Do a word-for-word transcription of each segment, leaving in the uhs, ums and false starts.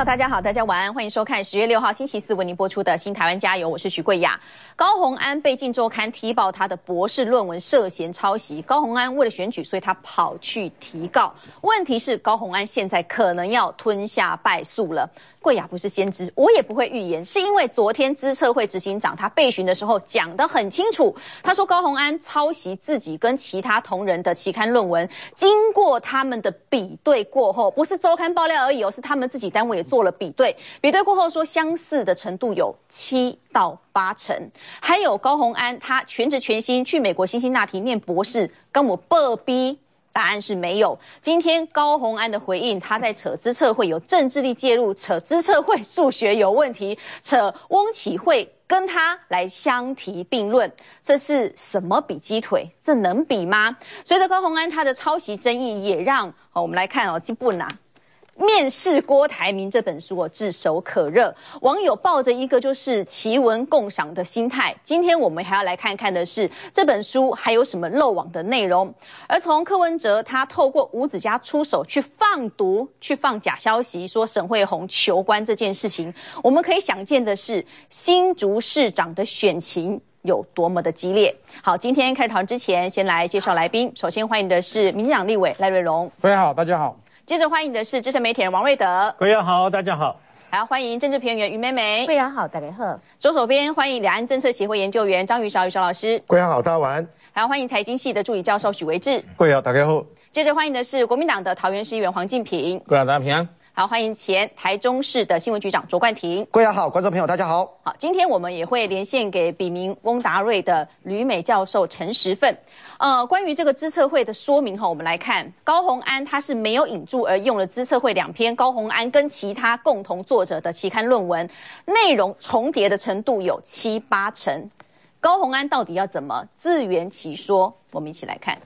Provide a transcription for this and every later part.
友大家好，大家晚安，欢迎收看十月六号星期四为您播出的《新台湾加油》，我是徐桂雅。高虹安被《镜周刊》踢爆他的博士论文涉嫌抄袭，高虹安为了选举，所以他跑去提告。问题是高虹安现在可能要吞下败诉了。桂雅不是先知，我也不会预言，是因为昨天资策会执行长他备询的时候讲得很清楚，他说高虹安抄袭自己跟其他同仁的期刊论文，经过他们的比对过后，不是周刊爆料而已哦，是他们自己单位也做了比对，比对过后说相似的程度有七到八成。还有高虹安他全职全心去美国辛辛那提念博士，跟我爆逼。答案是没有。今天高虹安的回应，他在扯资策会有政治力介入，扯资策会数学有问题，扯翁启慧跟他来相提并论，这是什么比鸡腿？这能比吗？随着高虹安他的抄袭争议，也让哦我们来看哦，这本啊。面试郭台铭这本书哦，炙手可热，网友抱着一个就是奇文共赏的心态。今天我们还要来看看的是这本书还有什么漏网的内容。而从柯文哲他透过吴子嘉出手去放毒、去放假消息，说沈慧虹求官这件事情，我们可以想见的是新竹市长的选情有多么的激烈。好，今天开讨之前，先来介绍来宾。首先欢迎的是民进党立委赖瑞隆， 各位好，大家好。 接着欢迎的是资深媒体人王瑞德， 各位好，大家好。 还要欢迎政治评论员于美美， 各位好，大家好。 左手边欢迎两岸政策协会研究员张宇韶宇韶老师， 各位好，大家晚安。 还要欢迎财经系的助理教授许维志， 各位好，大家好。 接着欢迎的是国民党的桃园市议员黄进平， 各位好，大家平安。 好，欢迎前台中市的新闻局长卓冠廷。 各位好，观众朋友大家好。 好，今天我们也会连线给笔名翁达瑞的旅美教授陈时奋。呃，关于这个资策会的说明哈，我们来看高虹安他是没有引注而用了资策会两篇高虹安跟其他共同作者的期刊论文，内容重叠的程度有七八成。高虹安到底要怎么自圆其说？我们一起来看。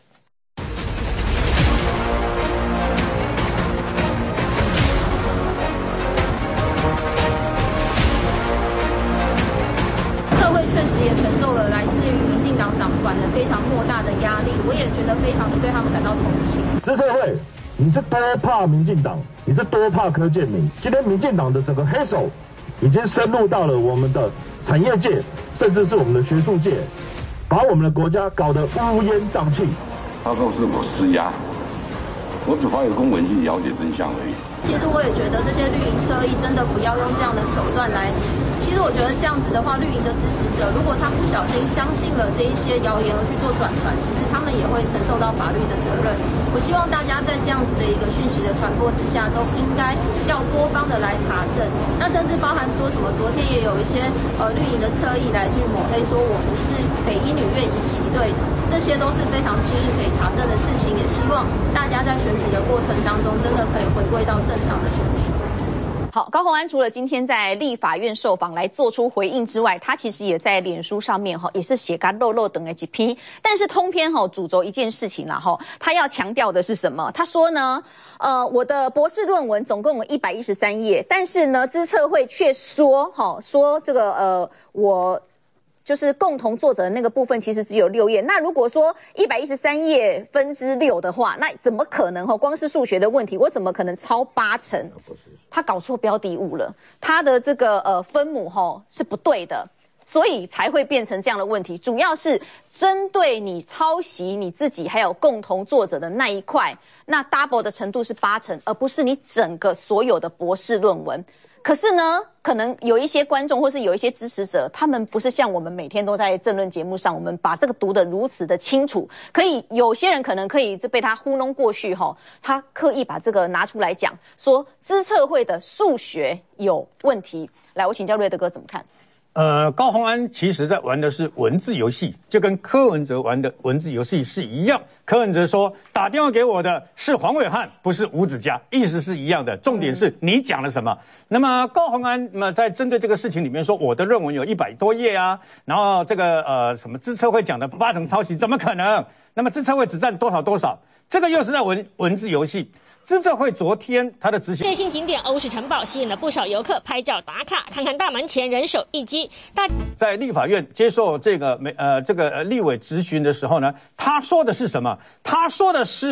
确实也承受了来自于民进党党团的非常莫大的压力，我也觉得非常的对他们感到同情。 资策会，你是多怕民进党，你是多怕柯建铭？今天民进党的整个黑手已经深入到了我们的产业界，甚至是我们的学术界，把我们的国家搞得乌烟瘴气。 他说是我施压，我只发有公文去了解真相而已。 其实我也觉得这些绿营侧翼真的不要用这样的手段来。其实我觉得这样子的话，绿营的支持者如果他不小心相信了这一些谣言而去做转传，其实他们也会承受到法律的责任。我希望大家在这样子的一个讯息的传播之下，都应该要多方的来查证。那甚至包含说什么，昨天也有一些呃绿营的侧翼来去抹黑，说我不是北一女院一起对的，这些都是非常轻易可以查证的事情。也希望大家在选举的过程当中，真的可以回归到正常的选举。 好，高虹安除了今天在立法院受访来做出回应之外，他其实也在脸书上面哈，也是写个肉肉等的几批，但是通篇哈主轴一件事情啦哈，他要强调的是什么？他说呢，呃，我的博士论文总共有一百一十三页，但是呢，资策会却说哈，说这个呃我。就是共同作者的那个部分其实只有六页，那如果说一百一十三页分之六的话，那怎么可能？光是数学的问题，我怎么可能超八成？他搞错标的物了，他的这个呃分母吼是不对的，所以才会变成这样的问题。主要是针对你抄袭你自己还有共同作者的那一块，那 double 的程度是八成，而不是你整个所有的博士论文。可是呢，可能有一些观众或是有一些支持者，他们不是像我们每天都在政论节目上，我们把这个读得如此的清楚，可以有些人可能可以就被他糊弄过去哈，他刻意把这个拿出来讲，说资策会的数学有问题。来，我请教瑞德哥怎么看？ 呃，高虹安其实在玩的是文字游戏，就跟柯文哲玩的文字游戏是一样。柯文哲说打电话给我的是黄伟汉，不是吴子嘉，意思是一样的。重点是你讲了什么？嗯、那么高虹安那么在针对这个事情里面说，我的论文有一百多页啊，然后这个呃什么资策会讲的八成抄袭，怎么可能？那么资策会只占多少多少？这个又是在文文字游戏。资策会昨天他的执行最新景点欧式城堡吸引了不少游客拍照打卡，看看大门前人手一机。大在立法院接受这个呃这个立委质询的时候呢，他说的是什么？他说的是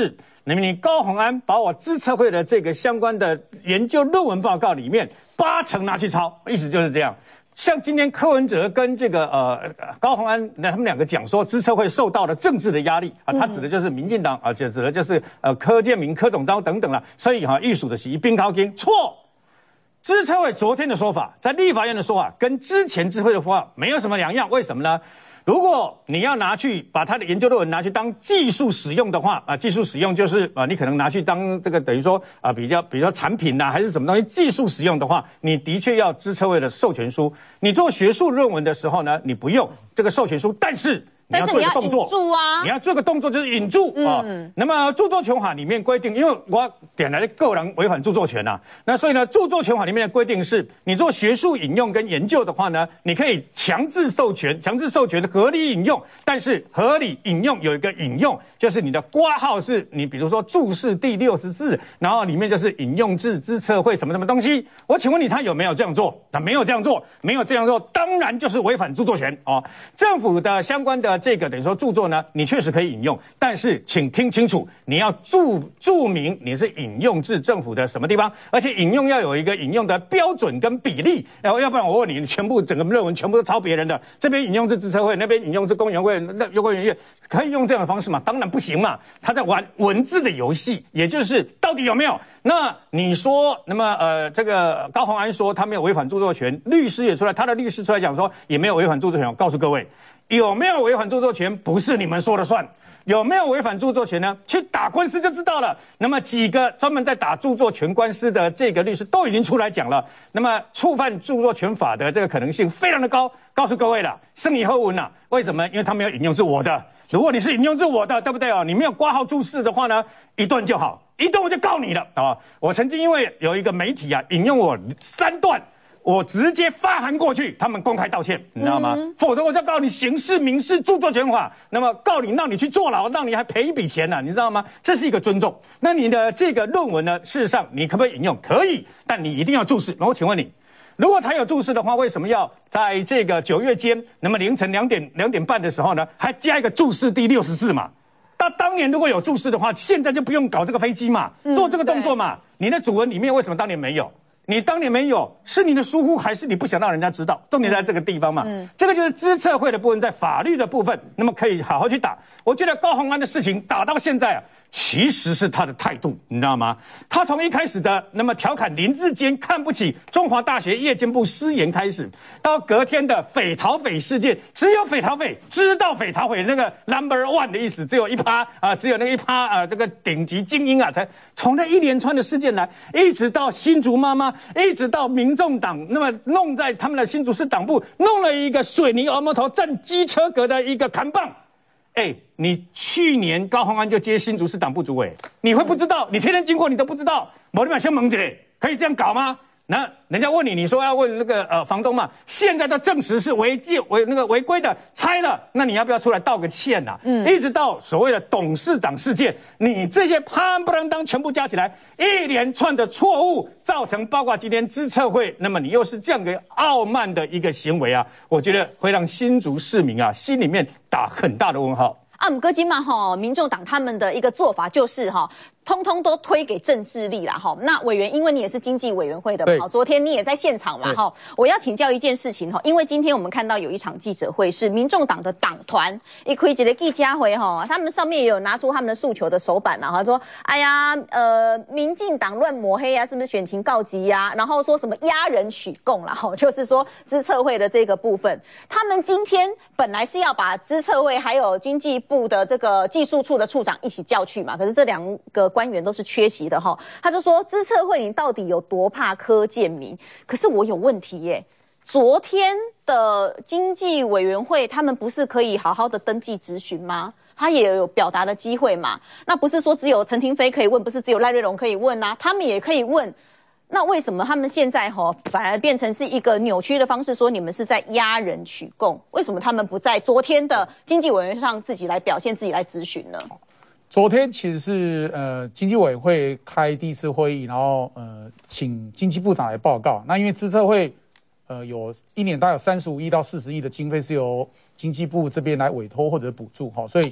那么你高虹安把我资策会的这个相关的研究论文报告里面八成拿去抄，意思就是这样。像今天柯文哲跟这个呃高虹安，那他们两个讲说资策会受到了政治的压力啊，他指的就是民进党啊，指的就是呃柯建铭、柯总召等等了，所以哈艺术的是一并高金错。资策会昨天的说法，在立法院的说法跟之前资策会的说法没有什么两样，为什么呢？如果你要拿去把他的研究论文拿去当技术使用的话，啊，技术使用就是啊，你可能拿去当这个等于说啊，比较比较产品呐、啊，还是什么东西技术使用的话，你的确要资策会的授权书。你做学术论文的时候呢，你不用这个授权书，但是你要做一个动作， 你要啊， 你要做个动作就是引注啊、嗯哦。那么著作权法里面规定，因为我点来的个人违反著作权呐、啊，那所以呢，著作权法里面的规定是，你做学术引用跟研究的话呢，你可以强制授权，强制授权的合理引用，但是合理引用有一个引用，就是你的括号是你比如说注释第六十四，然后里面就是引用自资策会什么什么东西。我请问你，他有没有这样做？他没有这样做，没有这样做，当然就是违反著作权哦。政府的相关的这个等于说著作呢，你确实可以引用，但是请听清楚，你要注注明你是引用自政府的什么地方，而且引用要有一个引用的标准跟比例，然后要不然我问你，你全部整个论文全部都抄别人的，这边引用自资策会，那边引用自工研会，那优工研院可以用这样的方式吗？当然不行嘛，他在玩文字的游戏，也就是到底有没有？那你说，那么呃，这个高虹安说他没有违反著作权，律师也出来，他的律师出来讲说也没有违反著作权。我告诉各位，有没有违反著作权不是你们说了算，有没有违反著作权呢？去打官司就知道了。那么几个专门在打著作权官司的这个律师都已经出来讲了，那么触犯著作权法的这个可能性非常的高。告诉各位了，胜以后文啊，为什么？因为他没有引用是我的。如果你是引用是我的，对不对哦？你没有挂号注释的话呢，一段就好，一段我就告你了啊！我曾经因为有一个媒体啊引用我三段。我直接发函过去，他们公开道歉，你知道吗？嗯、否则我就告你刑事、民事著作权法，那么告你，让你去坐牢，让你还赔一笔钱呢、啊，你知道吗？这是一个尊重。那你的这个论文呢，事实上你可不可以引用？可以，但你一定要注释。然后请问你，如果他有注释的话，为什么要在这个九月间，那么凌晨两点两点半的时候呢，还加一个注释第六十四嘛？那当年如果有注释的话，现在就不用搞这个飞机嘛，做这个动作嘛。你的主文里面为什么当年没有？你当年没有，是你的疏忽，还是你不想让人家知道？重点在这个地方嘛。嗯，这个就是资策会的部分，在法律的部分，那么可以好好去打。我觉得高虹安的事情打到现在啊，其实是他的态度，你知道吗？他从一开始的那么调侃林志坚看不起中华大学夜间部失言开始，到隔天的匪逃匪事件，只有匪逃匪知道匪逃匪那个 number one 的意思，只有一趴啊，只有那一趴啊，这个顶级精英啊，才从那一连串的事件来，一直到新竹妈妈。一直到民众党，那么弄在他们的新竹市党部弄了一个水泥鹅摩头站机车格的一个扛棒，哎，你去年高虹安就接新竹市党部主委，你会不知道？你天天经过你都不知道？我立马先蒙姐，可以这样搞吗？那人家问你，你说要问那个呃房东嘛，现在都证实是违纪违那个违规的，拆了，那你要不要出来道个歉呐、啊？嗯，一直到所谓的董事长事件，你这些啪不啷当全部加起来，一连串的错误，造成包括今天资策会，那么你又是这样的傲慢的一个行为啊，我觉得会让新竹市民啊心里面打很大的问号。 啊，姆哥今嘛哈，民众党他们的一个做法就是哈，通通都推给政治力啦哈。那委员，因为你也是经济委员会的嘛，昨天你也在现场嘛哈。我要请教一件事情哈，因为今天我们看到有一场记者会是民众党的党团一开一个记者会哈，他们上面也有拿出他们的诉求的手板啦，他说，哎呀，呃，民进党乱抹黑啊，是不是选情告急呀、啊？然后说什么压人取供啦，哈，就是说资策会的这个部分，他们今天本来是要把资策会还有经济部的这个技术处的处长一起叫去嘛，可是这两个官员都是缺席的哈。他就说资策会你到底有多怕柯建铭？可是我有问题耶，昨天的经济委员会他们不是可以好好的登记质询吗？他也有表达的机会嘛。那不是说只有陈亭妃可以问，不是只有赖瑞隆可以问啊，他们也可以问。那为什么他们现在吼反而变成是一个扭曲的方式，说你们是在压人取供？为什么他们不在昨天的经济委员上自己来表现、自己来咨询呢？ 昨天其实是呃经济委员会开第一次会议，然后呃请经济部长来报告。那因为资策会呃有一年大概有三十五亿到四十亿的经费是由经济部这边来委托或者补助哈，所以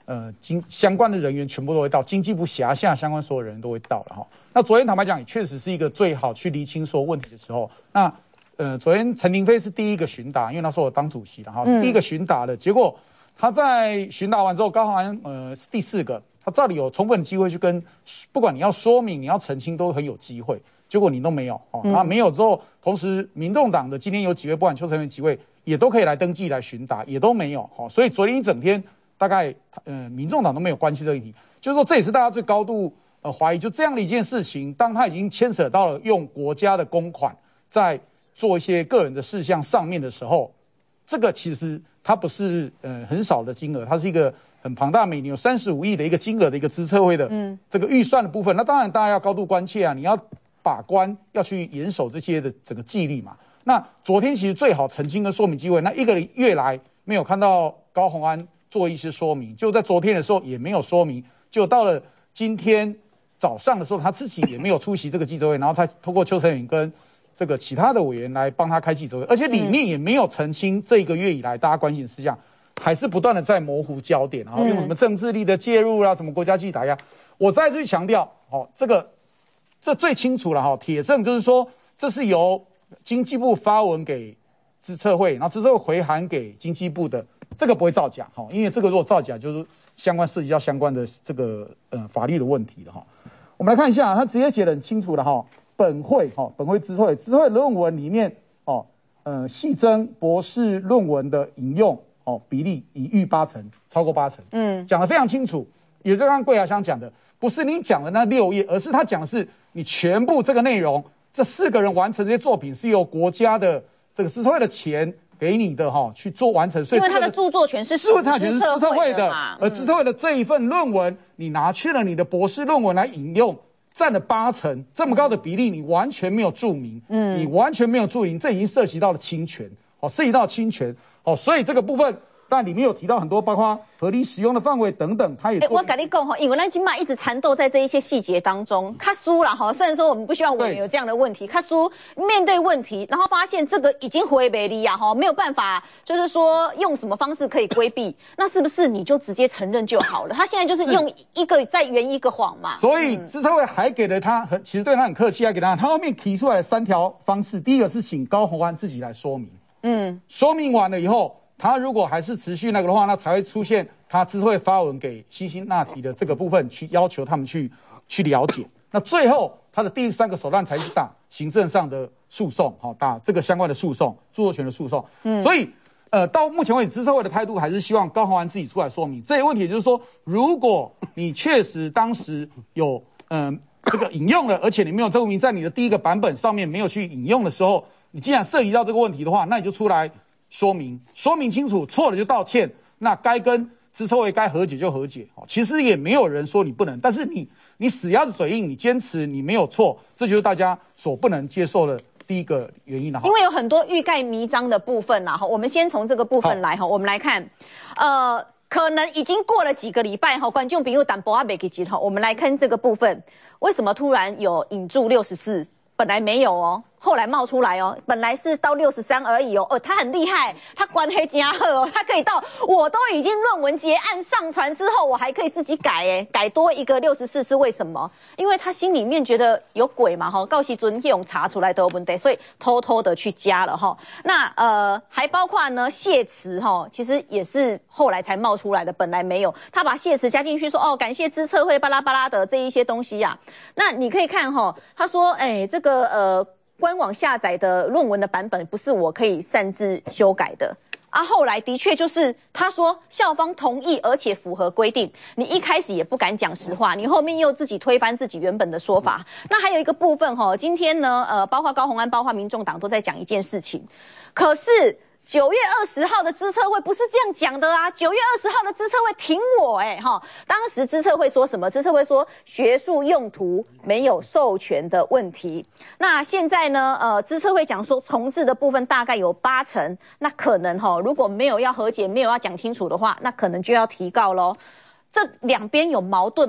呃经相关的人员全部都会到，经济部辖下相关所有人都会到了哈。那昨天坦白讲，也确实是一个最好去厘清所有问题的时候。那呃，昨天陈亭妃是第一个询答，因为那时候我当主席了哈，是第一个询答的。结果他在询答完之后，高虹安呃是第四个，他照理有充分机会去跟，不管你要说明、你要澄清，都很有机会。结果你都没有哦，那没有之后，同时民众党的今天有几位，不管邱成元几位，也都可以来登记来询答，也都没有哦。所以昨天一整天，大概呃民众党都没有关心这个议题，就是说这也是大家最高度呃怀疑，就这样的一件事情，当他已经牵扯到了用国家的公款在做一些个人的事项上面的时候，这个其实它不是呃很少的金额，它是一个很庞大，每年有三十五亿的一个金额的一个资策会的这个预算的部分。那当然大家要高度关切啊，你要把关，要去严守这些的整个纪律嘛。那昨天其实最好澄清跟说明机会，那一个月来没有看到高虹安做一些说明，就在昨天的时候也没有说明，就到了今天早上的时候，他自己也没有出席这个记者会，然后才透过邱成元跟这个其他的委员来帮他开记者会，而且里面也没有澄清这一个月以来大家关心的事项，还是不断的在模糊焦点，然后用什么政治力的介入啦，什么国家级打压。我再次强调，哦，这个这最清楚了哈，铁证就是说，这是由经济部发文给资策会，然后资策会回函给经济部的，这个不会造假哈，因为这个如果造假，就是相关涉及到相关的这个呃法律的问题了哈。我们来看一下，他直接写得很清楚了哈。本会哈，本会资策会资策会论文里面哦，呃，细增博士论文的引用哦比例已逾八成，超过八成，嗯，讲得非常清楚。也就像桂雅香讲的，不是你讲的那六页，而是他讲的是你全部这个内容，这四个人完成这些作品是由国家的这个资策会的钱给你的哈去做完成，所以因为他的著作权是著作权是资策会的， 嘛而资策会的这一份论文，你拿去了你的博士论文来引用。占了八成，这么高的比例，你完全没有注明，嗯，你完全没有注明，这已经涉及到了侵权，哦，涉及到侵权，哦，所以这个部分，但里面有提到很多，包括合理使用的范围等等，他也。哎、 欸，我跟你讲哈，因为咱今嘛一直缠斗在这一些细节当中，卡输了哈。虽然说我们不希望我们有这样的问题，卡输面对问题，然后发现这个已经回没利呀哈，没有办法，就是说用什么方式可以规避，那是不是你就直接承认就好了？他现在就是用一个再圆一个谎嘛。 所以资策会还给了他很，其实对他很客气，还给他他后面提出来三条方式，第一个是请高虹安自己来说明，嗯，说明完了以后。他如果还是持续那个的话，那才会出现他之会发文给辛辛那提的这个部分，去要求他们去去了解。那最后他的第三个手段才是打行政上的诉讼，好打这个相关的诉讼，著作权的诉讼。嗯，所以呃，到目前为止，资策会的态度还是希望高虹安自己出来说明这些问题。也就是说，如果你确实当时有嗯、呃、这个引用了，而且你没有证明在你的第一个版本上面没有去引用的时候，你既然涉及到这个问题的话，那你就出来。说明说明清楚，错了就道歉。那该跟资策会该和解就和解。其实也没有人说你不能，但是你你死鸭子嘴硬，你坚持你没有错，这就是大家所不能接受的第一个原因了。 因为有很多欲盖弥彰的部分啦，哈，我们先从这个部分来哈，我们来看，呃，可能已经过了几个礼拜哈，观众朋友淡薄啊没给记哈，我们来看这个部分，为什么突然有引注六十四，本来没有哦。后来冒出来哦，本来是到六十三而已哦，哦，他很厉害，他关黑加贺哦，他可以到我都已经论文结案上传之后，我还可以自己改诶，改多一个六十四是为什么？因为他心里面觉得有鬼嘛哈，告西尊用查出来都有问题，所以偷偷的去加了哈。那呃还包括呢谢词哈，其实也是后来才冒出来的，本来没有，他把谢词加进去说哦，感谢资策会巴拉巴拉的这一些东西呀、啊。那你可以看哈，他说哎这个呃。官网下载的论文的版本不是我可以擅自修改的啊。后来的确就是他说校方同意，而且符合规定。你一开始也不敢讲实话，你后面又自己推翻自己原本的说法。那还有一个部分哈，今天呢，呃，包括高虹安，包括民众党都在讲一件事情，可是。九月二十号的资策会不是这样讲的啊！九月二十号的资策会挺我哎、欸、哈，当时资策会说什么？资策会说学术用途没有授权的问题。那现在呢？呃，资策会讲说重置的部分大概有八成，那可能哈，如果没有要和解，没有要讲清楚的话，那可能就要提告咯。这两边有矛盾吗？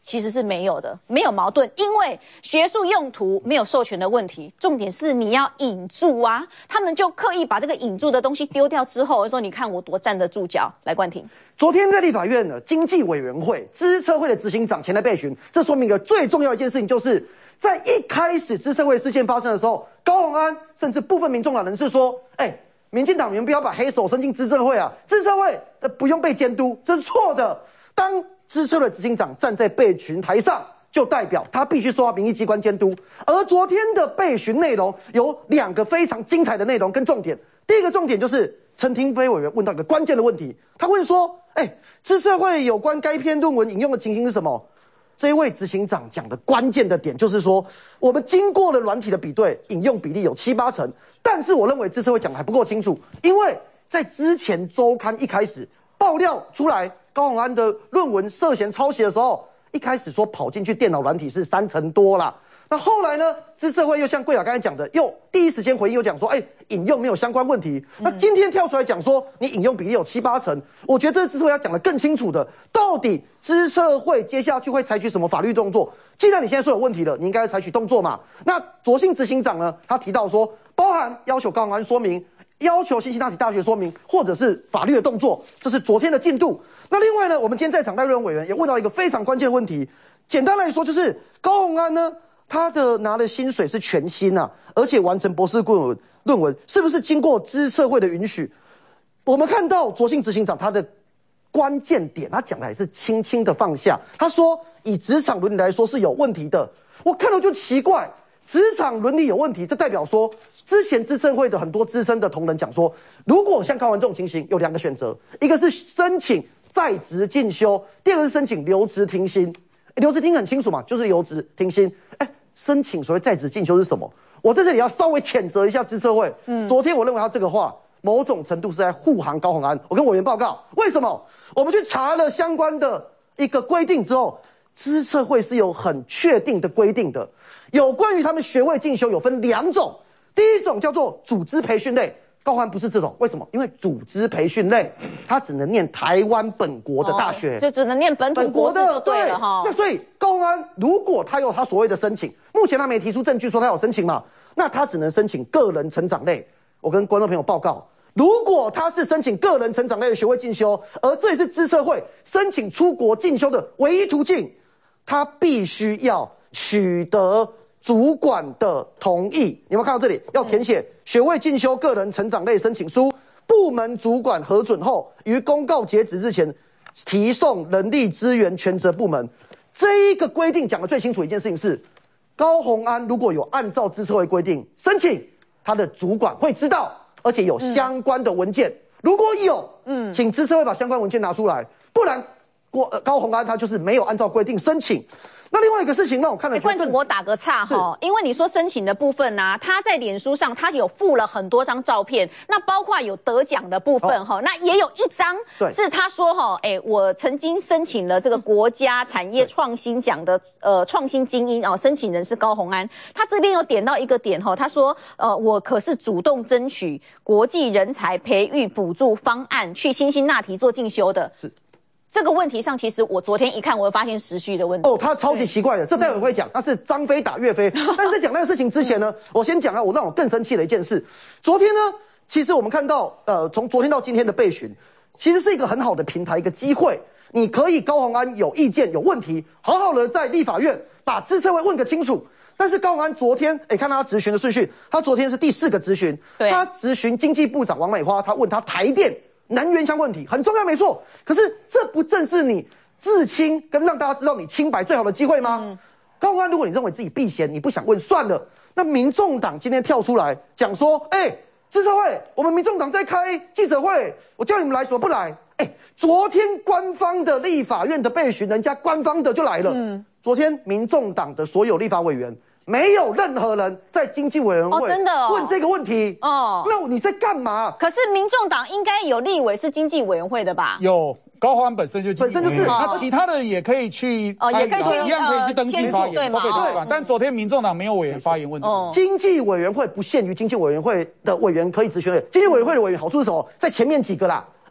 其实是没有的，没有矛盾，因为学术用途没有授权的问题，重点是你要引注啊，他们就刻意把这个引注的东西丢掉之后，说你看我多站得住脚。来，冠廷， 昨天在立法院呢，经济委员会资策会的执行长前来备询，这说明一个最重要的一件事情，就是在一开始资策会事件发生的时候，高虹安甚至部分民众党人士说，哎、欸，民进党你们不要把黑手伸进资策会啊，资策会呃不用被监督，这是错的。当资策会的执行长站在备询台上，就代表他必须受到民意机关监督。而昨天的备询内容有两个非常精彩的内容跟重点。第一个重点就是陈亭妃委员问到一个关键的问题，他问说：“哎、欸，资策会有关该篇论文引用的情形是什么？”这一位执行长讲的关键的点就是说，我们经过了软体的比对，引用比例有七八成，但是我认为资策会讲的还不够清楚，因为在之前周刊一开始爆料出来高虹安的论文涉嫌抄袭的时候，一开始说跑进去电脑软体是三成多啦。那后来呢，资策会又像贵雅刚才讲的，又第一时间回应又讲说，哎、欸，引用没有相关问题。那今天跳出来讲说，你引用比例有七八成，我觉得这个资策会要讲得更清楚的，到底资策会接下去会采取什么法律动作？既然你现在说有问题了，你应该采取动作嘛。那卓信执行长呢，他提到说，包含要求高虹安说明，要求辛辛那提大学说明，或者是法律的动作，这是昨天的进度。那另外呢，我们今天在场赖瑞文委员也问到一个非常关键的问题，简单来说就是高虹安呢，他的拿的薪水是全薪啊，而且完成博士论文，论文是不是经过资策会的允许？我们看到卓信执行长他的关键点，他讲的还是轻轻的放下，他说以职场伦理来说是有问题的。我看到就奇怪，职场伦理有问题，这代表说之前资策会的很多资深的同仁讲说，如果像高虹安这种情形，有两个选择，一个是申请在职进修，第二个是申请留职停薪。留职停很清楚嘛，就是留职停薪。哎，申请所谓在职进修是什么？我在这里要稍微谴责一下资策会。嗯，昨天我认为他这个话某种程度是在护航高虹安。我跟委员报告，为什么？我们去查了相关的一个规定之后，资策会是有很确定的规定的，有关于他们学位进修有分两种，第一种叫做组织培训类。高虹安不是这种，为什么？因为组织培训类，他只能念台湾本国的大学， 哦、就只能念本土国的就对了哈。 那所以高虹安如果他有他所谓的申请，目前他没提出证据说他有申请嘛，那他只能申请个人成长类。我跟观众朋友报告，如果他是申请个人成长类的学位进修，而这也是资策会申请出国进修的唯一途径，他必须要取得主管的同意。你有没有看到这里？要填写学位进修个人成长类申请书，部门主管核准后，于公告截止日前提送人力资源权责部门。这一个规定讲的最清楚一件事情是，高虹安如果有按照资策会规定申请，他的主管会知道，而且有相关的文件。嗯、如果有，嗯，请资策会把相关文件拿出来，不然郭、呃、高虹安他就是没有按照规定申请。那另外一个事情让我看了， 冠廷，我打个岔哈，因为你说申请的部分呢、啊，他在脸书上他有附了很多张照片，那包括有得奖的部分哈、哦，那也有一张是他说哈，哎，我曾经申请了这个国家产业创新奖的呃创新精英哦，申请人是高虹安，他这边有点到一个点哈，他说呃我可是主动争取国际人才培育补助方案去辛辛那提做进修的。是。这个问题上，其实我昨天一看，我会发现时序的问题。 哦，他超级奇怪的，这待会会讲，他是张飞打岳飞。但是在讲那个事情之前呢，我先讲啊，我让我更生气的一件事。昨天呢，其实我们看到，呃，从昨天到今天的备询，其实是一个很好的平台，一个机会，你可以高虹安有意见、有问题，好好的在立法院把资策会问个清楚。但是高虹安昨天，哎，看到他质询的顺序，他昨天是第四个质询，他质询经济部长王美花，他问他台电能源相关问题很重要，没错。可是这不正是你自清跟让大家知道你清白最好的机会吗？嗯、高虹安，如果你认为自己避嫌，你不想问算了。那民众党今天跳出来讲说，哎、欸，资策会，我们民众党在开记者会，我叫你们来，怎么不来？哎、欸，昨天官方的立法院的备询，人家官方的就来了。嗯，昨天民众党的所有立法委员，没有任何人在经济委员会、哦、真的哦、问这个问题哦。那你在干嘛？ 可是民众党应该有立委是经济委员会的吧？ 有，高虹安本身就本身就是， 那其他的人也可以去哦，也可以去一样可以去登记发言， 对嘛？对。但昨天民众党没有委员发言问题。 哦、经济委员会不限于经济委员会的委员可以质询的，经济委员会的委员好处是什么？在前面几个啦。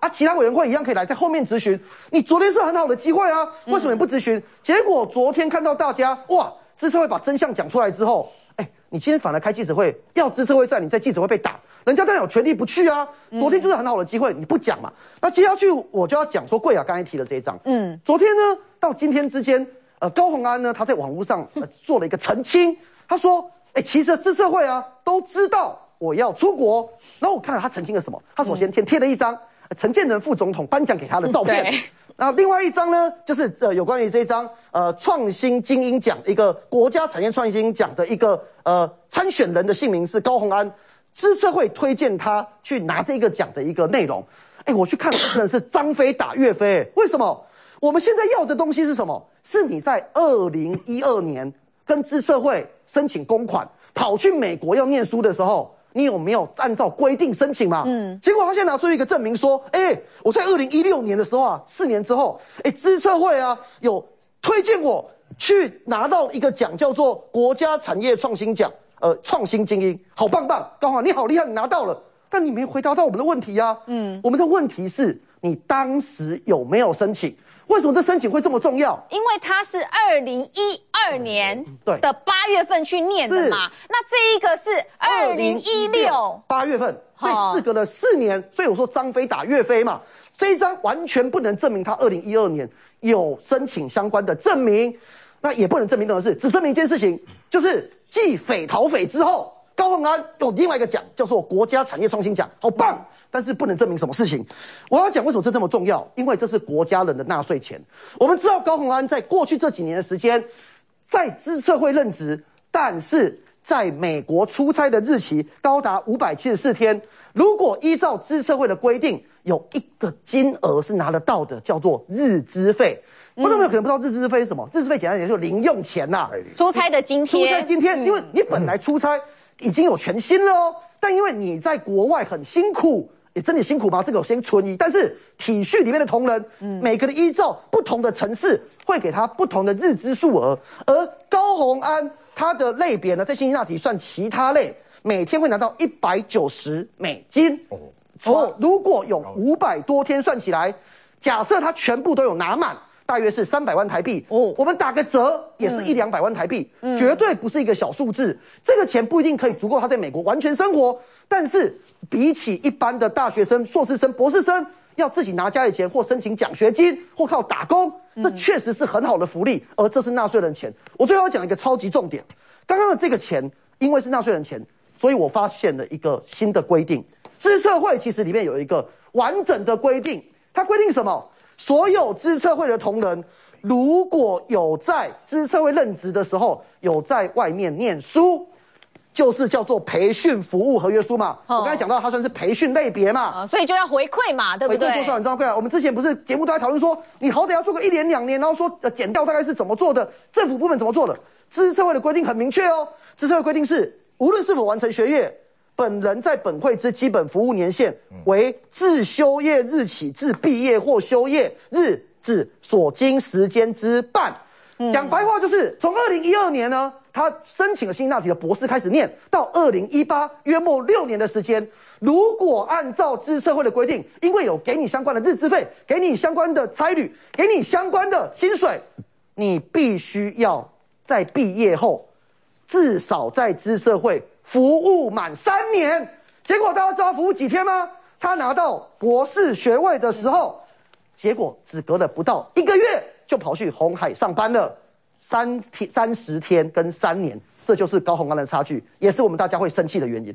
啊，其他委员会一样可以来在后面质询。你昨天是很好的机会啊，为什么你不质询？嗯、结果昨天看到大家哇，资策会把真相讲出来之后，哎，你今天反而开记者会，要资策会在，你在记者会被打，人家当然有权利不去啊。昨天就是很好的机会，你不讲嘛？那接下去我就要讲说，贵雅刚才提的这一章，嗯，昨天呢到今天之间，呃，高虹安呢他在网络上、呃、做了一个澄清，他说，哎，其实资策会啊都知道我要出国，然后我看了他澄清了什么，他首先先贴了一张。陈建仁副总统颁奖给他的照片，然后另外一张呢，就是呃有关于这一张呃创新精英奖一个国家产业创新奖的一个呃参选人的姓名是高虹安，资策会推荐他去拿这个奖的一个内容。哎，我去看真的是张飞打岳飞，为什么？我们现在要的东西是什么？是你在二零一二年跟资策会申请公款，跑去美国要念书的时候。你有没有按照规定申请嘛？嗯，结果他现在拿出一个证明说，哎、欸，我在二零一六年的时候啊，四年之后，哎、欸，资策会啊有推荐我去拿到一个奖，叫做国家产业创新奖，呃，创新精英，好棒棒，高虹安你好厉害，你拿到了，但你没回答到我们的问题啊。嗯，我们的问题是你当时有没有申请？为什么这申请会这么重要？ 因为他是二零一二年的八月份去念的嘛，那这一个是二零一六八月份，所以事隔了四年，所以我说张飞打岳飞嘛，这一张完全不能证明他二零一二年有申请相关的证明，那也不能证明任何事，只证明一件事情，就是继匪逃匪之后，高虹安有另外一个奖叫做国家产业创新奖，好棒。嗯，但是不能证明什么事情。我要讲为什么这这么重要，因为这是国家人的纳税钱。我们知道高虹安在过去这几年的时间，在资策会任职，但是在美国出差的日期高达五百七十四天。如果依照资策会的规定，有一个金额是拿得到的，叫做日资费。观众朋友可能不知道日资费是什么，日资费简单点就是零用钱呐、啊， 出差的津贴。 出差津贴，因为你本来出差已经有全薪了哦，但因为你在国外很辛苦。也真的辛苦吗？这个我先存疑。但是体恤里面的同仁，嗯，每个人依照不同的城市会给他不同的日资数额，而高虹安他的类别呢，在辛辛那提算其他类，每天会拿到一百九十美金。哦，哦，如果有五百多天算起来，假设他全部都有拿满，大约是三百万台币。哦，我们打个折，也是一两百万台币，嗯，绝对不是一个小数字。这个钱不一定可以足够他在美国完全生活，但是比起一般的大学生、硕士生、博士生要自己拿家里钱或申请奖学金或靠打工，这确实是很好的福利，而这是纳税人钱。我最后要讲一个超级重点，刚刚的这个钱因为是纳税人钱，所以我发现了一个新的规定。资策会其实里面有一个完整的规定，它规定什么？所有资策会的同仁，如果有在资策会任职的时候有在外面念书，就是叫做培训服务合约书嘛。哦，我刚才讲到它算是培训类别嘛， 哦，所以就要回馈嘛，对不对？ 回馈多少你知道贵啊？我们之前不是节目都在讨论说，你好歹要做个一年两年，然后说呃减掉大概是怎么做的，政府部门怎么做的？资策会的规定很明确哦，资策会规定是无论是否完成学业，本人在本会之基本服务年限为自修业日起至毕业或修业日至所经时间之半。讲白话就是从二零一二年呢，他申请了辛辛那提的博士开始念，到二零一八约莫六年的时间。如果按照资策会的规定，因为有给你相关的日资费，给你相关的差旅，给你相关的薪水，你必须要在毕业后至少在资策会服务满三年。结果大家知道他服务几天吗？他拿到博士学位的时候，结果只隔了不到一个月就跑去鸿海上班了，三天三十天跟三年，这就是高虹安的差距，也是我们大家会生气的原因。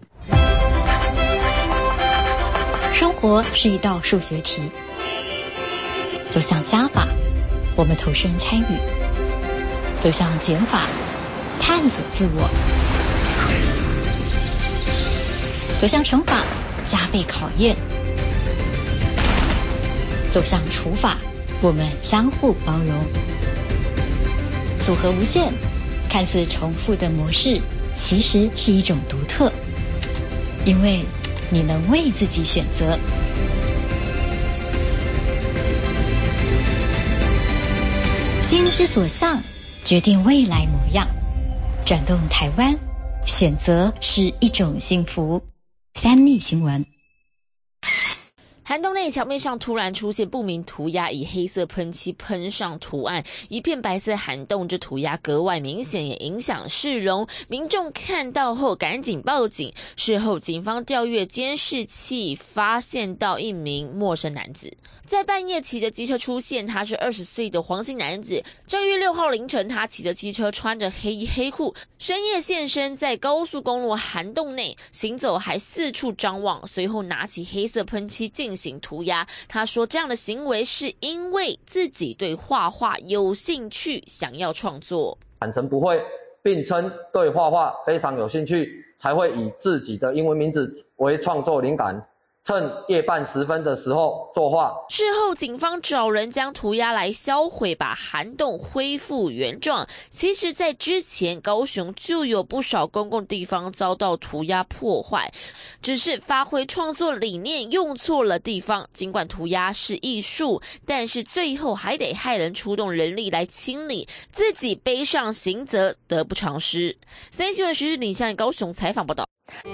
生活是一道数学题，走向加法，我们投身参与；走向减法，探索自我；走向乘法，加倍考验；走向除法，我们相互包容。组合无限，看似重复的模式，其实是一种独特，因为你能为自己选择。心之所向，决定未来模样。转动台湾，选择是一种幸福。三立新闻。 涵洞内墙面上突然出现不明涂鸦，以黑色喷漆喷上图案，一片白色涵洞，这涂鸦格外明显，也影响市容。民众看到后赶紧报警，事后警方调阅监视器，发现到一名陌生男子在半夜骑着机车出现，他是二十岁的黄姓男子。这月六号凌晨，他骑着机车，穿着黑衣黑裤，深夜现身在高速公路涵洞内行走，还四处张望，随后拿起黑色喷漆进行涂鸦。他说这样的行为是因为自己对画画有兴趣，想要创作。 坦诚不会，并称对画画非常有兴趣，才会以自己的英文名字为创作灵感，趁夜半时分的时候作画。 事后警方找人将涂鸦来销毁，把涵洞恢复原状。其实在之前高雄就有不少公共地方遭到涂鸦破坏，只是发挥创作理念用错了地方。尽管涂鸦是艺术，但是最后还得害人出动人力来清理，自己背上刑责，得不偿失。三新闻时事李向高雄采访报道。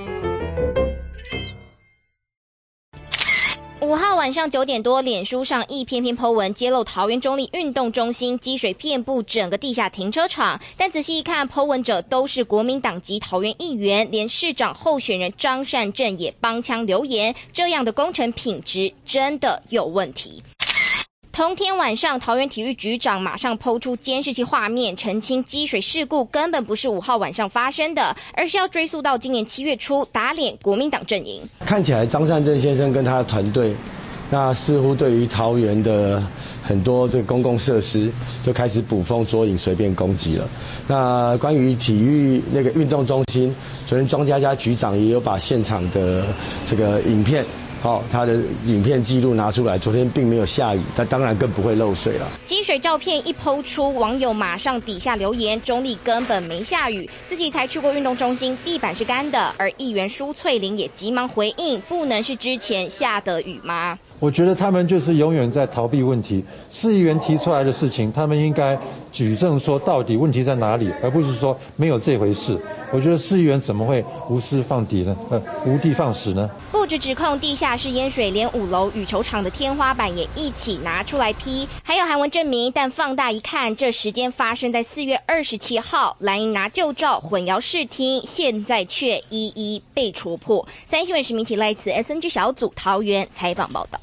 五号晚上九点多，脸书上一篇篇 po 文揭露桃园中立运动中心积水遍布整个地下停车场，但仔细一看 po 文者都是国民党籍桃园议员，连市长候选人张善政也帮腔留言，这样的工程品质真的有问题。同天晚上，桃园体育局长马上抛出监视器画面，澄清积水事故根本不是五号晚上发生的，而是要追溯到今年七月初打脸国民党阵营。 看起来张善政先生跟他的团队，那似乎对于桃园的很多这个公共设施就开始捕风捉影，随便攻击了。那关于体育那个运动中心，昨天庄佳佳局长也有把现场的这个影片。好、哦，他的影片记录拿出来，昨天并没有下雨，但当然更不会漏水了。 积水照片一抛出，网友马上底下留言：中立根本没下雨，自己才去过运动中心，地板是干的。而议员舒翠玲也急忙回应：不能是之前下的雨吗？ 我觉得他们就是永远在逃避问题。市议员提出来的事情，他们应该举证说到底问题在哪里，而不是说没有这回事。我觉得市议员怎么会无私放底呢？呃，无的放矢呢？ 不止指控地下室淹水，连五楼羽球场的天花板也一起拿出来批，还有韩文证明。但放大一看，这时间发生在四月二十七号，蓝营拿旧照混淆视听，现在却一一被戳破。三新闻实名体赖此 S N G 小组桃园采访报道。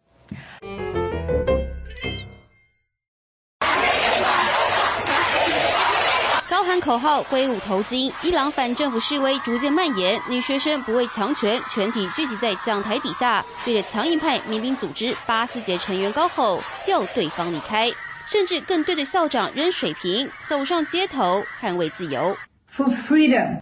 高喊口号，挥舞头巾，伊朗反政府示威逐渐蔓延，女学生不畏强权，全体聚集在讲台底下，对着强硬派民兵组织八四节成员高吼，要对方离开，甚至更对着校长扔水瓶，走上街头捍卫自由。 For freedom。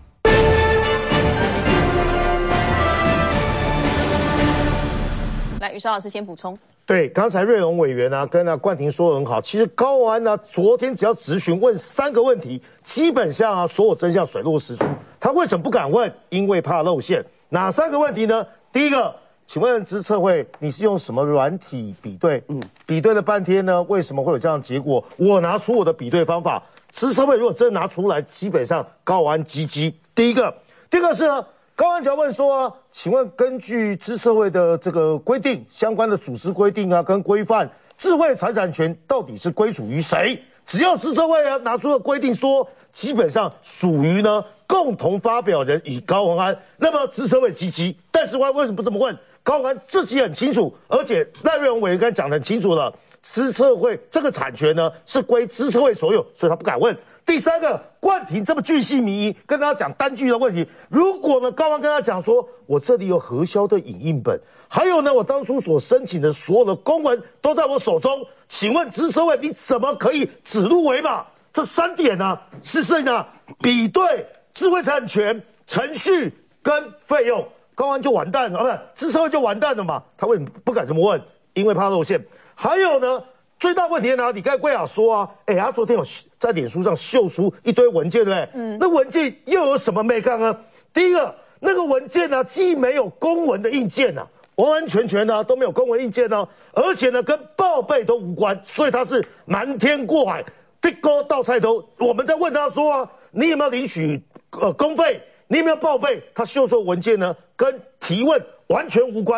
来，宇韶老师先补充。 对，刚才瑞龙委员啊跟啊冠廷说得很好，其实高虹安呢昨天只要质询问三个问题，基本上啊所有真相水落石出。他为什么不敢问？因为怕露馅。哪三个问题呢？第一个，请问资策会你是用什么软体比对？嗯，比对了半天呢，为什么会有这样的结果？我拿出我的比对方法，资策会如果真的拿出来，基本上高虹安G G。第一个，第二个是呢。高虹安就要问说啊，请问根据资策会的这个规定，相关的组织规定啊跟规范，智慧财产权到底是归属于谁？只要资策会啊拿出了规定说，基本上属于呢共同发表人与高虹安，那么资策会G G。但是我为什么不这么问？高虹安自己很清楚，而且赖瑞荣委员刚才讲得很清楚了，资策会这个产权呢是归资策会所有，所以他不敢问。第三个，冠廷这么巨细靡遗跟他讲单据的问题，如果呢高虹安跟他讲说，我这里有核销的影印本，还有呢我当初所申请的所有的公文都在我手中，请问资策会你怎么可以指鹿为马？这三点呢、啊，是谁呢？比对智慧财产权、程序跟费用，高虹安就完蛋了，啊，不是资策会就完蛋了嘛？他为什么不敢这么问？因为怕露馅。还有呢？最大问题在哪里？刚才桂雅说啊，哎、欸，他昨天有在脸书上秀出一堆文件，对不对？嗯，那文件又有什么美感呢？第一个，那个文件呢、啊，既没有公文的印件啊，完完全全呢、啊、都没有公文印件呢、啊，而且呢跟报备都无关，所以他是瞒天过海，地沟倒菜头。我们在问他说啊，你有没有领取呃公费？你有没有报备？他秀出的文件呢，跟提问完全无关。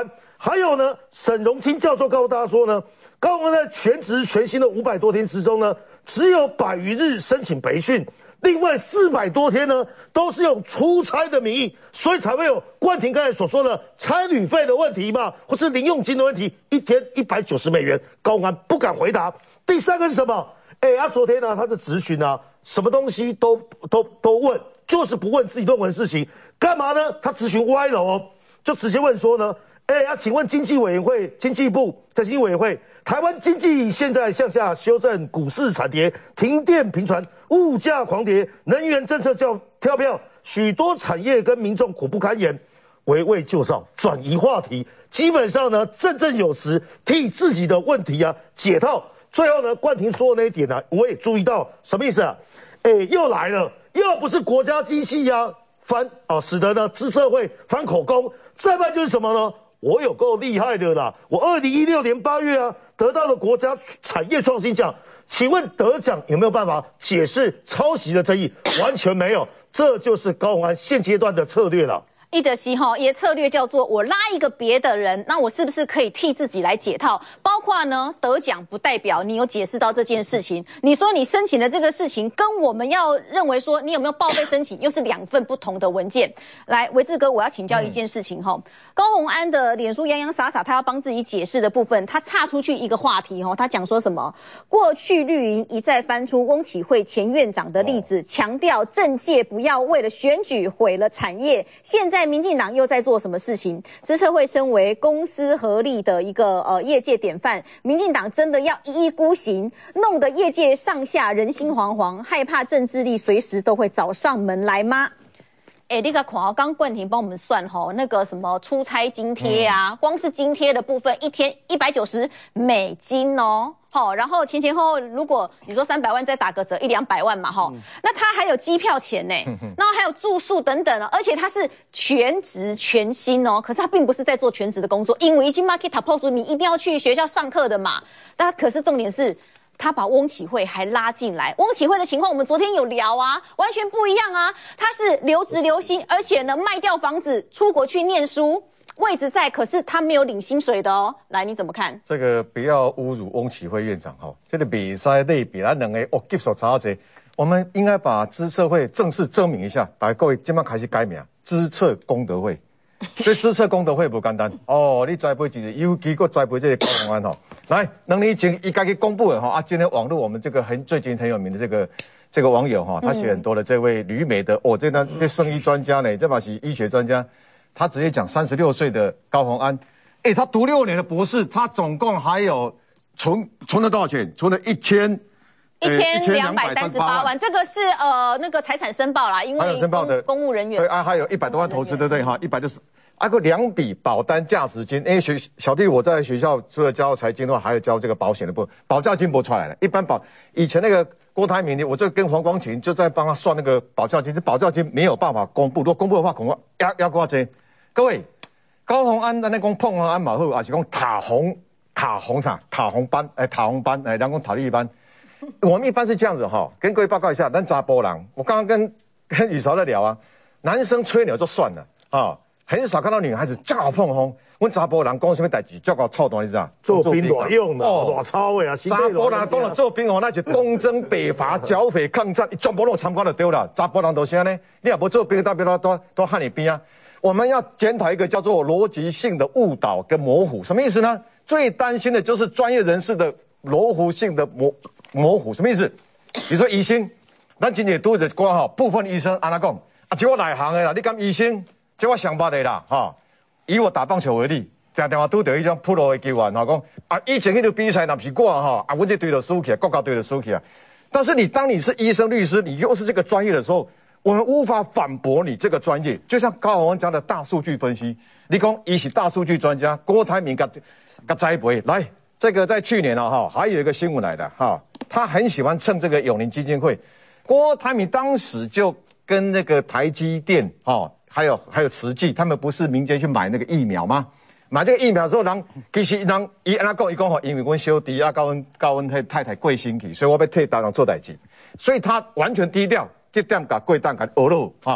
还有呢，沈荣清教授告诉大家说呢，高虹安在全职全薪的五百多天之中呢，只有百余日申请培训。另外四百多天呢，都是用出差的名义，所以才会有冠廷刚才所说的差旅费的问题嘛，或是零用金的问题，一天一百九十美元，高虹安不敢回答。第三个是什么？哎，他昨天呢，他的质询啊，什么东西都都都问，就是不问自己论文的事情，干嘛呢？他质询歪了哦，就直接问说呢，哎，要请问经济委员会、经济部在经济委员会，台湾经济现在向下修正，股市惨跌，停电频传，物价狂跌，能源政策叫跳票，许多产业跟民众苦不堪言。围魏救赵，转移话题，基本上呢，振振有词，替自己的问题啊解套。最后呢，冠廷说的那一点呢、啊，我也注意到，什么意思啊？哎，又来了，又不是国家机器呀、啊，翻啊，使得呢资策会翻口供。再不然就是什么呢？我有够厉害的啦！我二零一六年八月啊，得到了国家产业创新奖。请问得奖有没有办法解释抄袭的争议？完全没有，这就是高虹安现阶段的策略了。 一德西哈也策略叫做我拉一个别的人，那我是不是可以替自己来解套？包括呢得奖不代表你有解释到这件事情。你说你申请的这个事情，跟我们要认为说你有没有报备申请，又是两份不同的文件。来，维志哥，我要请教一件事情哈、嗯，高虹安的脸书洋洋洒洒，他要帮自己解释的部分，他岔出去一个话题哈，他讲说什么？过去绿营一再翻出翁启慧前院长的例子，强调政界不要为了选举毁了产业。现在民进党又在做什么事情？资策会身为公私合力的一个呃业界典范，民进党真的要一意孤行，弄得业界上下人心惶惶，害怕政治力随时都会找上门来吗？哎，那个看哦，刚冠廷帮我们算吼，那个什么出差津贴啊，嗯、光是津贴的部分，一天一百九十美金哦。好，然后前前后后，如果你说三百万再打个折，一两百万嘛，哈、嗯，那他还有机票钱呢，然后还有住宿等等哦，而且他是全职全薪哦，可是他并不是在做全职的工作，因为已经 market post 你一定要去学校上课的嘛，但可是重点是。他把翁启慧还拉进来，翁启慧的情况我们昨天有聊啊，完全不一样啊。他是留职留薪，而且呢卖掉房子出国去念书，位置在，可是他没有领薪水的哦。来，你怎么看？ 这个不要侮辱翁启慧院长哈，这个比赛类比咱两个哦，接受查者，我们应该把资策会正式证明一下，大家各位今晚开始改名，资策功德会。所以资策功德会不简单哦，你栽培一个，尤其个栽培这个高虹安哈。来，两年前一家给公布了哈啊，今天网络我们这个很最近很有名的这个这个网友哈，他写很多的这位旅美的哦，这呢这生医专家呢，这把是医学专家，他直接讲三十六岁的高虹安，哎，他读六年的博士，他总共还有存存了多少钱？存了一千。 一千两百三十八万，这个是呃那个财产申报啦，因为申报的公务人员对啊，还有一百多万投资，对不对哈？一百六十，还有两笔保单价值金。因为学小弟我在学校除了教财经的话，还有教这个保险的部分，保价金不出来了。一般保以前那个郭台铭，我就跟黄光芹就在帮他算那个保价金，这保价金没有办法公布，如果公布的话，恐怕压压挂这。各位，高虹安咱那讲碰红安嘛好，还是讲塔红塔红啥？塔红班哎，塔红班哎，人讲塔利班。我们一般是这样子哈，跟各位报告一下，咱查甫人，我刚刚跟跟宇潮在聊啊，男生吹牛就算了啊，很少看到女孩子这么碰风。我查甫人讲什么代志，这个臭蛋你知道？ 做兵多用的，哦，多操的啊！ 查甫人讲了做兵哦，那就东征北伐、剿匪抗战，全部都参加就对了。查甫人都啥呢？你也不做兵，代表都都都喊你兵啊！我们要检讨一个叫做逻辑性的误导跟模糊，什么意思呢？最担心的就是专业人士的模糊性的模。模糊什么意思？比如说医生，咱今日拄着挂吼，部分医生安那讲，啊，这我内行的啦，你讲医生，这我上班的啦，哈。以我打棒球为例，常常拄着一种普罗的球员，哈，讲啊，以前迄个比赛，若是我哈，啊，我这队就输起来，国家队就输起来。但是你当你是医生、律师，你又是这个专业的时候，我们无法反驳你这个专业。就像高虹安讲的大数据分析，你讲伊是大数据专家，郭台铭甲甲栽培来。这个在去年啊哈，还有一个新闻来的哈，他很喜欢蹭这个永龄基金会，郭台铭当时就跟那个台积电哈，还有还有慈济，他们不是民间去买那个疫苗吗？买这个疫苗之后，人其实人伊安那讲，伊讲吼，因为阮小弟啊，高阮高阮太太过身去，所以我要替台人做代志，所以他完全低调，这点甲过档甲学了哈，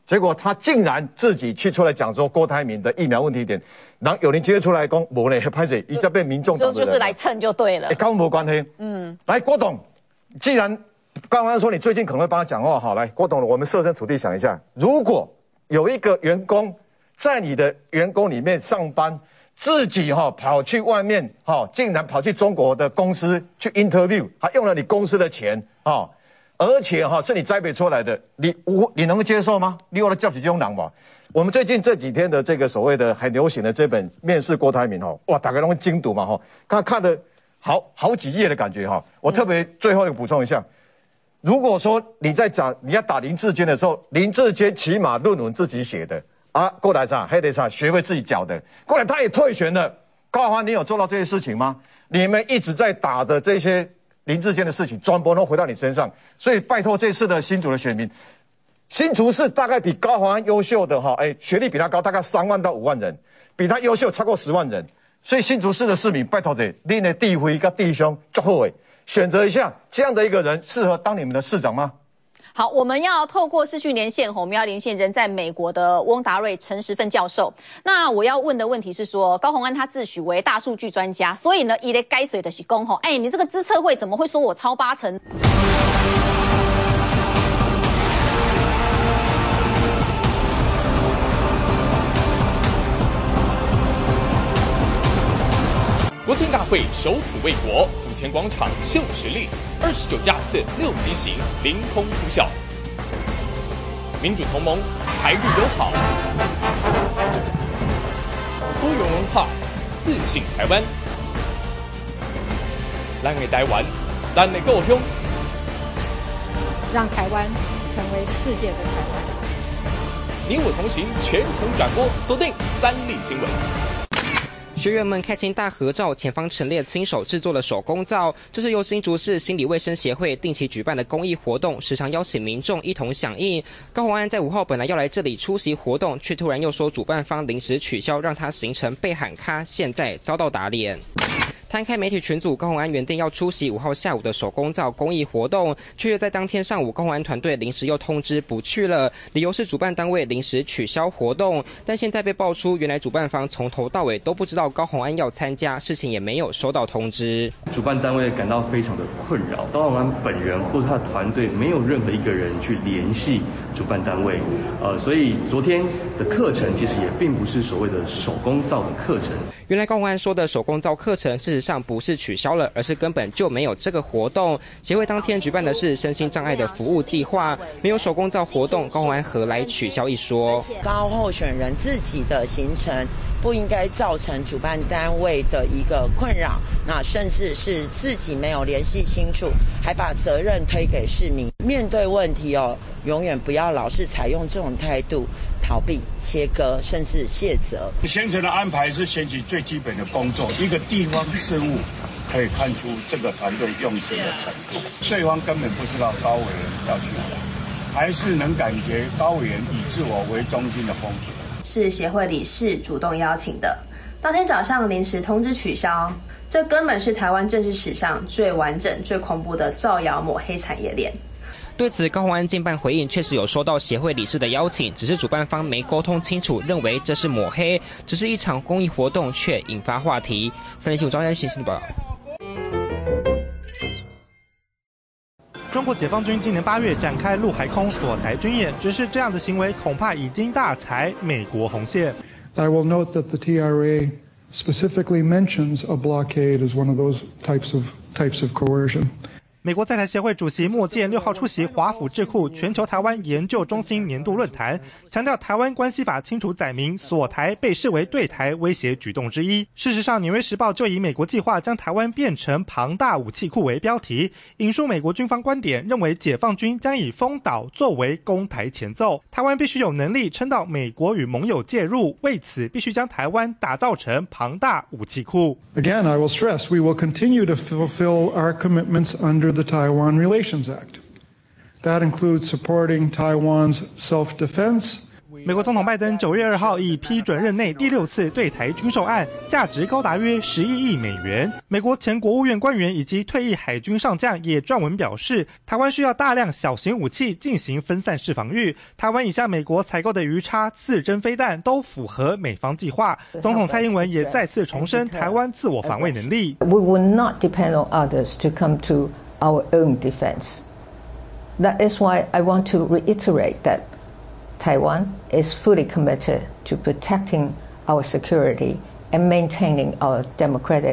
结果他竟然自己去出来讲说郭台铭的疫苗问题点，然后有人接出来讲无呢，拍谁？一直被民众党就就是来蹭就对了， 跟我没关系。嗯，来郭董，既然刚刚说你最近可能会帮他讲话，好，来郭董，我们设身处地想一下，如果有一个员工在你的员工里面上班，自己哈、哦、跑去外面哈、哦，竟然跑去中国的公司去 interview， 还用了你公司的钱啊、哦，而且哈、哦、是你栽培出来的，你无你能够接受吗？你有了叫起这种人吗？我们最近这几天的这个所谓的很流行的这本《面试郭台铭》哈，哇，大家都精读嘛哈，看看的好好几页的感觉哈。我特别最后一个补充一下。如果说你在讲你要打林志坚的时候，林志坚起码论文自己写的啊，过来啥还得啥学会自己缴的，过来他也退选了。高虹安，你有做到这些事情吗？你们一直在打的这些林志坚的事情，全部都回到你身上。所以拜托这次的新竹的选民，新竹市大概比高虹安优秀的哈，哎，学历比他高大概三万到五万人，比他优秀超过十万人。所以新竹市的市民，拜托者，你的地位跟弟兄足好诶。选择一下这样的一个人适合当你们的市长吗？ 好，我们要透过视讯连线，我们要连线人在美国的翁达瑞陈时奋教授。那我要问的问题是说，高虹安他自诩为大数据专家，所以呢，伊咧该水的是公吼，哎，你这个资策会怎么会说我超八成？ 国庆大会守土卫国，府前广场秀实力，二十九架次六机型凌空出校。民主同盟，台日友好，多元文化，自信台湾。咱的台湾，咱的故乡， 让台湾成为世界的台湾。 你我同行，全程转播，锁定三立新闻。 学员们开心大合照，前方陈列亲手制作的手工皂，这是由新竹市心理卫生协会定期举办的公益活动，时常邀请民众一同响应。高虹安在五号本来要来这里出席活动，却突然又说主办方临时取消，让他行程被喊卡，现在遭到打脸。摊开媒体群组，高虹安原定要出席五号下午的手工皂公益活动，却又在当天上午，高虹安团队临时又通知不去了，理由是主办单位临时取消活动。但现在被爆出，原来主办方从头到尾都不知道高虹安要参加，事情也没有收到通知。 主办单位感到非常的困扰，高虹安本人或者他的团队没有任何一个人去联系主办单位，呃，所以昨天的课程其实也并不是所谓的手工皂的课程。 原来高虹安说的手工皂课程，事实上不是取消了，而是根本就没有这个活动。协会当天举办的是身心障碍的服务计划，没有手工皂活动，高虹安何来取消一说？ 高候选人自己的行程不应该造成主办单位的一个困扰，那甚至是自己没有联系清楚，还把责任推给市民。面对问题哦，永远不要老是采用这种态度，逃避、切割，甚至卸责。 行程的安排是选举最基本的工作，一个地方事务可以看出这个团队用心的程度。对方根本不知道高委员要去哪，还是能感觉高委员以自我为中心的风格。 是协会理事主动邀请的，当天早上临时通知取消，这根本是台湾政治史上最完整、最恐怖的造谣抹黑产业链。 对此，高虹安近半回应，确实有收到协会理事的邀请，只是主办方没沟通清楚，认为这是抹黑，只是一场公益活动，却引发话题。三立新闻张家新闻报道。 中国解放军今年八月展开陆海空锁台军演，只是这样的行为恐怕已经大踩美国红线。 I will note that the T R A specifically mentions a blockade as one of those types of types of coercion. 美国在台协会主席莫健六号出席华府智库全球台湾研究中心年度论坛，强调台湾关系法清楚载明锁台被视为对台威胁举动之一。事实上，《纽约时报》就以美国计划将台湾变成庞大武器库为标题，引述美国军方观点，认为解放军将以封岛作为攻台前奏，台湾必须有能力撑到美国与盟友介入，为此必须将台湾打造成庞大武器库。 Again, I will stress we will continue to fulfill our commitments under the Taiwan Relations Act. That includes supporting Taiwan's self-defense 美国总统拜登九月二号已批准任内第六次对台军售案，价值高达约十一亿美元。美国前国务院官员以及退役海军上将也撰文表示，台湾需要大量小型武器进行分散式防御。台湾已向美国采购的鱼叉、刺针飞弹都符合美方计划。总统蔡英文也再次重申台湾自我防卫能力。 We will not depend on others to come to our own defense. That is why I want to reiterate that Taiwan is fully committed to protecting our security and maintaining our democratic.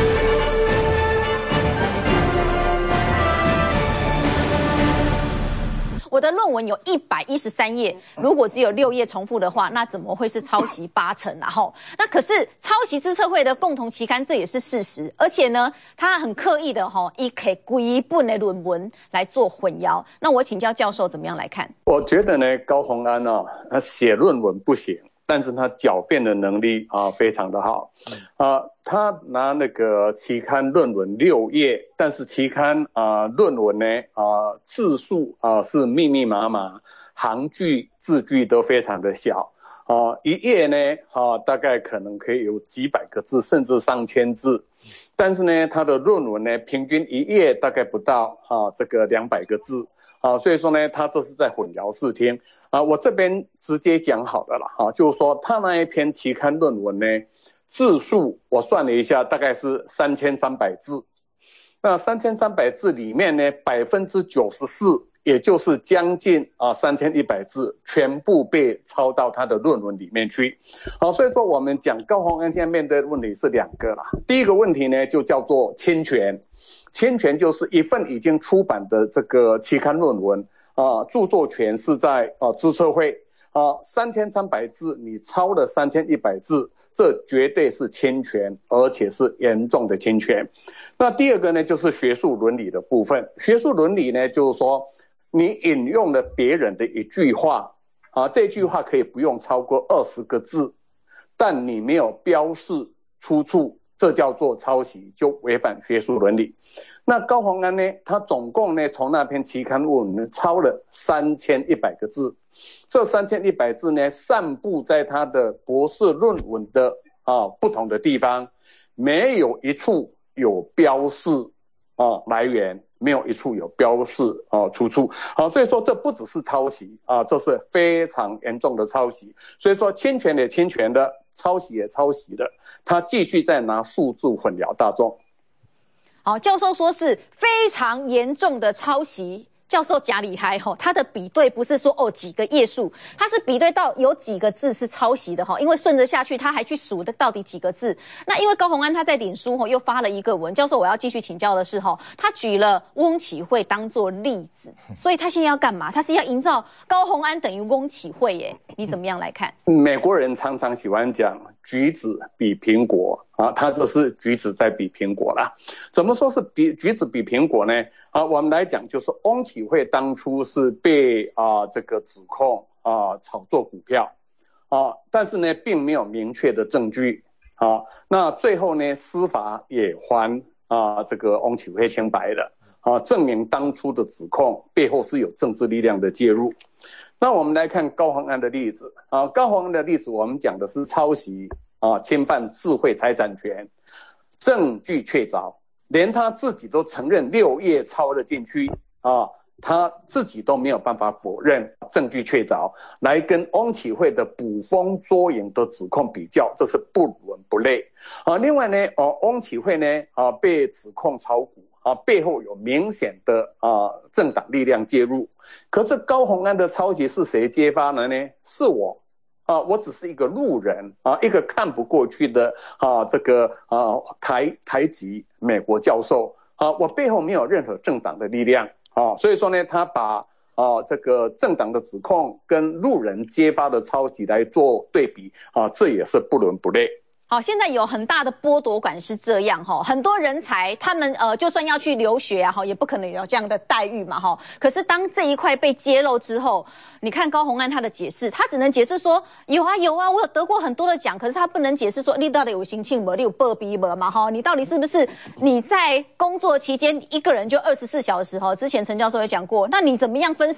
我的论文有一百一十三页，如果只有六页重复的话，那怎么会是抄袭八成啊？吼，那可是抄袭资策会的共同期刊，这也是事实。而且呢，他很刻意的吼，以给规本的论文来做混淆。那我请教教授怎么样来看？ 我觉得呢，高虹安啊，他写论文不行。但是他狡辩的能力啊非常的好，啊，他拿那个期刊论文六页，但是期刊啊论文呢啊字数啊是密密麻麻，行距字距都非常的小，啊一页呢啊大概可能可以有几百个字，甚至上千字，但是呢他的论文呢平均一页大概不到啊这个两百个字。啊，所以说呢，他这是在混淆视听啊。我这边直接讲好了啦，哈、啊，就是说他那一篇期刊论文呢，字数我算了一下，大概是三千三百字。那三千三百字里面呢，百分之九十四，也就是将近啊三千一百字，全部被抄到他的论文里面去。好、啊，所以说我们讲高虹安现在面对的问题是两个啦。第一个问题呢，就叫做侵权。侵权就是一份已经出版的这个期刊论文啊，著作权是在啊资策会啊，三千三百字你抄了三千一百字，这绝对是侵权，而且是严重的侵权。那第二个呢，就是学术伦理的部分。学术伦理呢，就是说你引用了别人的一句话啊，这句话可以不用超过二十个字，但你没有标示出处。这叫做抄袭，就违反学术伦理。那高虹安呢，他总共呢从那篇期刊论文抄了三千一百个字，这三千一百字呢散布在他的博士论文的啊不同的地方，没有一处有标示啊来源，没有一处有标示啊出处。好、啊，所以说这不只是抄袭啊，这是非常严重的抄袭。所以说侵权也侵权的。抄袭也抄袭的，他继续在拿数字混淆大众。 好，教授说是非常严重的抄袭。教授假厉害吼，他的比对不是说哦几个页数，他是比对到有几个字是抄袭的哈，因为顺着下去，他还去数的到底几个字。那因为高虹安他在脸书吼又发了一个文，教授我要继续请教的是吼，他举了翁启慧当作例子，所以他现在要干嘛？他是要营造高虹安等于翁启慧耶？你怎么样来看？ 美国人常常喜欢讲橘子比苹果啊，他这是橘子在比苹果啦。怎么说是比橘子比苹果呢？啊，我们来讲就是翁启慧当初是被啊这个指控啊炒作股票啊，但是呢并没有明确的证据啊。那最后呢司法也还啊这个翁启慧清白了啊，证明当初的指控背后是有政治力量的介入。那我们来看高虹安的例子啊，高虹安的例子我们讲的是抄袭啊，侵犯智慧财产权，证据确凿。连他自己都承认六页抄了进去啊，他自己都没有办法否认，证据确凿，来跟翁启慧的捕风捉影的指控比较，这是不伦不类啊。另外呢，哦，翁启慧呢啊被指控炒股啊，背后有明显的啊政党力量介入，可是高虹安的抄袭是谁揭发的呢？是我。啊，我只是一个路人啊，一个看不过去的啊，这个啊台台籍美国教授啊，我背后没有任何政党的力量啊，所以说呢，他把啊这个政党的指控跟路人揭发的抄袭来做对比啊，这也是不伦不类。 好，现在有很大的剥夺感是这样哈，很多人才他们呃就算要去留学啊哈，也不可能有这样的待遇嘛哈。可是当这一块被揭露之后，你看高虹安他的解释，他只能解释说有啊有啊，我有得过很多的奖，可是他不能解释说你到底有心庆没，你有报逼没嘛哈？你到底是不是你在工作期间一个人就二十四小时哈？之前陈教授也讲过，那你怎么样分身？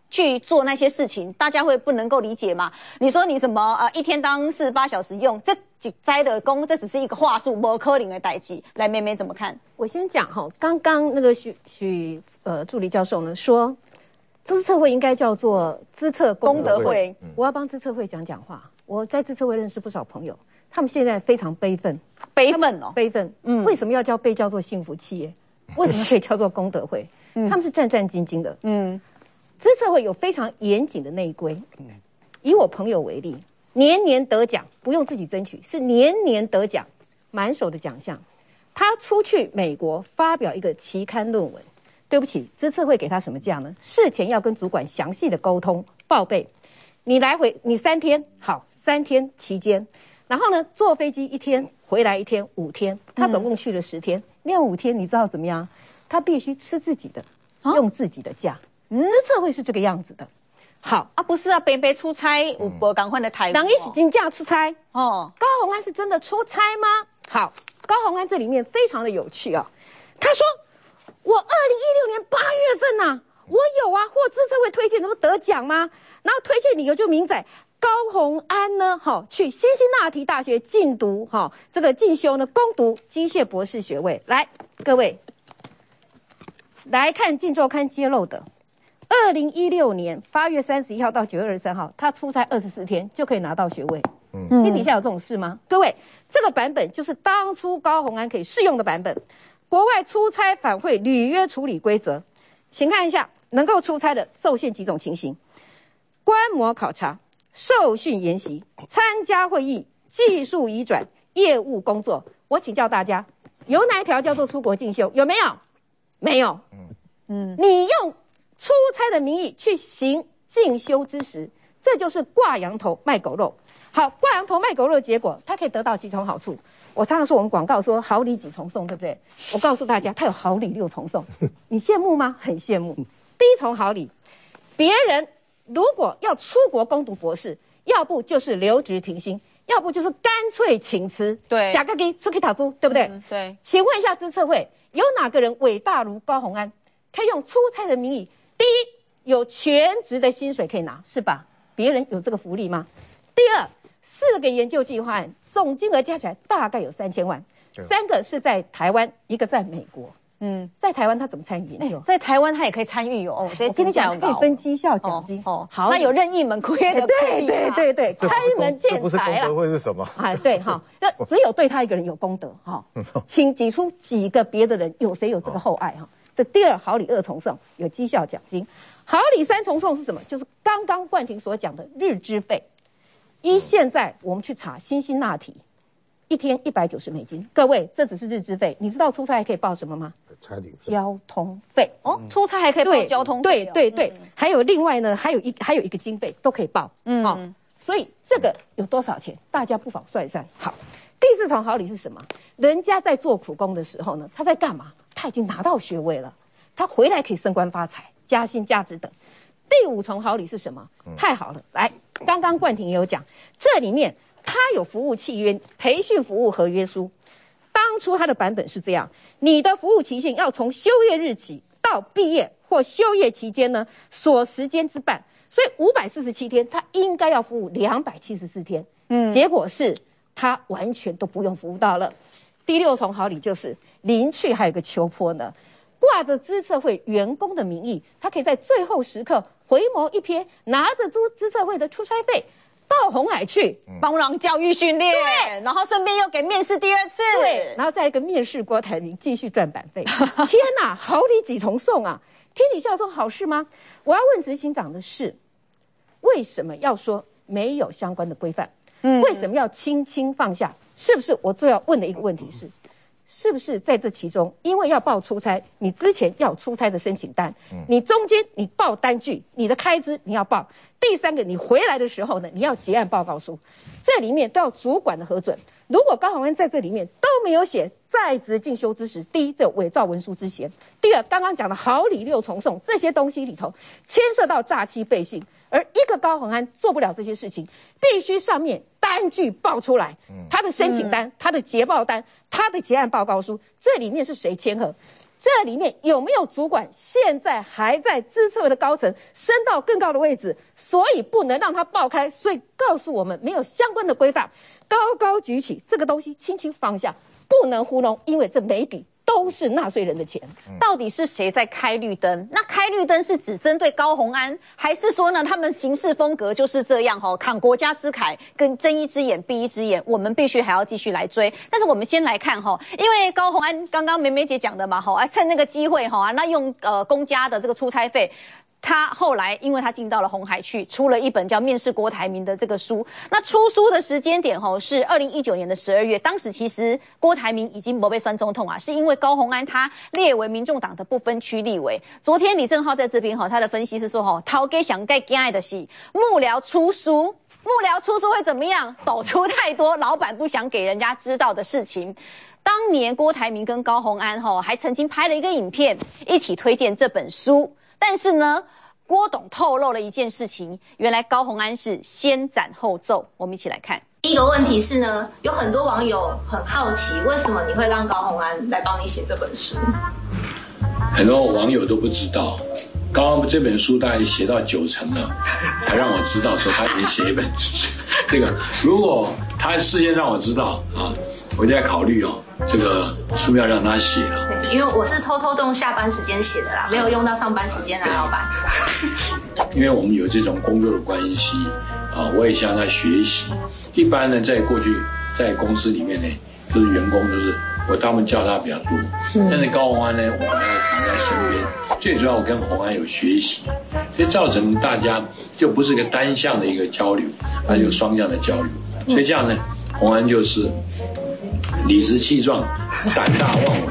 去做那些事情，大家会不能够理解吗？你说你什么呃一天当四十八小时用，这几灾的工，这只是一个话术，没可能的代志。来，妹妹怎么看？ 我先讲哈，刚刚那个许许呃助理教授呢说，资策会应该叫做资策功德会。嗯、我要帮资策会讲讲话。我在资策会认识不少朋友，他们现在非常悲愤， 悲愤哦， 悲愤。嗯，为什么要叫被叫做幸福企业？为什么可以叫做功德会？嗯、他们是战战兢兢的。嗯。资策会有非常严谨的内规，以我朋友为例，年年得奖，不用自己争取，是年年得奖，满手的奖项。他出去美国发表一个期刊论文，对不起，资策会给他什么假呢？事前要跟主管详细的沟通报备，你来回你三天，好，三天期间，然后呢，坐飞机一天，回来一天，五天，他总共去了十天，那五天你知道怎么样？他必须吃自己的，啊、用自己的假。资策会是这个样子的，好啊，不是啊，北北出差有无赶快的台， 人一起金假出差哦。高虹安是真的出差吗？好，高虹安这里面非常的有趣啊、哦。他说：“我二零一六年八月份呐、啊，我有啊，获资策会推荐，怎么得奖吗？然后推荐理由就明载高虹安呢，哈、哦，去辛辛那提大学进读哈、哦，这个进修呢，攻读机械博士学位。来，各位来看《镜周刊》揭露的。”二零一六年八月三十一号到九月二十三号，他出差二十四天就可以拿到学位。嗯，天底下有这种事吗？各位，这个版本就是当初高虹安可以适用的版本。国外出差返会履约处理规则，请看一下，能够出差的受限几种情形：观摩考察、受训研习、参加会议、技术移转、业务工作。我请教大家，有哪一条叫做出国进修？有没有？没有。嗯，你用出差的名义去行进修之时，这就是挂羊头卖狗肉。好，挂羊头卖狗肉的结果，它可以得到几重好处。我常常说我们广告说好礼几重送，对不对？我告诉大家，它有好礼六重送，你羡慕吗？很羡慕。第一重好礼，别人如果要出国攻读博士，要不就是留职停薪，要不就是干脆请辞， 对， 假个给出去讨租，对不对？ 嗯、对。 请问一下资策会，有哪个人伟大如高虹安，可以用出差的名义？第一，有全职的薪水可以拿，是吧？别人有这个福利吗？第二，四个研究计划案总金额加起来大概有三千万，三个是在台湾，一个在美国。嗯，在台湾他怎么参与研究？ 在台湾他也可以参与哦。 我跟你讲，可以分绩效奖金。 哦，好，那有任意门亏的。 对对对对，开门见财了。 这不是功德会是什么？ 啊，对哈，那只有对他一个人有功德哈，请挤出几个别的人，有谁有这个厚爱哈？这第二好礼二重送，有绩效奖金。好礼三重送是什么？就是刚刚冠廷所讲的日资费。依现在我们去查辛辛那提，一天一百九十美金。各位，这只是日资费，你知道出差还可以报什么吗？交通费哦，出差还可以报交通费、 哦。对对对，嗯、还有另外呢，还有一还有一个经费都可以报。嗯，好、哦，所以这个有多少钱？大家不妨算一算。好，第四重好礼是什么？人家在做苦工的时候呢，他在干嘛？他已经拿到学位了，他回来可以升官发财、加薪加职等。第五重好礼是什么？太好了，来，刚刚冠廷也有讲，这里面他有服务契约、培训服务合约书。当初他的版本是这样：你的服务期限要从休业日起到毕业或休业期间呢，所时间之半。所以五百四十七天，他应该要服务两百七十四天。嗯，结果是他完全都不用服务到了。第六重好礼就是临去还有个秋波呢，挂着资策会员工的名义，他可以在最后时刻回眸一瞥，拿着资资策会的出差费到红海去帮忙教育训练，对，然后顺便又给面试第二次， 对，然后再一个面试郭台铭继续赚版费。天哪，好礼几重送啊！天底下有这种好事吗？我要问执行长的是，为什么要说没有相关的规范？嗯，为什么要轻轻放下？是不是我最要问的一个问题是？是不是在这其中，因为要报出差，你之前要有出差的申请单，嗯、你中间你报单据，你的开支你要报。第三个，你回来的时候呢，你要结案报告书，这里面都要主管的核准。如果高虹安在这里面都没有写在职进修之时，第一，这有伪造文书之嫌；第二，刚刚讲的好礼六重送这些东西里头牵涉到诈欺背信，而一个高虹安做不了这些事情，必须上面单据报出来，他的申请单、他的结报单、他的结案报告书，这里面是谁签合？ 这里面有没有主管现在还在资策会的高层升到更高的位置，所以不能让它爆开，所以告诉我们没有相关的规范，高高举起这个东西轻轻放下，不能糊弄，因为这每笔都是纳税人的钱。 到底是谁在开绿灯？那开绿灯是只针对高虹安，还是说呢，他们行事风格就是这样哈，慷国家之慨，跟睁一只眼闭一只眼？我们必须还要继续来追。但是我们先来看哈，因为高虹安刚刚梅梅姐讲的嘛，哈，趁那个机会哈，那用呃公家的这个出差费。他后来，因为他进到了鸿海去，出了一本叫《面试郭台铭》的这个书。那出书的时间点吼是二零一九年的十二月，当时其实郭台铭已经没被酸总统啊，是因为高虹安他列为民众党的不分区立委。昨天李正浩在这边吼，他的分析是说吼，陶给想盖惊爱的是幕僚出书。幕僚出书会怎么样？抖出太多老板不想给人家知道的事情。当年郭台铭跟高虹安吼还曾经拍了一个影片，一起推荐这本书。但是呢，郭董透露了一件事情，原来高虹安是先斩后奏。我们一起来看。 第一个问题是呢，有很多网友很好奇，为什么你会让高虹安来帮你写这本书？ 很多网友都不知道，高虹安这本书大概写到九成了，才让我知道说他已经写一本书。这个如果他事先让我知道啊，我就在考虑哦。这个是不是要让他写了？ 因为我是偷偷用下班时间写的啦，没有用到上班时间啊，老板。 因为我们有这种工作的关系啊，我也向他学习。一般呢，在过去在公司里面呢，就是员工都是我他们叫他比较多，嗯、但是高虹安呢，我呢躺在身边。最主要我跟虹安有学习，所以造成大家就不是个单向的一个交流，而有双向的交流。所以这样呢，虹安就是。理直气壮，胆大妄为，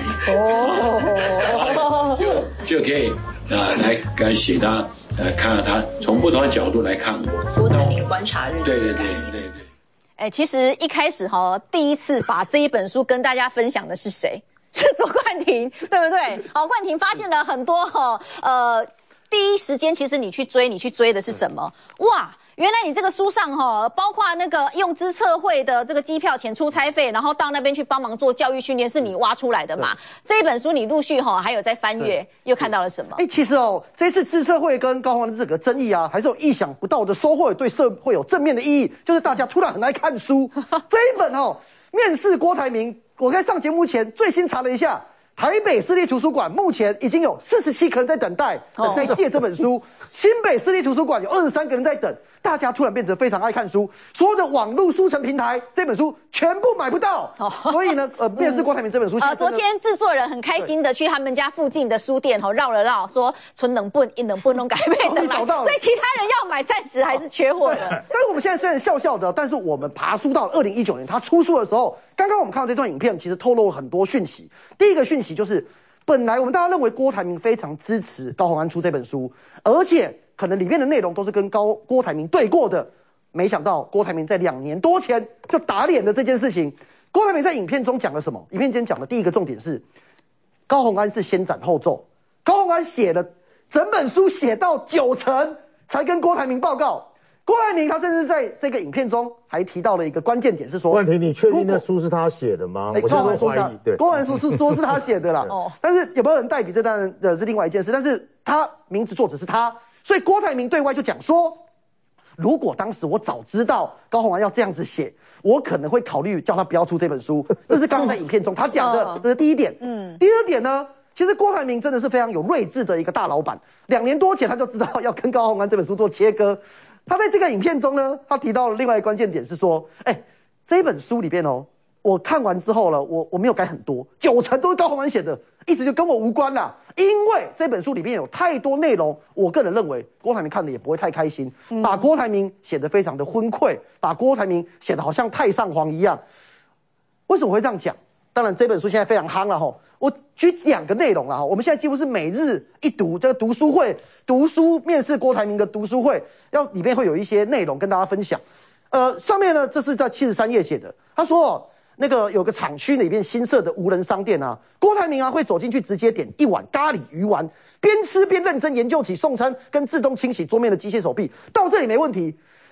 哦，就就可以啊、呃、来来写他，呃，看看他从不同的角度来看我。 郭台铭观察日。 对对对对对。 哎，其实一开始哈，第一次把这一本书跟大家分享的是谁？是左冠廷，对不对？好，冠廷发现了很多哈，呃，第一时间其实你去追，你去追的是什么？哇！原来你这个书上哈，包括那个用资策会的这个机票钱、出差费，然后到那边去帮忙做教育训练，是你挖出来的嘛？这一本书你陆续哈还有在翻阅，又看到了什么？ 哎，其实哦，这次资策会跟高虹安的这个争议啊，还是有意想不到的收获，对社会有正面的意义，就是大家突然很爱看书。这一本哦，面试郭台铭，我在上节目前最新查了一下。台北市立图书馆目前已经有四十七个人在等待，可以借这本书。新北市立图书馆有二十三个人在等，大家突然变得非常爱看书，所有的网络书城平台这本书全部买不到，所以呢，呃，面试郭台铭这本书， 呃，昨天制作人很开心的去他们家附近的书店哦绕了绕，说存冷本一冷本弄改配的来，所以其他人要买暂时还是缺货的。 但是我们现在虽然笑笑的，但是我们爬书到二零一九年他出书的时候，刚刚我们看到这段影片，其实透露了很多讯息。第一个讯息就是，本来我们大家认为郭台铭非常支持高虹安出这本书，而且可能里面的内容都是跟高郭台铭对过的。没想到郭台铭在两年多前就打脸了这件事情。郭台铭在影片中讲了什么？影片间讲的第一个重点是，高虹安是先斩后奏。高虹安写了整本书写到九成才跟郭台铭报告。郭台铭他甚至在这个影片中还提到了一个关键点，是说： 问题你确定那书是他写的吗？我现在怀疑。对， 郭台铭说是说是他写的啦。哦，但是有没有人代笔，这当然呃是另外一件事。但是他名字作者是他，所以郭台铭对外就讲说，如果当时我早知道高虹安要这样子写，我可能会考虑叫他不要出这本书。这是刚刚在影片中他讲的，这是第一点。嗯，第二点呢？其实郭台铭真的是非常有睿智的一个大老板，两年多前他就知道要跟高虹安这本书做切割。他在这个影片中呢，他提到了另外一个关键点是说，哎，这本书里边哦，我看完之后了，我我没有改很多，九成都是高虹安写的，意思就跟我无关啦。因为这本书里面有太多内容，我个人认为郭台铭看的也不会太开心，把郭台铭写得非常的昏聩，把郭台铭写得好像太上皇一样。为什么会这样讲？当然这本书现在非常夯了哈，我举两个内容啦哈，我们现在几乎是每日一读这个读书会，读书面试郭台铭的读书会，要里面会有一些内容跟大家分享。呃，上面呢这是在七十三页写的，他说、哦、那个有个厂区里面新设的无人商店啊，郭台铭啊会走进去直接点一碗咖喱鱼丸，边吃边认真研究起送餐跟自动清洗桌面的机械手臂，到这里没问题。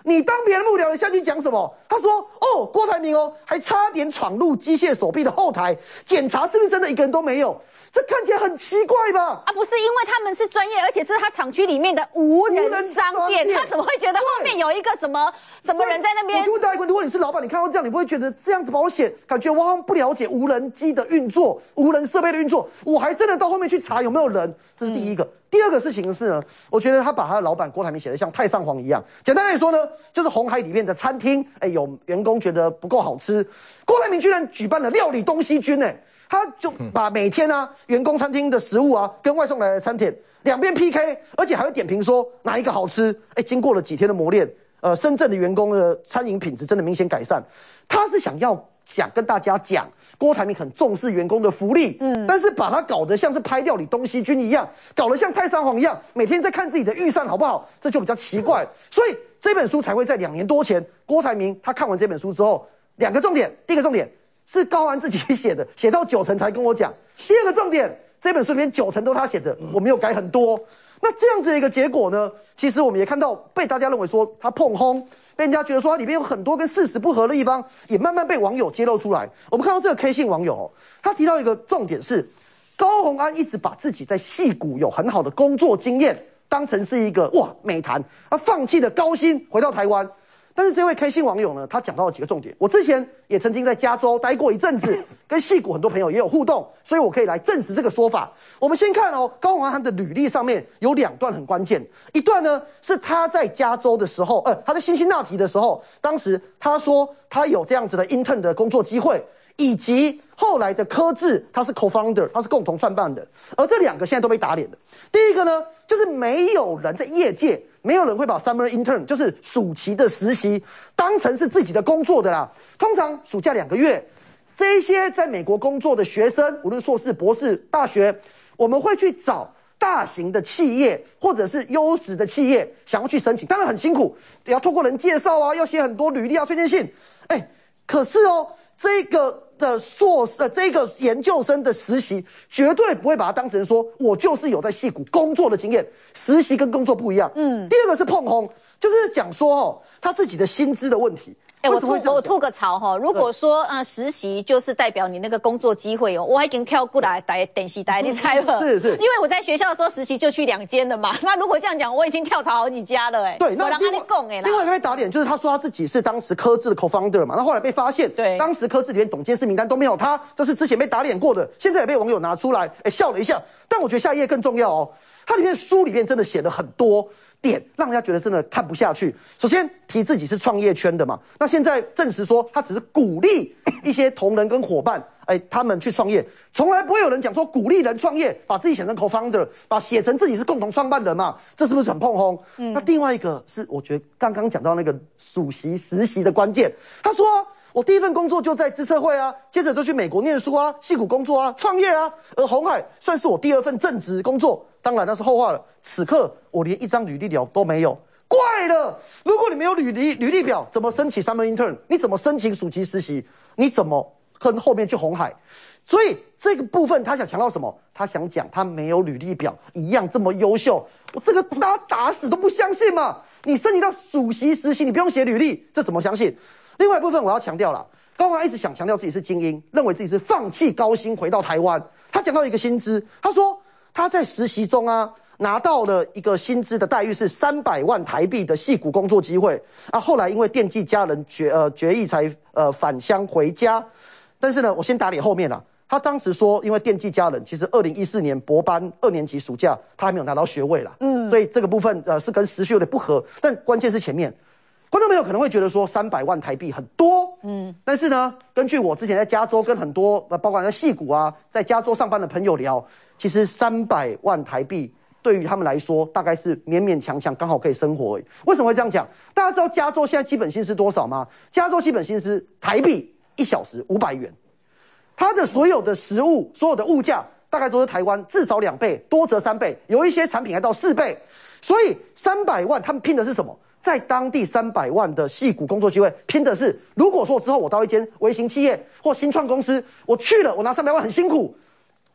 你当别人幕僚，你下去讲什么？他说：“哦，郭台铭哦，还差点闯入机械手臂的后台，检查是不是真的一个人都没有？这看起来很奇怪吧？” 啊，不是因为他们是专业，而且这是他厂区里面的无人商店，他怎么会觉得后面有一个什么什么人在那边？ 我就问大家一个问题：如果你是老板，你看到这样，你不会觉得这样子保险，感觉我好像不了解无人机的运作、无人设备的运作？我还真的到后面去查有没有人，这是第一个。嗯、第二个事情是呢，我觉得他把他的老板郭台铭写得像太上皇一样。简单来说呢，就是鸿海里面的餐厅，哎，有员工觉得不够好吃，郭台铭居然举办了料理东西军，哎，他就把每天啊员工餐厅的食物啊跟外送来的餐点两边 P K， 而且还会点评说哪一个好吃。哎，经过了几天的磨练，呃，深圳的员工的餐饮品质真的明显改善。他是想要讲跟大家讲，郭台铭很重视员工的福利，嗯，但是把他搞得像是拍料理东西军一样，搞得像太上皇一样，每天在看自己的预算好不好，这就比较奇怪。所以这本书才会在两年多前，郭台铭他看完这本书之后，两个重点，第一个重点是高虹安自己写的，写到九成才跟我讲；第二个重点，这本书里面九成都他写的，我没有改很多。那这样子的一个结果呢，其实我们也看到被大家认为说他碰轰，被人家觉得说他里面有很多跟事实不合的地方，也慢慢被网友揭露出来。我们看到这个 K 姓网友、哦，他提到一个重点是，高虹安一直把自己在矽谷有很好的工作经验当成是一个哇美谈，他放弃了高薪回到台湾。但是这位 K 姓网友呢，他讲到了几个重点。我之前也曾经在加州待过一阵子，跟矽谷很多朋友也有互动，所以我可以来证实这个说法。我们先看哦，高虹安他的履历上面有两段很关键，一段呢是他在加州的时候，呃，他在辛辛那提的时候，当时他说他有这样子的 intern 的工作机会，以及后来的科智，他是 co-founder， 他是共同创办的，而这两个现在都被打脸了。第一个呢，就是没有人在业界，没有人会把 summer intern， 就是暑期的实习，当成是自己的工作的啦。通常暑假两个月，这一些在美国工作的学生，无论硕士、博士、大学，我们会去找大型的企业或者是优质的企业，想要去申请，当然很辛苦，也要透过人介绍啊，要写很多履历啊、推荐信。哎，可是哦，这个的硕士呃，这个研究生的实习绝对不会把它当成说我就是有在矽谷工作的经验，实习跟工作不一样。嗯，第二个是碰轰，就是讲说哦，他自己的薪资的问题。 哎、欸，我吐我吐个槽哈，如果说呃实习就是代表你那个工作机会哦，我已经跳过来待等习待，你猜吧？ 是是， 因为我在学校的时候实习就去两间了嘛。那如果这样讲，我已经跳槽好几家了哎、欸。 对，那另外哎， 另外一个被打脸就是他说他自己是当时科智的 co-founder 嘛，那后来被发现，对，当时科智里面董监事名单都没有他，这是之前被打脸过的，现在也被网友拿出来，哎笑了一下。但我觉得下一页更重要哦，它里面书里面真的写了很多点，让人家觉得真的看不下去。首先提自己是创业圈的嘛，那现在证实说他只是鼓励一些同仁跟伙伴，哎，他们去创业，从来不会有人讲说鼓励人创业，把自己写成 co-founder， 把写成自己是共同创办人嘛，这是不是很碰轰？嗯，那另外一个是我觉得刚刚讲到那个暑习实习的关键，他说我第一份工作就在资策会啊，接着就去美国念书啊，矽谷工作啊，创业啊，而鸿海算是我第二份正职工作。当然那是后话了，此刻我连一张履历表都没有，怪了！如果你没有履历履历表，怎么申请 summer intern？ 你怎么申请暑期实习？你怎么跟后面去鸿海？所以这个部分他想强调什么？他想讲他没有履历表一样这么优秀，我这个大家打死都不相信嘛！你申请到暑期实习，你不用写履历，这怎么相信？另外一部分我要强调了，高虹安一直想强调自己是精英，认为自己是放弃高薪回到台湾。他讲到一个薪资，他说他在实习中啊拿到了一个薪资的待遇是三百万台币的矽谷工作机会啊，后来因为惦记家人决呃决议才呃返乡回家。但是呢，我先打脸后面啦。他当时说，因为惦记家人，其实二零一四年博班二年级暑假他还没有拿到学位啦，嗯，所以这个部分呃是跟时序有点不合。但关键是前面。观众朋友可能会觉得说三百万台币很多，嗯，但是呢，根据我之前在加州跟很多呃，包括在矽谷啊，在加州上班的朋友聊，其实三百万台币对于他们来说，大概是勉勉强强刚好可以生活而已。为什么会这样讲？大家知道加州现在基本薪资多少吗？加州基本薪资台币一小时五百元，它的所有的食物、所有的物价大概都是台湾至少两倍，多则三倍，有一些产品还到四倍。所以三百万他们拼的是什么？在当地三百万的矽谷工作机会，拼的是，如果说之后我到一间微型企业或新创公司，我去了，我拿三百万很辛苦，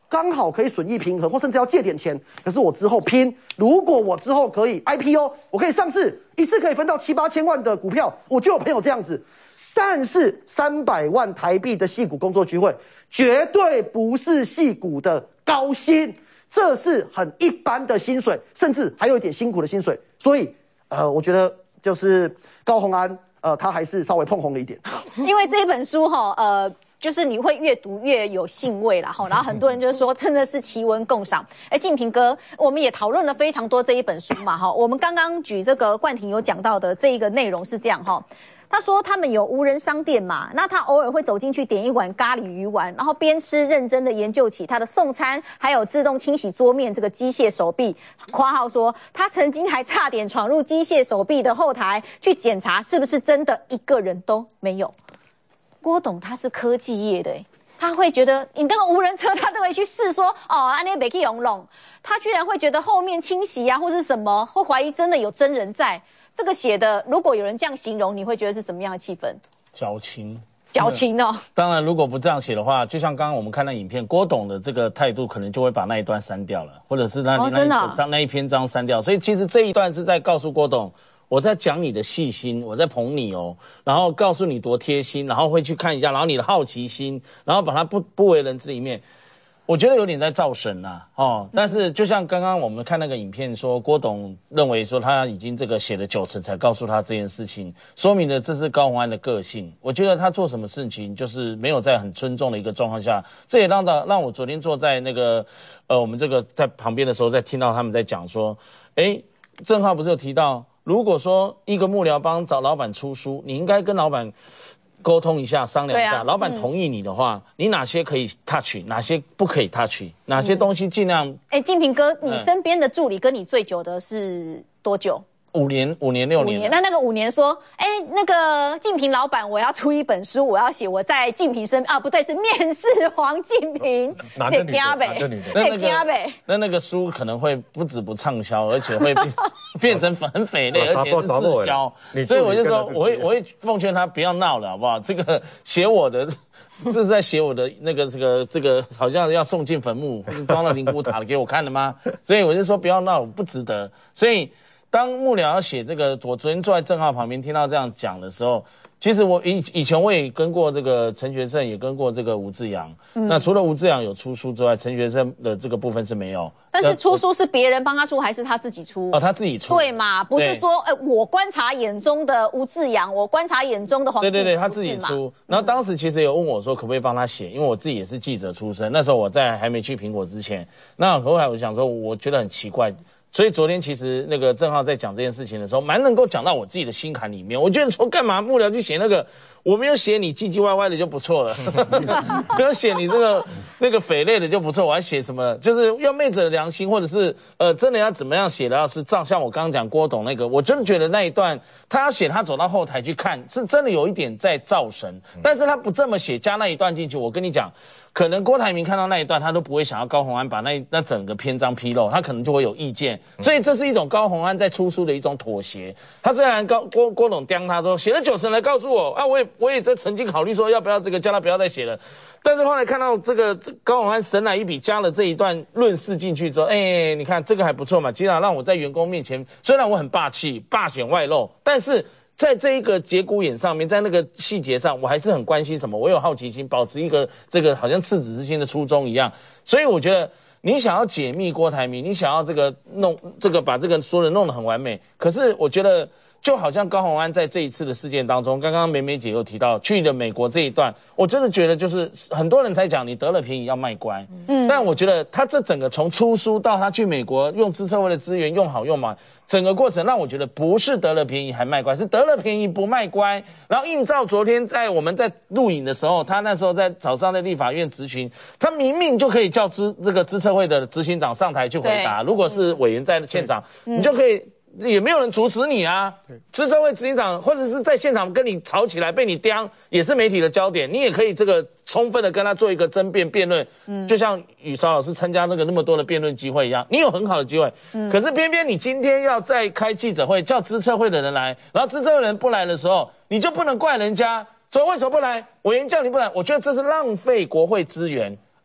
刚好可以损益平衡，或甚至要借点钱，可是我之后拼，如果我之后可以 I P O， 我可以上市，一次可以分到七八千万的股票，我就有朋友这样子。但是三百万台币的矽谷工作机会，绝对不是矽谷的高薪，这是很一般的薪水，甚至还有一点辛苦的薪水。所以，呃，我觉得就是高虹安，呃，他还是稍微碰红了一点。 因为这本书哈，呃。就是你会越读越有兴味啦，然后很多人就是说真的是奇文共赏。哎，敬平哥，我们也讨论了非常多这一本书嘛，哈，我们刚刚举这个冠廷有讲到的这一个内容是这样哈。他说他们有无人商店嘛，那他偶尔会走进去点一碗咖喱鱼丸，然后边吃认真的研究起他的送餐，还有自动清洗桌面这个机械手臂。括号说他曾经还差点闯入机械手臂的后台去检查是不是真的一个人都没有。郭董他是科技业的，他会觉得你那个无人车，他都会去试说哦，安尼没去用弄，他居然会觉得后面清洗啊或是什么，会怀疑真的有真人在。这个写的，如果有人这样形容，你会觉得是什么样的气氛？ 矫情， 矫情哦。 当然，如果不这样写的话，就像刚刚我们看那影片，郭董的这个态度可能就会把那一段删掉了，或者是那、哦、那一章那一篇章删掉。所以其实这一段是在告诉郭董。我在讲你的细心，我在捧你哦，然后告诉你多贴心，然后会去看一下，然后你的好奇心，然后把它不不为人知的一面，我觉得有点在造神呐、啊，哦。但是就像刚刚我们看那个影片说，郭董认为说他已经这个写了九成才告诉他这件事情，说明了这是高虹安的个性。我觉得他做什么事情就是没有在很尊重的一个状况下，这也让到让我昨天坐在那个呃我们这个在旁边的时候，在听到他们在讲说，哎，正浩不是有提到。如果说一个幕僚帮找老板出书，你应该跟老板沟通一下，商量一下。啊、老板同意你的话，嗯、你哪些可以 touch， 哪些不可以 touch， 哪些东西尽量。哎、 嗯，敬平哥，你身边的助理跟你最久的是多久？ 五年，五年，六年。五年， 那那个五年说，哎，那个敬平老板，我要出一本书，我要写我在敬平身啊，不对，是面试黄敬平。 哪个女的？哪个女的？ 那那个那那个书可能会不止不畅销，而且会变成很匪类，而且是滞销。所以我就说，我会我会奉劝他不要闹了，好不好？这个写我的。这是在写我的那个这个这个，好像要送进坟墓，或是装到灵骨塔给我看的吗？所以我就说不要闹，不值得。所以当幕僚要写这个，我昨天坐在郑浩旁边听到这样讲的时候，其实我以以前我也跟过这个陈学圣，也跟过这个吴志阳。嗯、那除了吴志阳有出书之外，陈学圣的这个部分是没有。 但是出书是别人帮他出，还是他自己出？ 哦，他自己出。 对嘛？不是说，呃，我观察眼中的吴志阳，我观察眼中的黄。 对对对，他自己出。然后当时其实有问我说，可不可以帮他写？因为我自己也是记者出身，那时候我在还没去苹果之前，那后来我想说，我觉得很奇怪。所以昨天其实那个郑浩在讲这件事情的时候，蛮能够讲到我自己的心坎里面。我觉得说干嘛幕僚去写那个，我没有写你唧唧歪歪的就不错了，没有写你这个那个匪类的就不错，我还写什么？就是要昧着良心，或者是呃真的要怎么样写的？要是照像我刚刚讲郭董那个，我真的觉得那一段他要写他走到后台去看，是真的有一点在造神，但是他不这么写，加那一段进去，我跟你讲。可能郭台铭看到那一段，他都不会想要高虹安把那那整个篇章披露，他可能就会有意见。所以这是一种高虹安在出书的一种妥协。他虽然高郭郭董刁他说写了九成来告诉我啊，我也我也在曾经考虑说要不要这个叫他不要再写了，但是后来看到这个高虹安神来一笔加了这一段论事进去之后，哎、欸，你看这个还不错嘛，既然让我在员工面前，虽然我很霸气，霸显外露，但是。在这一个节骨眼上面，在那个细节上，我还是很关心什么？我有好奇心，保持一个这个好像赤子之心的初衷一样。所以我觉得，你想要解密郭台铭，你想要这个弄这个把这个说的弄得很完美，可是我觉得。就好像高虹安在这一次的事件当中，刚刚梅梅姐有提到去的美国这一段，我真的觉得就是很多人才讲你得了便宜要卖乖，嗯，但我觉得他这整个从出书到他去美国用资策会的资源用好用满，整个过程让我觉得不是得了便宜还卖乖，是得了便宜不卖乖。然后映照昨天在我们在录影的时候，他那时候在早上在立法院质询，他明明就可以叫资这个资策会的执行长上台去回答，如果是委员在现场，嗯、你就可以。也没有人阻止你啊！资策会执行长或者是在现场跟你吵起来被你刁，也是媒体的焦点，你也可以这个充分的跟他做一个争辩辩论，嗯，就像宇韶老师参加那个那么多的辩论机会一样，你有很好的机会，嗯，可是偏偏你今天要再开记者会，叫资策会的人来，然后资策会的人不来的时候，你就不能怪人家，所以为什么不来？委员叫你不来，我觉得这是浪费国会资源。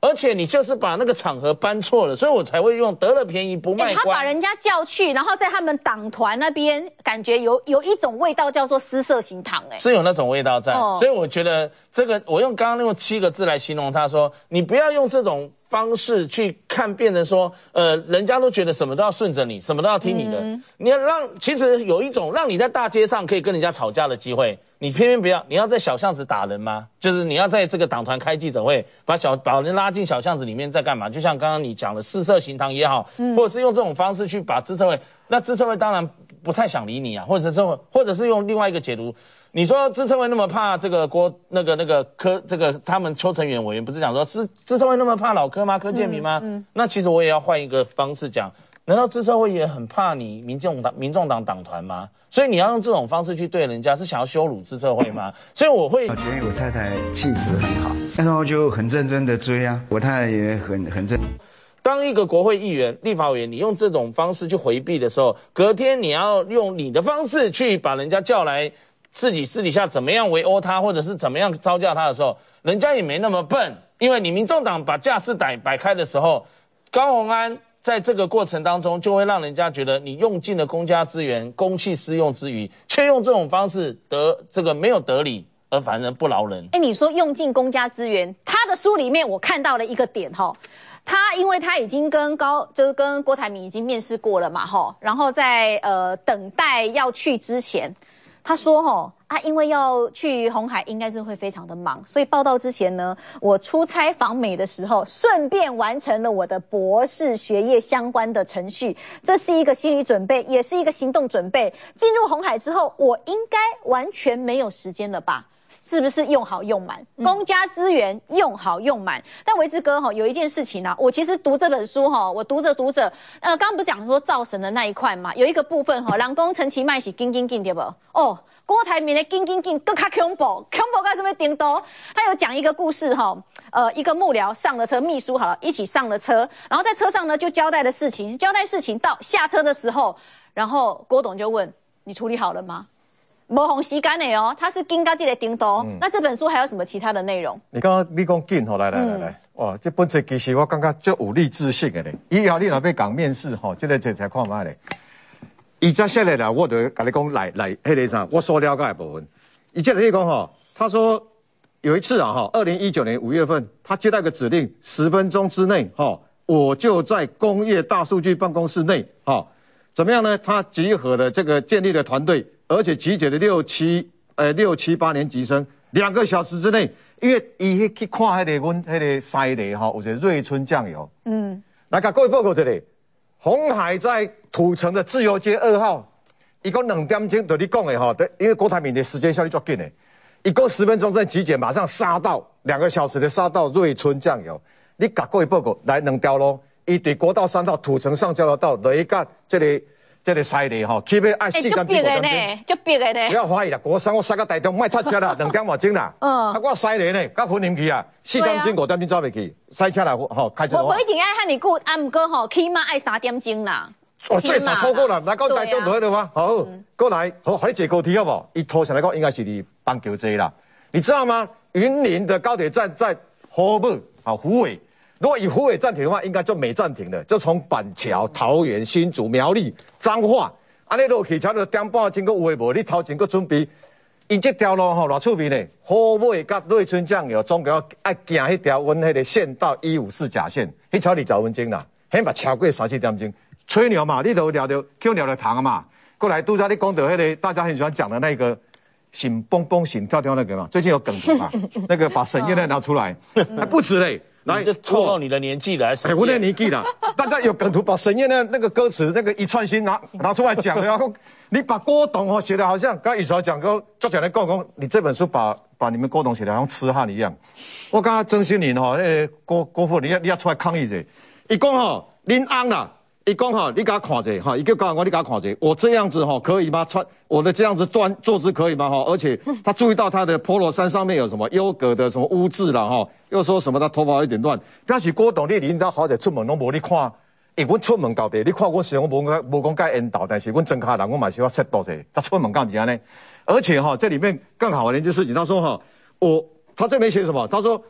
而且你就是把那个场合搬错了，所以我才会用得了便宜不卖欸、他把人家叫去，然后在他们党团那边，感觉有有一种味道叫做私设行堂，哎， 是有那种味道在， 哦、 所以我觉得这个我用刚刚用七个字来形容他说，你不要用这种方式去看，变成说，呃，人家都觉得什么都要顺着你，什么都要听你的，嗯、你要让其实有一种让你在大街上可以跟人家吵架的机会。你偏偏不要，你要在小巷子打人吗？就是你要在这个党团开记者会，把小把人拉进小巷子里面在干嘛？就像刚刚你讲的四色行堂也好，嗯、或者是用这种方式去把资策会，那资策会当然不太想理你啊，或者是或者是用另外一个解读，你说资策会那么怕这个郭那个那个柯这个他们邱成元委员不是讲说资资策会那么怕老柯吗？柯建铭吗？嗯嗯、那其实我也要换一个方式讲。难道资策会也很怕你民众党、民众党党团吗？所以你要用这种方式去对人家，是想要羞辱资策会吗？所以我会我觉得我太太气质很好，然后就很认真的追啊，我太太也很很认。 当一个国会议员、立法委员，你用这种方式去回避的时候，隔天你要用你的方式去把人家叫来，自己私底下怎么样围殴他，或者是怎么样招架他的时候，人家也没那么笨，因为你民众党把架势摆摆开的时候，高虹安。在这个过程当中，就会让人家觉得你用尽了公家资源，公器私用之余，却用这种方式得这个没有得理，而反而不饶人。 哎、欸，你说用尽公家资源，他的书里面我看到了一个点哈，他因为他已经跟高就是跟郭台铭已经面试过了嘛哈，然后在呃等待要去之前，他说哈。啊，因为要去鸿海，应该是会非常的忙，所以报道之前呢，我出差访美的时候，顺便完成了我的博士学业相关的程序，这是一个心理准备，也是一个行动准备。进入鸿海之后，我应该完全没有时间了吧？是不是用好用满？公家资源用好用满。但维之哥哈有一件事情啊，我其实读这本书哈，我读着读着，呃，刚刚不是讲说造神的那一块嘛，有一个部分哈，人讲陈其迈是紧紧紧对不？哦，郭台铭的紧紧紧更加恐怖，恐怖到什么程度？他有讲一个故事哈，呃，一个幕僚上了车，秘书好了，一起上了车，然后在车上呢就交代的事情，交代事情到下车的时候，然后郭董就问你处理好了吗？没红时间的哦，他是跟到这个程度。嗯、那这本书还有什么其他的内容？ 你刚刚你讲紧吼，来来来来，嗯、哇，这本册其实我感觉足有励志性的咧。以后你若要讲面试吼，这个这才看卖咧。伊才写来啦，我就跟你讲来来，迄个啥，我所了解的部分。伊接着你讲吼，他说有一次啊哈，二零一九年五月份，他接到一个指令，十分钟之内哈，我就在工业大数据办公室内哈，怎么样呢？他集合了这个建立的团队。而且集结了六七呃六七八年级生，两个小时之内，因为伊去看迄个阮迄个西雷哈，有一个瑞春酱油，嗯，来甲各位报告一下，鸿海在土城的自由街二号，伊讲两点钟对你讲的哈，因为郭台铭的时间效率足紧的，一共十分钟在集结，马上杀到两个小时的杀到瑞春酱油，你甲各位报告来两条路，伊对国道三号土城上交流道雷甲这个。这个犀利吼，起码爱四点钟五点钟， 足逼的呢。 不要怀疑啦，国三我杀到台中，莫塞车啦，两点外钟啦。嗯，啊，我犀利呢，甲混进去啊，四点钟五点钟走袂去，塞车来吼开车。 我我一定爱喊你顾，啊，毋过吼起码爱三点钟啦。 哦，最少超过啦，来到台中就了吗？好，过来，好，好你坐高铁好不好？伊头上来讲应该是伫板桥站啦，你知道吗？云林的高铁站在虎尾，啊虎尾。如果以虎尾暂停的话，应该就没暂停的，就从板桥、桃园、新竹、苗栗、彰化，安尼落去差不多点半钟，搁有诶无？你头前搁准备，因这条路吼偌出名呢，虎尾甲瑞春酱油总共要爱行迄条阮迄个县道一五四甲线，迄超二十分钟啦，迄嘛超过三四点钟。吹牛嘛，你都聊着 Q 聊着糖嘛，过来拄则你讲到迄个大家很喜欢讲的那个。醒蹦蹦醒跳跳那个嘛，最近有梗图嘛，那个把沈燕再拿出来，还不止嘞， 来就透露你的年纪了， 哎，我的年纪了，大家有梗图把沈燕的那个歌词那个一串心拿拿出来讲，然后你把郭董哦写的好像刚刚宇潮讲过，就讲的郭董，你这本书把把你们郭董写的好像痴汉一样，我刚刚曾心凌哈，那个郭郭富，你要你要出来抗议者，一讲哈，恁翁啦。一讲哈，你给他看着哈，一个高官你给他看着，我这样子哈可以吗？穿我的这样子端坐姿可以吗？哈，而且他注意到他的 polo 衫上面有什么优格的什么污渍啦哈，又说什么他头发有点乱。表示郭董你领导好者出门拢无你看，因为我出门到底，你看我虽然我无无讲介引导，但是我真卡人我嘛是要 set 到者，他出门干啥呢？而且哈这里面更好玩的一件事情，他说哈我他这边写什么？他说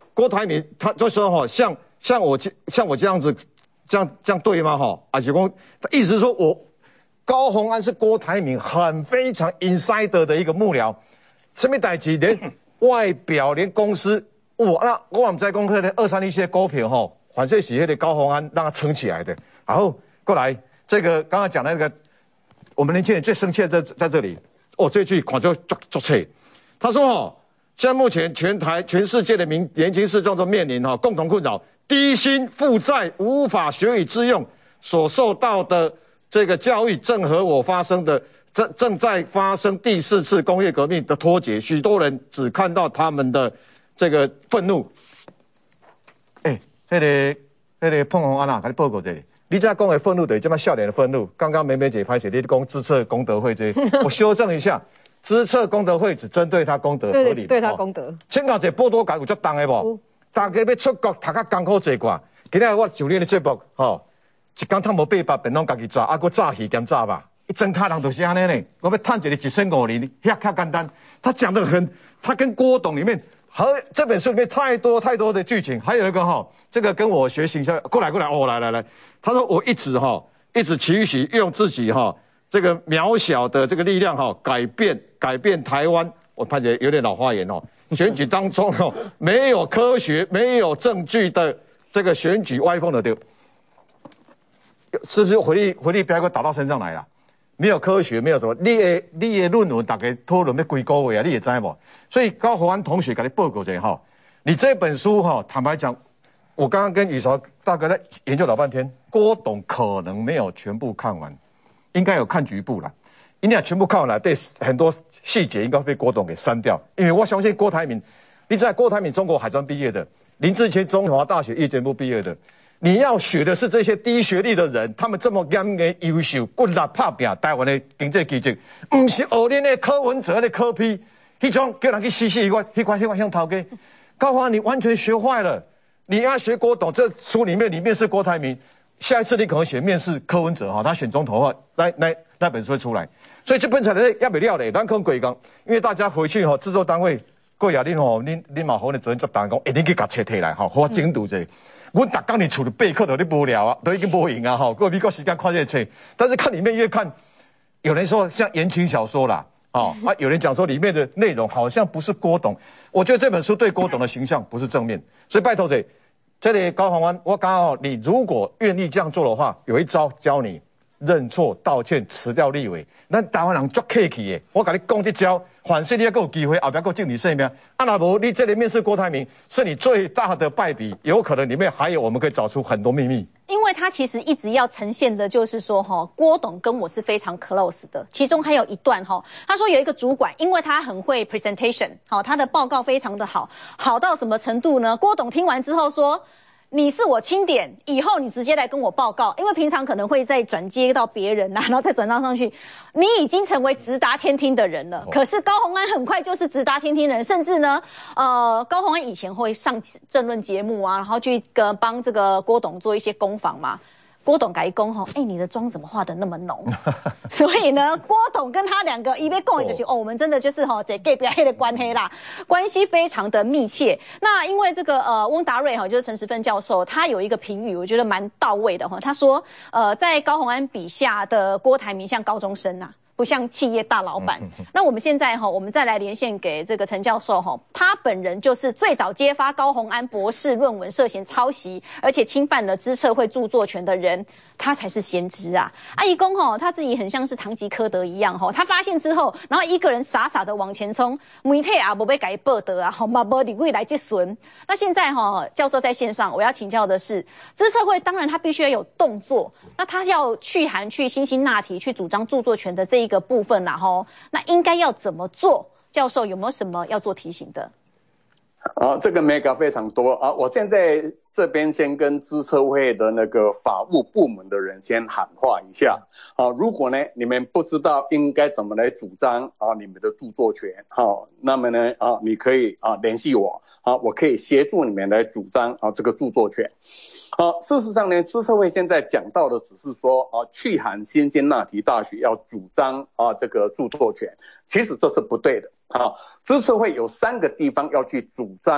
郭台铭他就说哈，像像我像我这样子，这样这样对吗？哈，而且公意思是说我高虹安是郭台铭很非常 insider 的一个幕僚，什么代志连外表连公司，哇，那我们在公司的二三一些股票哈，反正是那个高虹安让他撑起来的。然后过来这个刚刚讲的那个，我们年轻人最生气的在在这里，哦，这句看就足足切。他说哦。现在目前全台全世界的民年轻世众都面临哈共同困扰，低薪负债无法学以致用，所受到的这个教育正和我发生的正正在发生第四次工业革命的脱节，许多人只看到他们的这个愤怒。哎、欸，那个那个碰红安娜，给你报告这里，你这讲的愤怒等于这么少年的愤怒。刚刚梅梅姐拍写，你讲自测功德会这，我修正一下。资策功德会只针对他功德合理， 对对他功德。 请讲这报道界有足重的无？大家要出国读较艰苦这寡，今日我就你的节目吼，一天趁无八百便拢家己炸，啊，搁炸鱼兼炸吧。一整卡人都是安尼呢，我要趁一个一千五年，遐较简单。他讲的很，他跟郭董里面和这本书里面太多太多的剧情，还有一个哈，这个跟我学行销，过来过来哦，来来来，他说我一直哈，一直期许用自己哈。这个渺小的这个力量哈，改变改变台湾，我发觉有点老花眼哦。选举当中哦，没有科学、没有证据的这个选举歪风的丢，是不是回力回力镖给我打到身上来了？没有科学，没有什么，你的你的论文大概讨论要几个月啊？你也知无？所以高虹安同学给你报告一下哈，你这本书哈，坦白讲，我刚刚跟宇潮大哥在研究老半天，郭董可能没有全部看完。应该有看局部啦，因为全部看完了，对很多细节应该被郭董给删掉。因为我相信郭台铭，你在郭台铭中国海专毕业的，林志坚中华大学夜间部毕业的，你要学的是这些低学历的人，他们这么严的优秀，骨力拍拼台湾的经济基础，不是学恁的柯文哲的柯批，迄种叫人去死死一块，一块一块向头家。高华，你完全学坏了，你要学郭董，这书里面里面是郭台铭。下一次你可能写面试柯文哲哈，他选总统的话，那那那本书会出来，所以这本才能要不了嘞，咱可能贵讲，因为大家回去哈，制作单位贵啊，恁吼，恁恁嘛好的责任就担讲，一定去甲册摕来哈，好精读者。我逐工你除了备课都你无聊啊，都已经无赢啊哈，过美国时间看这册，但是看里面越看，有人说像言情小说啦，哦啊，有人讲说里面的内容好像不是郭董，我觉得这本书对郭董的形象不是正面，所以拜托者。这里高虹安，我刚好，你如果愿意这样做的话，有一招教你认错、道歉、辞掉立委。咱台湾人足客气的，我跟你讲这招，反正你还有机会，后边还敬你性命。啊，那无你这里面试郭台铭，是你最大的败笔，有可能里面还有我们可以找出很多秘密。 因为他其实一直要呈现的就是说，哈，郭董跟我是非常 close 的。其中还有一段哈，他说有一个主管，因为他很会 presentation， 好，他的报告非常的好，好到什么程度呢？郭董听完之后说。你是我钦点，以后你直接来跟我报告，因为平常可能会再转接到别人啊，然后再转到上去，你已经成为直达天听的人了。可是高虹安很快就是直达天听人，甚至呢，呃，高虹安以前会上政论节目啊，然后去跟帮这个郭董做一些攻防嘛。郭董改攻吼，哎，你的妆怎么画得那么浓？所以呢，郭董跟他两个一边共一就是哦，我们真的就是吼这 gay 表黑的关黑啦，关系非常的密切。那因为这个呃，翁达瑞哈，就是陈时芬教授，他有一个评语，我觉得蛮到位的哈。他说，呃，在高虹安笔下的郭台铭像高中生呐、啊。不像企业大老板。那我们现在哈，我们再来连线给这个陈教授哈，他本人就是最早揭发高虹安博士论文涉嫌抄袭，而且侵犯了知策会著作权的人，他才是先知啊！阿姨公哈，他自己很像是堂吉诃德一样哈，他发现之后，然后一个人傻傻的往前冲，媒体啊不被改报道啊，好嘛不理未来接损。那现在哈，教授在线上，我要请教的是，知策会当然他必须要有动作，那他要去函去辛辛那提去主张著作权的这一个部分啦吼，那应该要怎么做？教授有没有什么要做提醒的？ 啊，这个 mega 非常多啊！我现在这边先跟资策会的那个法务部门的人先喊话一下啊！如果呢你们不知道应该怎么来主张啊你们的著作权，好、啊，那么呢啊你可以啊联系我啊，我可以协助你们来主张啊这个著作权。好、啊，事实上呢，资策会现在讲到的只是说啊，去函辛辛那提大学要主张啊这个著作权，其实这是不对的。好，资策会有三个地方要去主张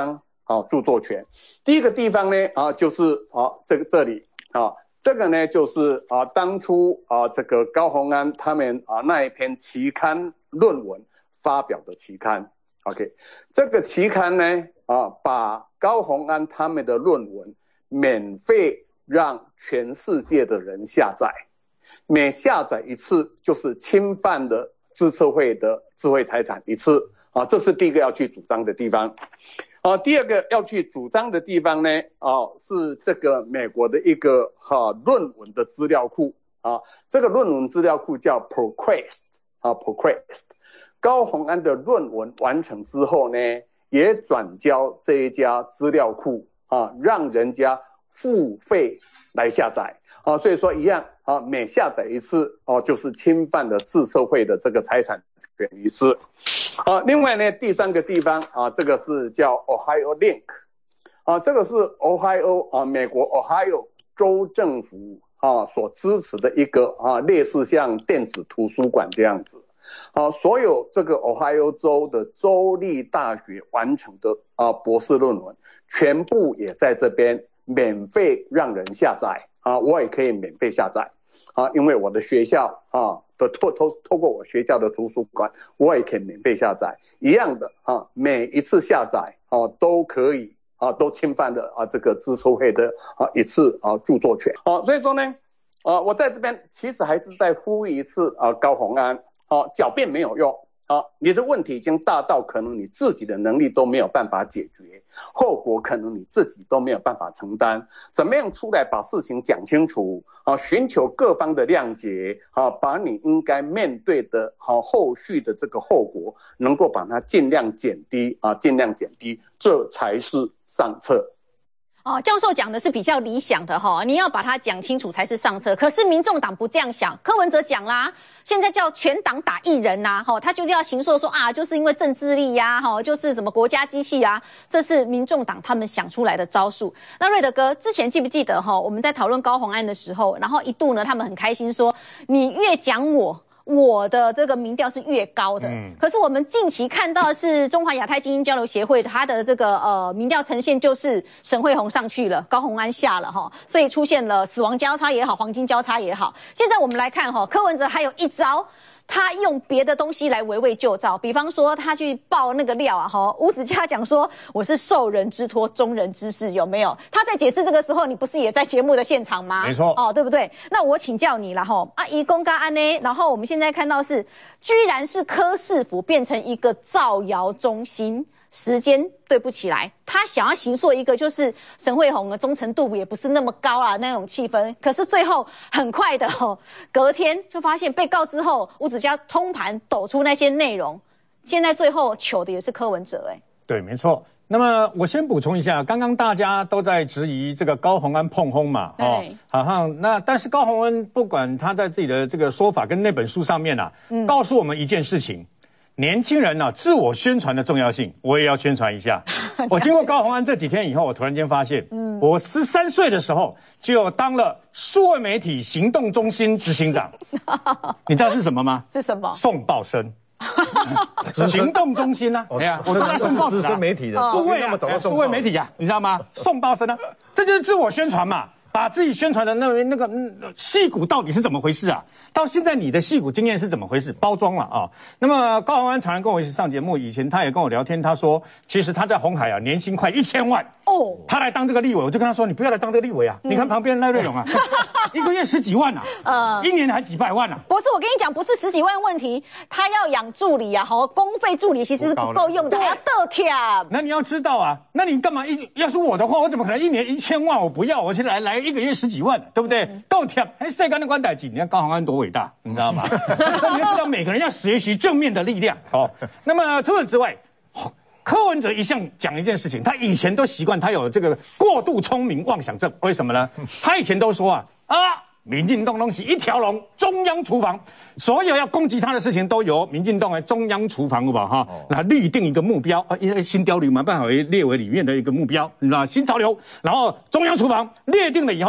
啊著作权。第一个地方呢啊就是啊这个这里啊。这个呢，就是啊，当初啊，这个高虹安他们啊那一篇期刊论文发表的期刊 ，OK， 这个期刊呢啊，把高虹安他们的论文免费让全世界的人下载，每下载一次就是侵犯了资策会的智慧财产一次啊，这是第一个要去主张的地方。啊，第二个要去主张的地方呢，啊，是这个美国的一个哈、啊、论文的资料库啊，这个论文资料库叫 ProQuest 啊 ProQuest， 高虹安的论文完成之后呢，也转交这一家资料库啊，让人家付费来下载啊，所以说一样啊，每下载一次哦、啊，就是侵犯了智策会的这个财产权一次。啊，另外呢，第三个地方啊，这个是叫 Ohio Link， 啊，这个是 Ohio 啊，美国 Ohio 州政府啊所支持的一个啊，类似像电子图书馆这样子，啊，所有这个 Ohio 州的州立大学完成的啊博士论文，全部也在这边免费让人下载啊，我也可以免费下载啊，因为我的学校啊。透透透过我学校的图书馆，我也可以免费下载，一样的啊，每一次下载啊都可以啊，都侵犯了啊这个资策会的啊一次啊著作权啊，所以说呢，啊我在这边其实还是再呼吁一次啊，高虹安啊，狡辩没有用啊，你的问题已经大到可能你自己的能力都没有办法解决，后果可能你自己都没有办法承担，怎么样出来把事情讲清楚啊，寻求各方的谅解啊，把你应该面对的啊后续的这个后果能够把它尽量减低啊，尽量减低，这才是上策。 哦，教授讲的是比较理想的哈，你要把它讲清楚才是上策。可是民众党不这样想，柯文哲讲啦，现在叫全党打一人呐，哈，他就要行说说啊，就是因为政治力呀，哈，就是什么国家机器啊，这是民众党他们想出来的招数。那瑞德哥之前记不记得哈，我们在讨论高虹安的时候，然后一度呢，他们很开心说，你越讲我。我的这个民调是越高的，嗯，可是我们近期看到的是中华亚太精英交流协会它的这个呃民调呈现就是沈慧虹上去了，高虹安下了哈，所以出现了死亡交叉也好，黄金交叉也好。现在我们来看哈，柯文哲还有一招。他用别的东西来围魏救赵，比方说他去爆那个料啊，哈，吴子嘉讲说我是受人之托，忠人之事，有没有？他在解释这个时候，你不是也在节目的现场吗？ 没错， 哦，对不对？那我请教你了哈，啊，移公干安呢？然后我们现在看到是，居然是柯市府变成一个造谣中心。时间对不起来，他想要形塑一个就是沈慧虹的忠诚度也不是那么高啊那种气氛，可是最后很快的哦，隔天就发现被告之后，吴子嘉通盘抖出那些内容，现在最后糗的也是柯文哲哎、欸。 对，没错。那么我先补充一下，刚刚大家都在质疑这个高虹安碰轰嘛，哦，好像那但是高虹安不管他在自己的这个说法跟那本书上面啊，嗯、告诉我们一件事情。年轻人啊，自我宣传的重要性，我也要宣传一下。我经过高虹安这几天以后，我突然间发现，嗯，我十三岁的时候就当了数位媒体行动中心执行长。你知道是什么吗？ 是什么？ 送报生。行动中心呢？哎呀，我都在送报纸啊， 资深媒体的， 数位啊，数位媒体呀，你知道吗？送报生呢，这就是自我宣传嘛。把自己宣传的那那个矽谷到底是怎么回事啊？到现在你的矽谷经验是怎么回事？包装了啊。那么高虹安常常跟我一起上节目，以前他也跟我聊天，他说其实他在鸿海啊年薪快一千万哦，他来当这个立委，我就跟他说你不要来当这个立委啊，嗯、你看旁边赖瑞隆啊，一个月十几万啊，呃，一年还几百万啊。 不是，我跟你讲，不是十几万问题，他要养助理啊，好，公费助理其实是不够用的，还要倒贴。 那你要知道啊，那你干嘛一要是我的话，我怎么可能一年一千万？我不要，我现在来来。一个月十几万，对不对？够甜！哎，晒干的关代几？你看高虹安多伟大，你知道吗？所以你要知道，每个人要学习正面的力量。哦，那么除此之外，柯文哲一向讲一件事情，他以前都习惯他有这个过度聪明妄想症，为什么呢？他以前都说啊啊。民进党东西一条龙，中央厨房，所有要攻击他的事情都由民进党的中央厨房，好不好哈？那立定一个目标啊，因为新雕流嘛，办法为列为里面的一个目标，你知道新潮流，然后中央厨房列定了以后呢，通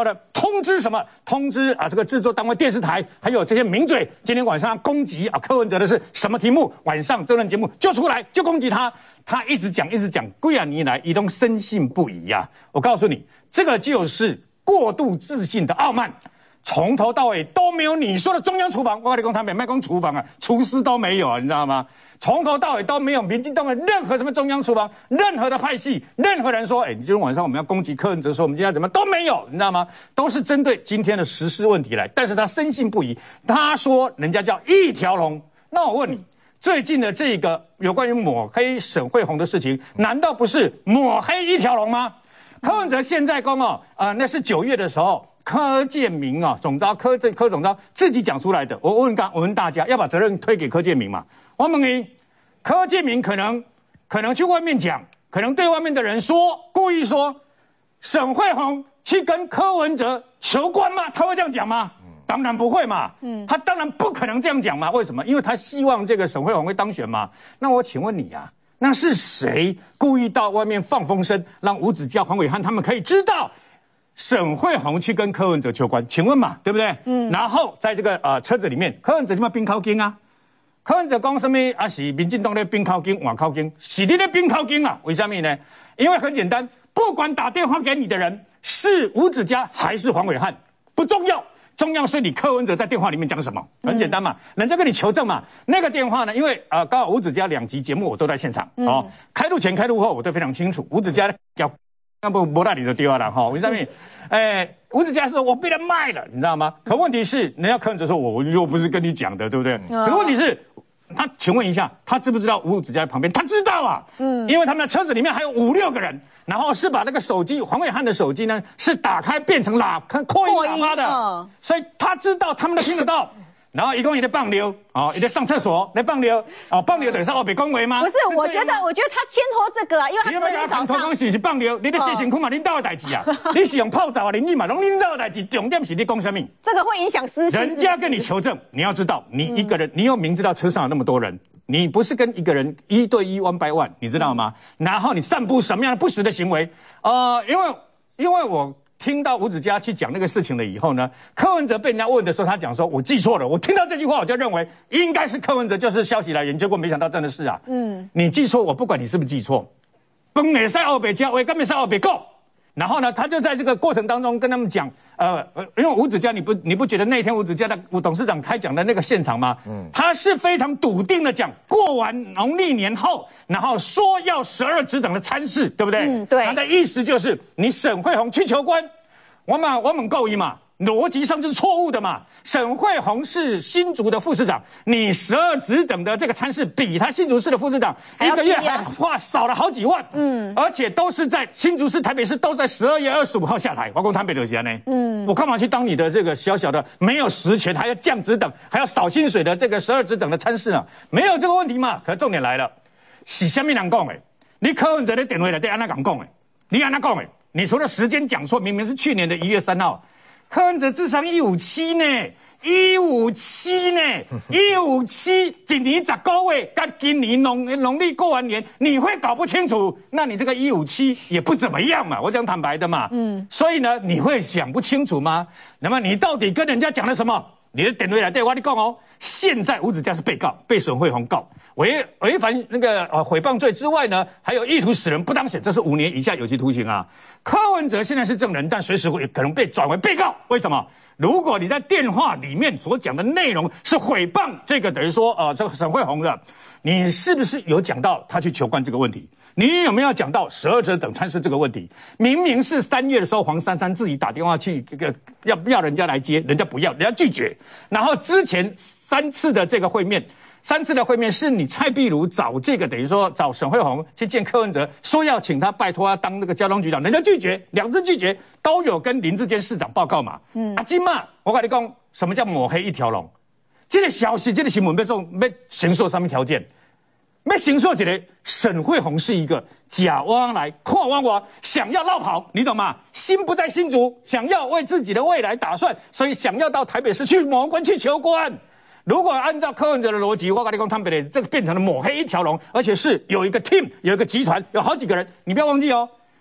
通知什么？通知啊，这个制作单位电视台还有这些名嘴，今天晚上要攻击啊柯文哲的是什么题目？晚上这轮节目就出来就攻击他，他一直讲一直讲，几啊年来一都深信不疑呀、啊。我告诉你，这个就是过度自信的傲慢。从头到尾都没有你说的中央厨房，我跟你讲，他没卖公厨房啊，厨师都没有啊，你知道吗？从头到尾都没有民进党的任何什么中央厨房，任何的派系，任何人说，哎，你今天晚上我们要攻击柯文哲，说我们今天怎么都没有，你知道吗？都是针对今天的时事问题来，但是他深信不疑，他说人家叫一条龙。那我问你，最近的这个有关于抹黑沈慧虹的事情，难道不是抹黑一条龙吗？柯文哲现在讲哦，呃，那是九月的时候。柯建铭啊，总召柯这柯总召自己讲出来的。我问刚，我问大家要把责任推给柯建铭嘛？我问你，柯建铭可能可能去外面讲，可能对外面的人说，故意说沈慧虹去跟柯文哲求官吗？他会这样讲吗？当然不会嘛。嗯，他当然不可能这样讲嘛。为什么？因为他希望这个沈慧虹会当选嘛。那我请问你啊，那是谁故意到外面放风声，让吴子嘉、黄伟汉他们可以知道？沈慧虹去跟柯文哲求官，请问嘛，对不对？嗯，然后在这个呃车子里面，柯文哲就嘛冰靠金啊，柯文哲讲什么啊？是民进党的冰靠金、瓦靠金，是你的冰靠金啊？为什么呢？因为很简单，不管打电话给你的人是吴子嘉还是黄伟汉，不重要，重要是你柯文哲在电话里面讲什么，很简单嘛，人家跟你求证嘛。那个电话呢，因为呃刚好吴子嘉两集节目我都在现场，嗯、哦，开录前、开录后我都非常清楚，吴子嘉要。那不没道理就丢了哈，为什么？哎，吴子嘉说我被人卖了，你知道吗？可问题是，人家柯文哲说我又不是跟你讲的，对不对？嗯、可问题是，他请问一下，他知不知道吴子嘉在旁边？他知道啊，嗯，因为他们的车子里面还有五六个人，然后是把那个手机黄伟汉的手机呢是打开变成喇扩音喇叭的，嗯、所以他知道他们都听得到。然后一共也在放流，哦，也在上厕所，在放流，哦，放流等于是我被恭维吗？ 不是，我觉得，我觉得他牵拖这个啊，因为他昨天早上， 你是放流，你的洗身躯嘛，领导的代志啊，你是用泡澡啊、淋浴嘛，拢领导的代志，重点是你讲什么？ 这个会影响私讯。 人家跟你求证，你要知道，你一个人，你又明知道车上有那么多人，你不是跟一个人一对一 one by one， 你知道吗？然后你散布什么样的不实的行为？呃，因为因为我。听到吴子嘉去讲那个事情了以后呢，柯文哲被人家问的时候，他讲说：“我记错了。”我听到这句话，我就认为应该是柯文哲就是消息来源，结果没想到真的是啊。嗯，你记错，我不管你是不是记错，崩美赛奥北加，我根本赛奥北够。然后呢，他就在这个过程当中跟他们讲，呃，因为吴子嘉，你不你不觉得那天吴子嘉的吴董事长开讲的那个现场吗？嗯，他是非常笃定的讲，过完农历年后，然后说要十二职等的参事，对不对？嗯，对。他的意思就是你沈慧虹去求官，我们我们够一嘛。逻辑上就是错误的嘛。沈慧虹是新竹的副市长，你十二职等的这个参事比他新竹市的副市长一个月还花少了好几万，嗯，而且都是在新竹市、台北市都在十二月二十五号下台。我讲台北的钱呢，嗯，我干嘛去当你的这个小小的没有实权还要降职等还要少薪水的这个十二职等的参事呢？没有这个问题嘛？可重点来了，是什么人讲的？你柯文哲的点位了，对安那讲讲的，你安那讲的？你除了时间讲错，明明是去年的一月三号。柯文哲智商一五七呢，一五七呢，一五七，今年十个月，跟今年农农历过完年，你会搞不清楚？那你这个一五七也不怎么样嘛，我讲坦白的嘛，嗯，所以呢，你会想不清楚吗？那么你到底跟人家讲了什么？你的点位来对，我跟你讲哦，现在吴子嘉是被告，被沈慧虹告违违反那个呃诽谤罪之外呢，还有意图使人不当选，这是五年以下有期徒刑啊。柯文哲现在是证人，但随时会可能被转为被告。为什么？如果你在电话里面所讲的内容是诽谤，这个等于说呃这个沈慧虹的，你是不是有讲到他去求官这个问题？你有没有讲到十二者等参事这个问题？明明是三月的时候，黄珊珊自己打电话去这个要要人家来接，人家不要，人家拒绝。然后之前三次的这个会面，三次的会面是你蔡壁如找这个等于说找沈慧虹去见柯文哲，说要请他拜托他当那个交通局长，人家拒绝，两次拒绝都有跟林智坚市长报告嘛。嗯，啊，今嘛我跟你讲，什么叫抹黑一条龙？这个消息，这个新闻要做要形塑什么条件？要形塑一个沈慧虹是一个假汪来看汪我想要落跑，你懂吗？心不在新竹，想要为自己的未来打算，所以想要到台北市去某官去求官。如果按照柯文哲的逻辑，我跟你讲，他们的这个变成了抹黑一条龙，而且是有一个 team， 有一个集团，有好几个人。你不要忘记哦，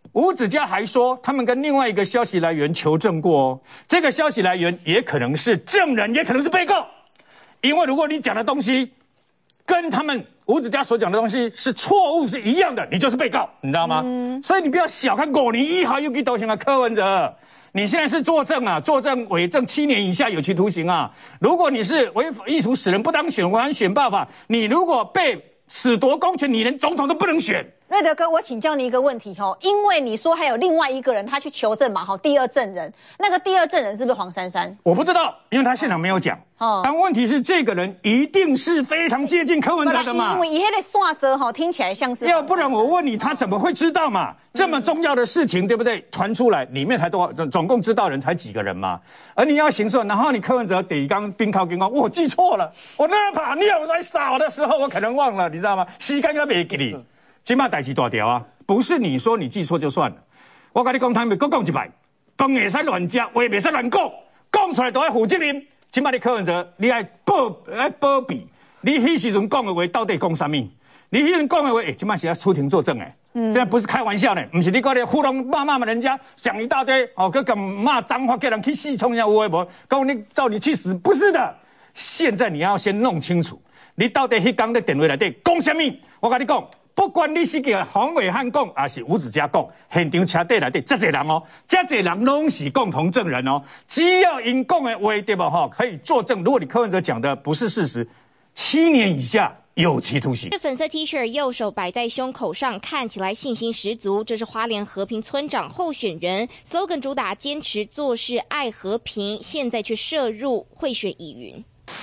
吴子嘉还说，他们跟另外一个消息来源求证过哦，这个消息来源也可能是证人，也可能是被告，因为如果你讲的东西跟他们吴子嘉所讲的东西是错误是一样的，你就是被告，你知道吗？嗯、所以你不要小看五年一号又给斗刑的柯文哲，你现在是作证啊，作证伪证七年以下有期徒刑啊。如果你是违法意图使人不当选，违反选罢法，你如果被褫夺公权，你连总统都不能选。 瑞德哥，我请教你一个问题哈，因为你说还有另外一个人他去求证嘛，哈，第二证人，那个第二证人是不是黄珊珊？ 我不知道，因为他现场没有讲。哦，但问题是这个人一定是非常接近柯文哲的嘛？ 因为以他的算舌哈，听起来像是。 要不然我问你，他怎么会知道嘛？这么重要的事情，对不对？传出来里面才多，总共知道人才几个人嘛？而你要行说，然后你柯文哲得刚冰靠跟我，我记错了，我那把尿在扫的时候，我可能忘了，你知道吗？时间要没给你，今嘛代志大条啊！不是你说你记错就算了，我跟你讲，他们各讲一摆，饭袂使乱食，话袂使乱讲，讲出来都要负责任。今摆你柯文哲，你爱保爱保庇，你迄时阵讲的话到底讲啥物？你迄阵讲的话，哎，今摆是要出庭作证哎，嗯，现在不是开玩笑呢，不是你讲你糊弄骂骂人家，讲一大堆哦，搁敢骂脏话，叫人去戏冲一下有诶无？讲你照你去死，不是的。现在你要先弄清楚，你到底迄天在电话内底讲啥物？我跟你讲。不管你是叫黄伟汉讲，还是吴子嘉讲，现场车底内底这侪人哦，这侪人拢是共同证人哦。只要因讲的话对吧？哈，可以作证。如果你柯文哲讲的不是事实，七年以下有期徒刑。 这粉色 T 恤右手摆在胸口上，看起来信心十足。这是花莲和平村长候选人 ，slogan 主打坚持做事爱和平，现在却涉入贿选疑云。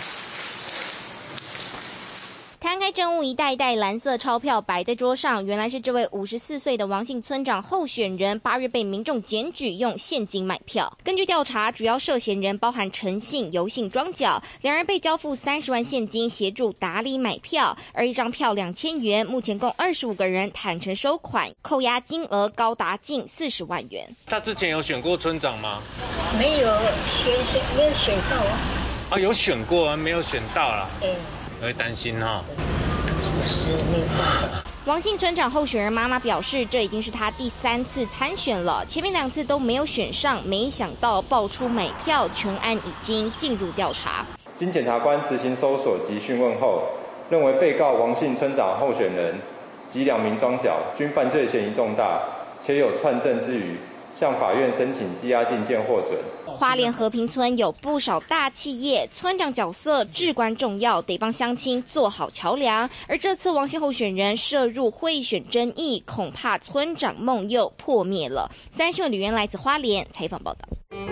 摊开证物，一袋一袋蓝色钞票摆在桌上，原来是这位五十四岁的王姓村长候选人，八月被民众检举用现金买票。根据调查，主要涉嫌人包含陈姓、尤姓庄脚，两人被交付三十万现金协助打理买票，而一张票两千元，目前共二十五个人坦诚收款，扣押金额高达近四十万元。 他之前有选过村长吗？ 没有选，没有选到啊。 啊，有选过啊，没有选到啦。 嗯。 会担心哈、哦， 就是没有办法。 王姓村长候选人妈妈表示，这已经是她第三次参选了，前面两次都没有选上，没想到爆出买票，全案已经进入调查。 经检察官执行搜索及讯问后，认为被告王姓村长候选人及两名庄脚均犯罪嫌疑重大，且有串证之余，向法院申请羁押禁见获准。 花莲和平村有不少大企业，村长角色至关重要，得帮乡亲做好桥梁。而这次王姓候选人涉入贿选争议，恐怕村长梦又破灭了。三新闻吕元来自花莲采访报道。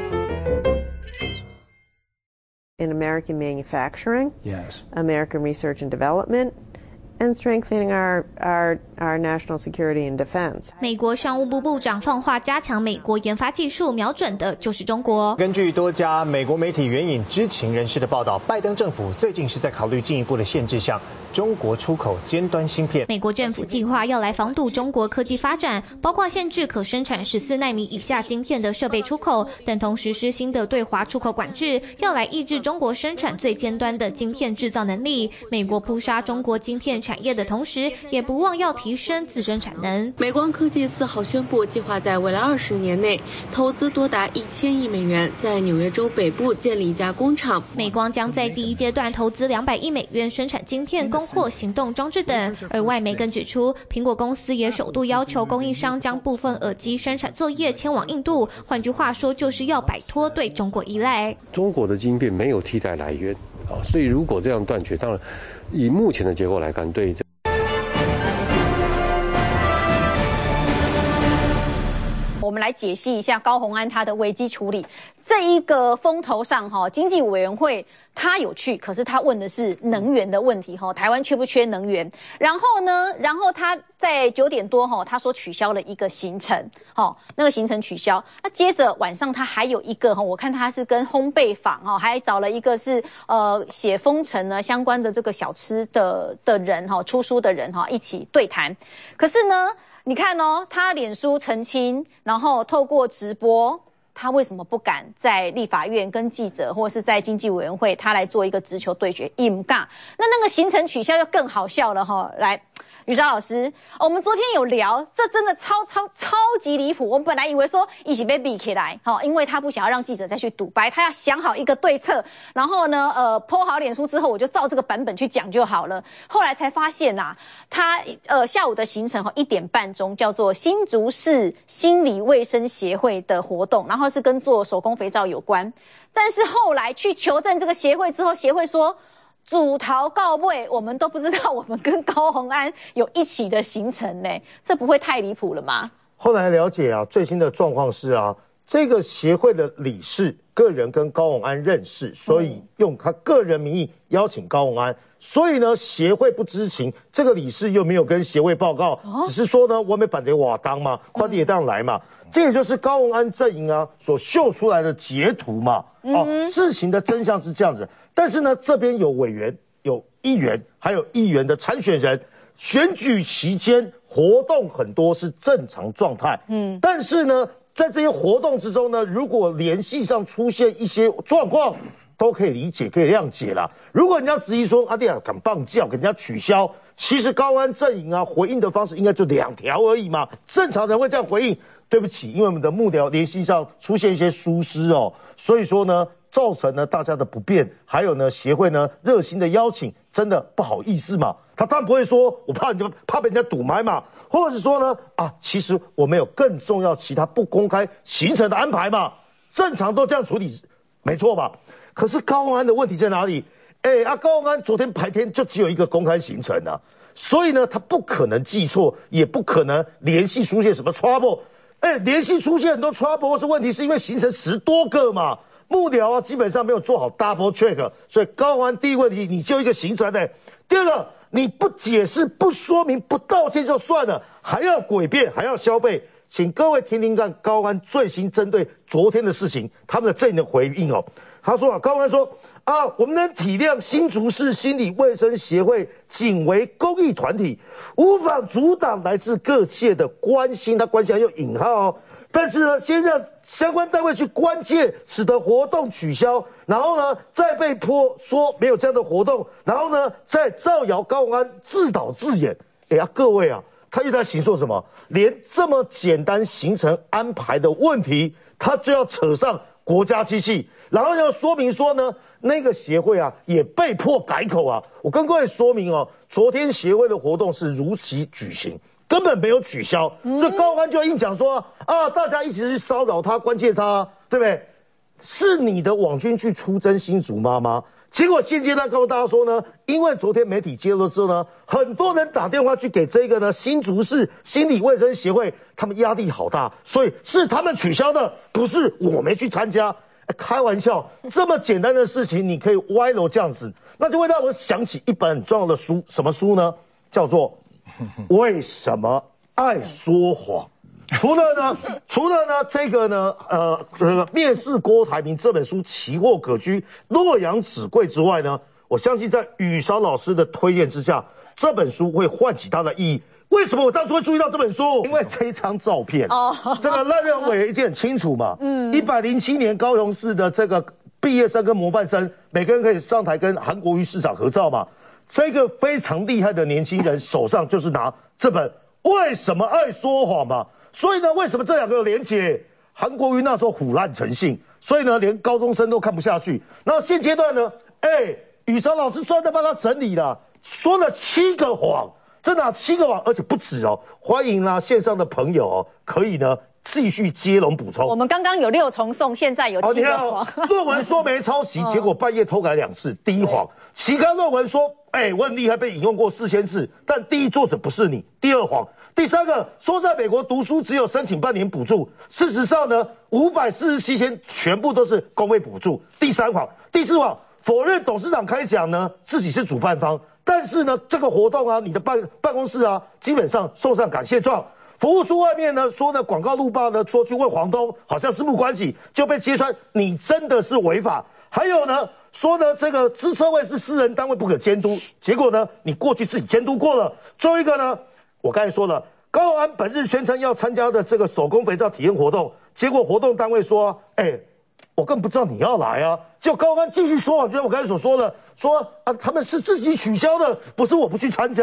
In American manufacturing, yes, American research and development, and strengthening our our our national security and defense. 美国商务部部长放话加强美国研发技术，瞄准的就是中国。 根据多家美国媒体援引知情人士的报道，拜登政府最近是在考虑进一步的限制向中国出口尖端芯片。 美国政府计划要来防堵中国科技发展，包括限制可生产十四奈米以下晶片的设备出口，等同实施新的对华出口管制，要来抑制中国生产最尖端的晶片制造能力。美国扑杀中国晶片产业的同时，也不忘要提升自身产能。 美光科技四号宣布，计划在未来二十年内投资多达一千亿美元，在纽约州北部建立一家工厂。 美光将在第一阶段投资两百亿美元生产晶片、供货、行动装置等。而外媒更指出，苹果公司也首度要求供应商将部分耳机生产作业迁往印度，换句话说，就是要摆脱对中国依赖。 中国的晶片没有替代来源啊，所以如果这样断绝，当然以目前的结构来看，对。 我们来解析一下高虹安他的危机处理。这一个风头上哈，经济委员会他有去，可是他问的是能源的问题哈，台湾缺不缺能源？然后呢，然后他在九点多哈，他说取消了一个行程，哈，那个行程取消。那接着晚上他还有一个哈，我看他是跟烘焙坊哈，还找了一个是呃写封城呢相关的这个小吃的的人哈，出书的人哈，一起对谈。可是呢，你看哦，他脸书澄清，然后透过直播，他为什么不敢在立法院跟记者，或是在经济委员会，他来做一个直球对决？硬尬。那那个行程取消又更好笑了哈，来， 宇昭老师，我们昨天有聊，这真的超超超级离谱。我们本来以为说一起被比起来，好，因为他不想要让记者再去堵白，他要想好一个对策，然后呢，呃，po 好脸书之后，我就照这个版本去讲就好了。后来才发现呐、啊，他呃下午的行程哈一点半钟叫做新竹市心理卫生协会的活动，然后是跟做手工肥皂有关。但是后来去求证这个协会之后，协会说。主逃告位，我们都不知道我们跟高虹安有一起的行程呢，这不会太离谱了吗？ 后来了解啊，最新的状况是啊，这个协会的理事个人跟高虹安认识，所以用他个人名义邀请高虹安，所以呢协会不知情，这个理事又没有跟协会报告，只是说呢我没板得瓦当嘛，快递也当来嘛，这也就是高虹安阵营啊所秀出来的截图嘛。哦，事情的真相是这样子。但是呢，这边有委员、有议员，还有议员的参选人，选举期间活动很多是正常状态。嗯，但是呢，在这些活动之中呢，如果联系上出现一些状况，都可以理解、可以谅解啦。如果人家质疑说阿弟啊敢棒叫，给人家取消，其实高安阵营啊回应的方式应该就两条而已嘛。正常人会这样回应，对不起，因为我们的幕僚联系上出现一些疏失哦，所以说呢。造成了大家的不便，还有呢，协会呢热心的邀请，真的不好意思嘛。他当然不会说我怕人家怕被人家堵麦嘛，或者是说呢啊，其实我们有更重要其他不公开行程的安排嘛，正常都这样处理，没错吧？可是高虹安的问题在哪里？哎啊，高虹安昨天白天就只有一个公开行程啊，所以呢，他不可能记错，也不可能联系出现什么 trouble。哎，联系出现很多 trouble 或是问题，是因为行程十多个嘛。幕僚啊，基本上没有做好 double check， 所以高虹安第一个问题，你就一个行程呢、欸；第二个，你不解释、不说明、不道歉就算了，还要诡辩，还要消费。请各位听听看高虹安最新针对昨天的事情，他们的阵营的回应哦。他说啊，高虹安说啊，我们能体谅新竹市心理卫生协会仅为公益团体，无法阻挡来自各界的关心，他关心还有引号哦。但是呢，先让相关单位去关切，使得活动取消，然后呢，再被迫说没有这样的活动，然后呢，再造谣高虹安自导自演。哎呀，各位啊，他又在行说什么？连这么简单行程安排的问题，他就要扯上国家机器，然后要说明说呢，那个协会啊也被迫改口啊。我跟各位说明哦，昨天协会的活动是如期举行。根本没有取消，所以高虹安就要硬讲说啊，大家一起去骚扰他、关切他，对不对？是你的网军去出征新竹妈妈，结果现阶段告诉大家说呢，因为昨天媒体揭露之后呢，很多人打电话去给这个呢新竹市心理卫生协会，他们压力好大，所以是他们取消的，不是我没去参加。开玩笑，这么简单的事情你可以歪楼这样子，那就会让我想起一本很重要的书，什么书呢？叫做为什么爱说谎？除了呢，除了呢，这个呢，呃，呃，面试郭台铭这本书奇货可居、洛阳纸贵之外呢，我相信在宇韶老师的推荐之下，这本书会唤起它的意义。为什么我当初会注意到这本书？因为这一张照片，哦，这个赖任伟已经很清楚嘛。嗯，一百零七年高雄市的这个毕业生跟模范生，每个人可以上台跟韩国瑜市长合照嘛。这个非常厉害的年轻人手上就是拿这本《为什么爱说谎》嘛。所以呢，为什么这两个有连结？韩国瑜那时候唬烂成性，所以呢，连高中生都看不下去。然后现阶段呢，哎，宇韶老师专门帮他整理了，说了七个谎，这哪七个谎？而且不止哦。欢迎啦，线上的朋友哦，可以呢继续接龙补充。 我们刚刚有六重送，现在有七个谎。 哦，论文说没抄袭，结果半夜偷改两次。第一谎，期刊论文说，哎，我很厉害，被引用过四千次，但第一作者不是你。第二谎。第三个说在美国读书只有申请半年补助，事实上呢，五百四十七千全部都是公费补助。第三谎，第四谎，否认董事长开讲呢自己是主办方，但是呢这个活动啊，你的办办公室啊，基本上送上感谢状。服务处外面呢说呢广告路报呢说去问黄东，好像事不关己，就被揭穿你真的是违法。还有呢说呢这个资策会是私人单位不可监督，结果呢你过去自己监督过了。最后一个呢，我刚才说了，高虹安本日宣称要参加的这个手工肥皂体验活动，结果活动单位说，哎、欸，我根本不知道你要来啊。结果高虹安继续说谎，就像我刚才所说的，说啊他们是自己取消的，不是我不去参加。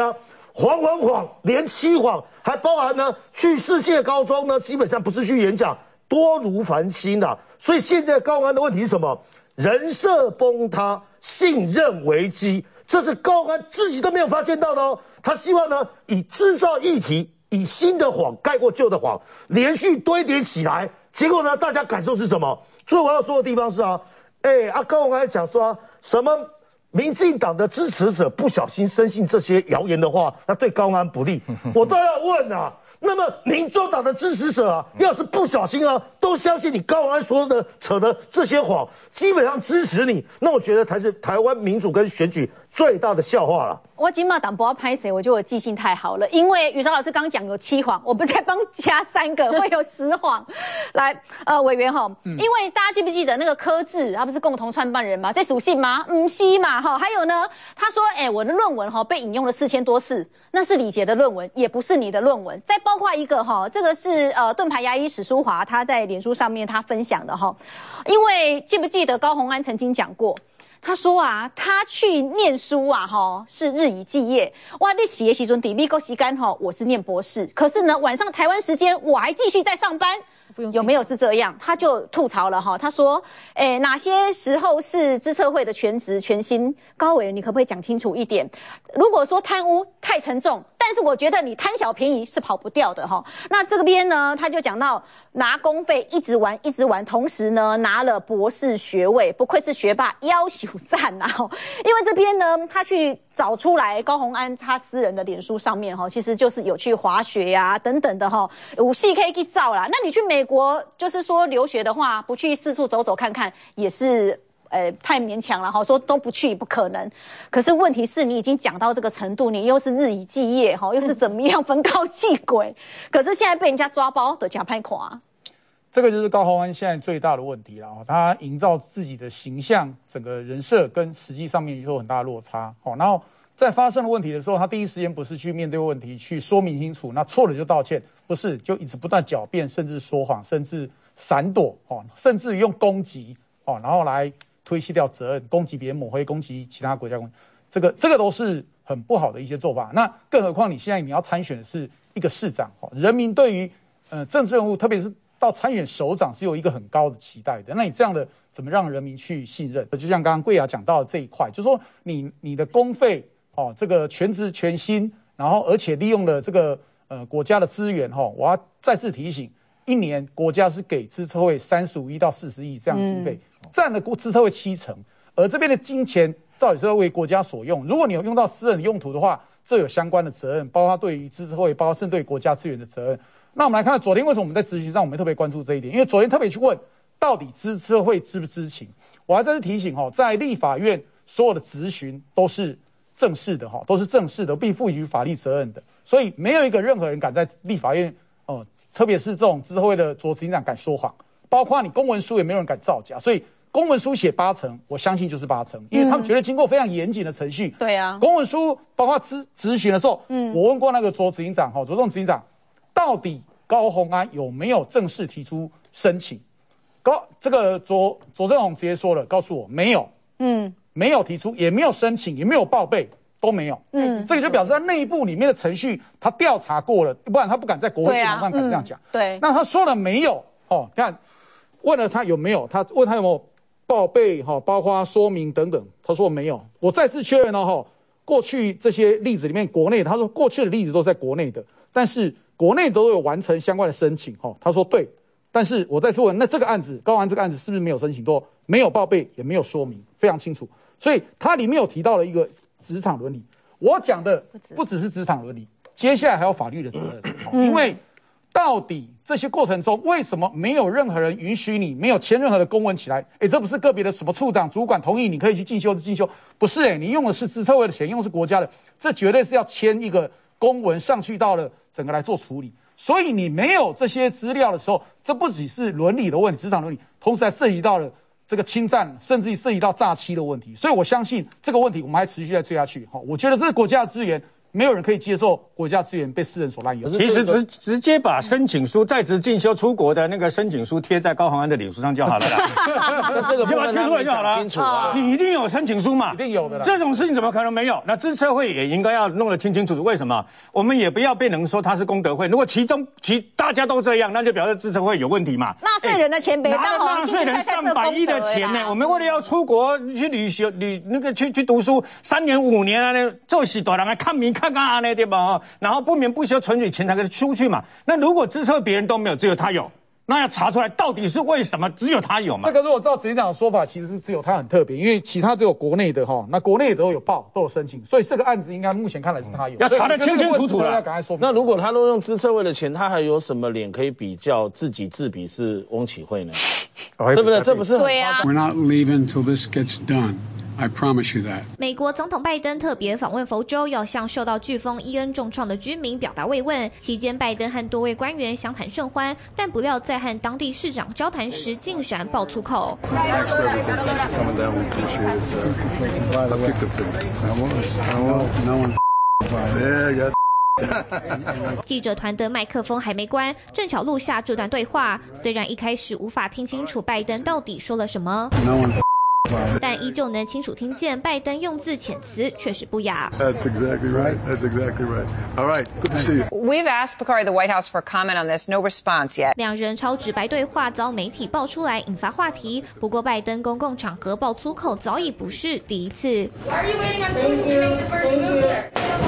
谎谎谎，连七谎，还包含呢去世界高中呢，基本上不是去演讲，多如繁星啊。所以现在高虹安的问题是什么？人设崩塌，信任危机，这是高虹安自己都没有发现到的哦。他希望呢以制造议题，以新的谎盖过旧的谎，连续堆叠起来。结果呢，大家感受是什么？所以我要说的地方是啊，哎，啊高虹安讲说啊，什么？民进党的支持者不小心深信这些谣言的话，那对高虹安不利。我倒要问啊，那么民众党的支持者啊，要是不小心啊，都相信你高虹安说的扯的这些谎，基本上支持你，那我觉得才是台湾民主跟选举最大的笑话了。 我今嘛党不要拍谁，我觉得我记性太好了。因为宇韶老师刚讲有七谎，我们再帮加三个，会有十谎。来，呃，委员哈，嗯、因为大家记不记得那个柯志，他不是共同创办人吗？这属性吗？嗯，是嘛哈。还有呢，他说，哎、欸，我的论文哈被引用了四千多次，那是李杰的论文，也不是你的论文。再包括一个哈，这个是呃盾牌牙医史书华他在脸书上面他分享的哈，因为记不记得高虹安曾经讲过。他说啊，他去念书啊，哈，是日以继夜。哇，你写时阵底美国时间哈，我是念博士，可是呢，晚上台湾时间我还继续在上班。有没有是这样？他就吐槽了哈，他说，诶，哪些时候是资策会的全职全薪？高委员，你可不可以讲清楚一点？如果说贪污太沉重，但是我觉得你贪小便宜是跑不掉的哈。那这边呢，他就讲到拿公费一直玩一直玩，同时呢拿了博士学位，不愧是学霸，要求赞呐！因为这边呢，他去找出来高虹安他私人的脸书上面哈，其实就是有去滑雪呀、啊、等等的哈，有戏可以去造啦。那你去美国就是说留学的话，不去四处走走看看也是。呃，太勉强了哈，说都不去不可能。可是问题是你已经讲到这个程度，你又是日以继夜哈，又是怎么样分高继轨？可是现在被人家抓包的假拍垮， 这个就是高虹安现在最大的问题了哈。他营造自己的形象，整个人设跟实际上面有很大的落差。好，然后在发生了问题的时候，他第一时间不是去面对问题，去说明清楚，那错了就道歉，不是就一直不断狡辩，甚至说谎，甚至闪躲哦，甚至用攻击哦，然后来。推卸掉责任，攻击别人，抹黑，攻击其他国家，这个这个都是很不好的一些做法。那更何况你现在你要参选的是一个市长，人民对于呃政治人物，特别是到参选首长是有一个很高的期待的。那你这样的怎么让人民去信任？就像刚刚贵雅讲到的这一块，就是说你你的公费哦，这个全职全薪，然后而且利用了这个呃国家的资源哈，我要再次提醒。一年国家是给资策会三十五亿到四十亿这样经费，占了资策会七成，而这边的金钱照理是要为国家所用。如果你有用到私人的用途的话，这有相关的责任，包括对于资策会，包括甚至对国家资源的责任。那我们来看看昨天为什么我们在咨询上我们特别关注这一点，因为昨天特别去问到底资策会知不知情。我还再次提醒哈，在立法院所有的质询都是正式的哈，都是正式的，并赋予法律责任的，所以没有一个任何人敢在立法院哦。呃特别是这种资策会的左执行长敢说谎，包括你公文书也没有人敢造假，所以公文书写八成，我相信就是八成，因为他们觉得经过非常严谨的程序。 对啊， 公文书包括咨咨询的时候，嗯，我问过那个左执行长，哈，左仲执行长，到底高虹安有没有正式提出申请？高这个左左正宏直接说了，告诉我没有，嗯，没有提出，也没有申请，也没有报备。都没有，嗯，这个就表示他内部里面的程序他调查过了，不然他不敢在国会电脑上敢这样讲。 对， 那他说了没有？哦，看，问了他有没有，他问他有没有报备哈，包括说明等等，他说没有。我再次确认了哈，过去这些例子里面，国内他说过去的例子都在国内的，但是国内都有完成相关的申请哈。他说对，但是我再次问，那这个案子高虹安这个案子是不是没有申请过？没有报备，也没有说明，非常清楚。所以它里面有提到了一个。职场伦理，我讲的不只是职场伦理，接下来还有法律的责任。嗯、因为到底这些过程中，为什么没有任何人允许你没有签任何的公文起来？哎，这不是个别的什么处长、主管同意你可以去进修的进修，不是哎，你用的是资策会的钱，用的是国家的，这绝对是要签一个公文上去到了整个来做处理。所以你没有这些资料的时候，这不只是伦理的问题，职场伦理，同时还涉及到了。这个侵占，甚至于涉及到诈欺的问题，所以我相信这个问题我们还持续在追下去。哈，我觉得这是国家的资源没有人可以接受国家资源被私人所滥用。 其实直直接把申请书在职进修出国的那个申请书贴在高虹安的脸书上就好了啦。 那这个就把它贴出来就好了。 清楚啊， 你一定有申请书嘛， 一定有的啦。 这种事情怎么可能没有？那资策会也应该要弄得清清楚楚。为什么？我们也不要被人说他是功德会。如果其中其大家都这样，那就表示资策会有问题嘛。 纳税人的钱别拿了纳税人上百亿的钱呢，我们为了要出国去旅行旅那个去去读书三年五年啊，那做许多人来看名看看啊那对吧？然后不眠不休存取钱才可以出去嘛。那如果资策别人都没有，只有他有，那要查出来到底是为什么只有他有嘛？ 这个如果照执行长的说法，其实是只有他很特别，因为其他只有国内的哈，那国内都有报都有申请，所以这个案子应该目前看来是他有， 要查得清清楚楚了。 要赶快说明。 那如果他都用资策会的钱，他还有什么脸可以比较自己自比是翁启慧呢？对不对？这不是很对啊。 We're not leaving until this gets done. I promise you that. 美国总统拜登特别访问佛州，要向受到飓风伊恩重创的居民表达慰问。期间，拜登和多位官员相谈甚欢，但不料在和当地市长交谈时，竟然爆粗口。记者团的麦克风还没关，正巧录下这段对话。虽然一开始无法听清楚拜登到底说了什么。但依旧能清楚听见拜登用字遣词确实不雅。 That's exactly right. That's exactly right. All right, good to see you. We've asked Bakari the White House for comment on this. No response yet. 两人超直白对话遭媒体爆出来，引发话题。不过拜登公共场合爆粗口早已不是第一次。 Are you waiting on Putin to make the first move, sir?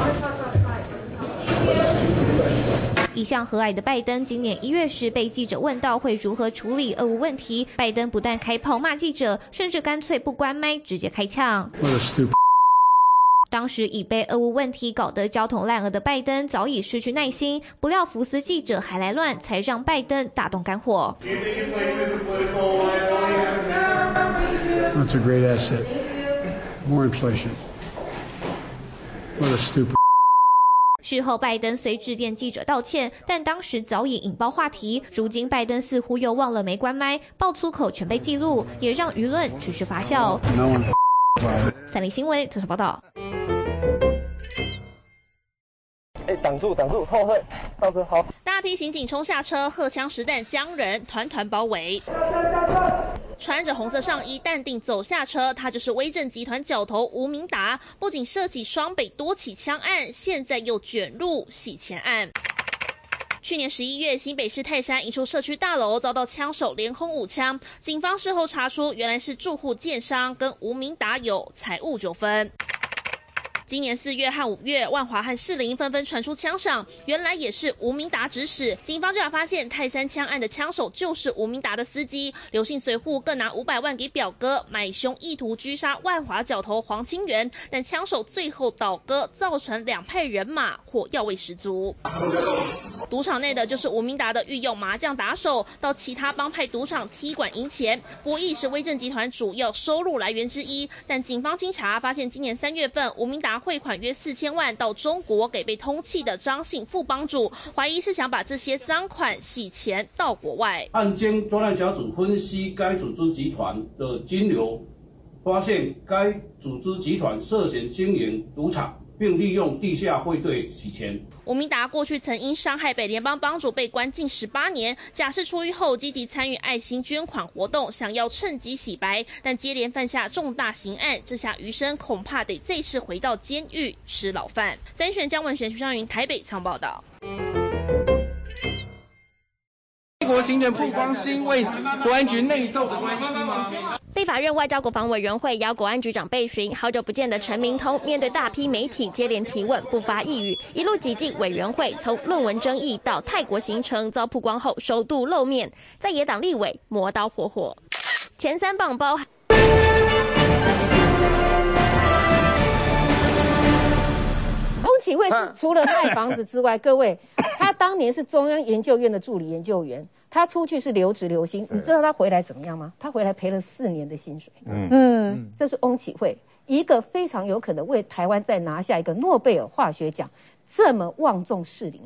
一向和蔼的拜登，今年一月时被记者问到会如何处理俄乌问题，拜登不但开炮骂记者，甚至干脆不关麦，直接开枪。当时已被俄乌问题搞得焦头烂额的拜登，早已失去耐心，不料福斯记者还来乱，才让拜登大动肝火。 That's a great asset. More inflation. What a stupid. 事后，拜登虽致电记者道歉，但当时早已引爆话题。如今，拜登似乎又忘了没关麦，爆粗口全被记录，也让舆论持续发酵。三立新闻特殊报道。 哎，挡住，挡住，后退，上车，好。 大批刑警冲下车，荷枪实弹将人团团包围。穿着红色上衣，淡定走下车，他就是威震集团角头吴明达。不仅涉及双北多起枪案，现在又卷入洗钱案。去年十一月，新北市泰山一处社区大楼遭到枪手连轰五枪，警方事后查出，原来是住户建商跟吴明达有财务纠纷。今年四月和五月，万华和士林纷纷传出枪响，原来也是吴明达指使。警方调查发现，泰山枪案的枪手就是吴明达的司机。刘姓随扈更拿五百万给表哥买凶，意图狙杀万华角头黄清源，但枪手最后倒戈，造成两派人马火药味十足。赌场内的就是吴明达的御用麻将打手，到其他帮派赌场踢馆赢钱，博弈是威震集团主要收入来源之一。但警方经查发现，今年三月份，吴明达汇款约四千万到中国给被通缉的张姓副帮主，怀疑是想把这些赃款洗钱到国外。 案件专案小组分析该组织集团的金流，发现该组织集团涉嫌经营赌场，并利用地下汇兑洗钱。 吴明达过去曾因伤害北联邦帮主被关近十八年，假释出狱后积极参与爱心捐款活动，想要趁机洗白，但接连犯下重大刑案，这下余生恐怕得再次回到监狱吃牢饭。三选江文璇、徐尚云台北仓报道。 美国行政曝光是因为国安局内斗的关系吗？ 立法院外交国防委员会邀国安局长备询，好久不见的陈明通面对大批媒体接连提问，不发一语，一路挤进委员会，从论文争议到泰国行程遭曝光后首度露面，在野党立委磨刀霍霍。前三棒包含翁启慧是除了卖房子之外，各位，他当年是中央研究院的助理研究员，他出去是留职留薪，你知道他回来怎么样吗？他回来赔了四年的薪水。嗯嗯，这是翁启慧，一个非常有可能为台湾再拿下一个诺贝尔化学奖这么望重士林的人。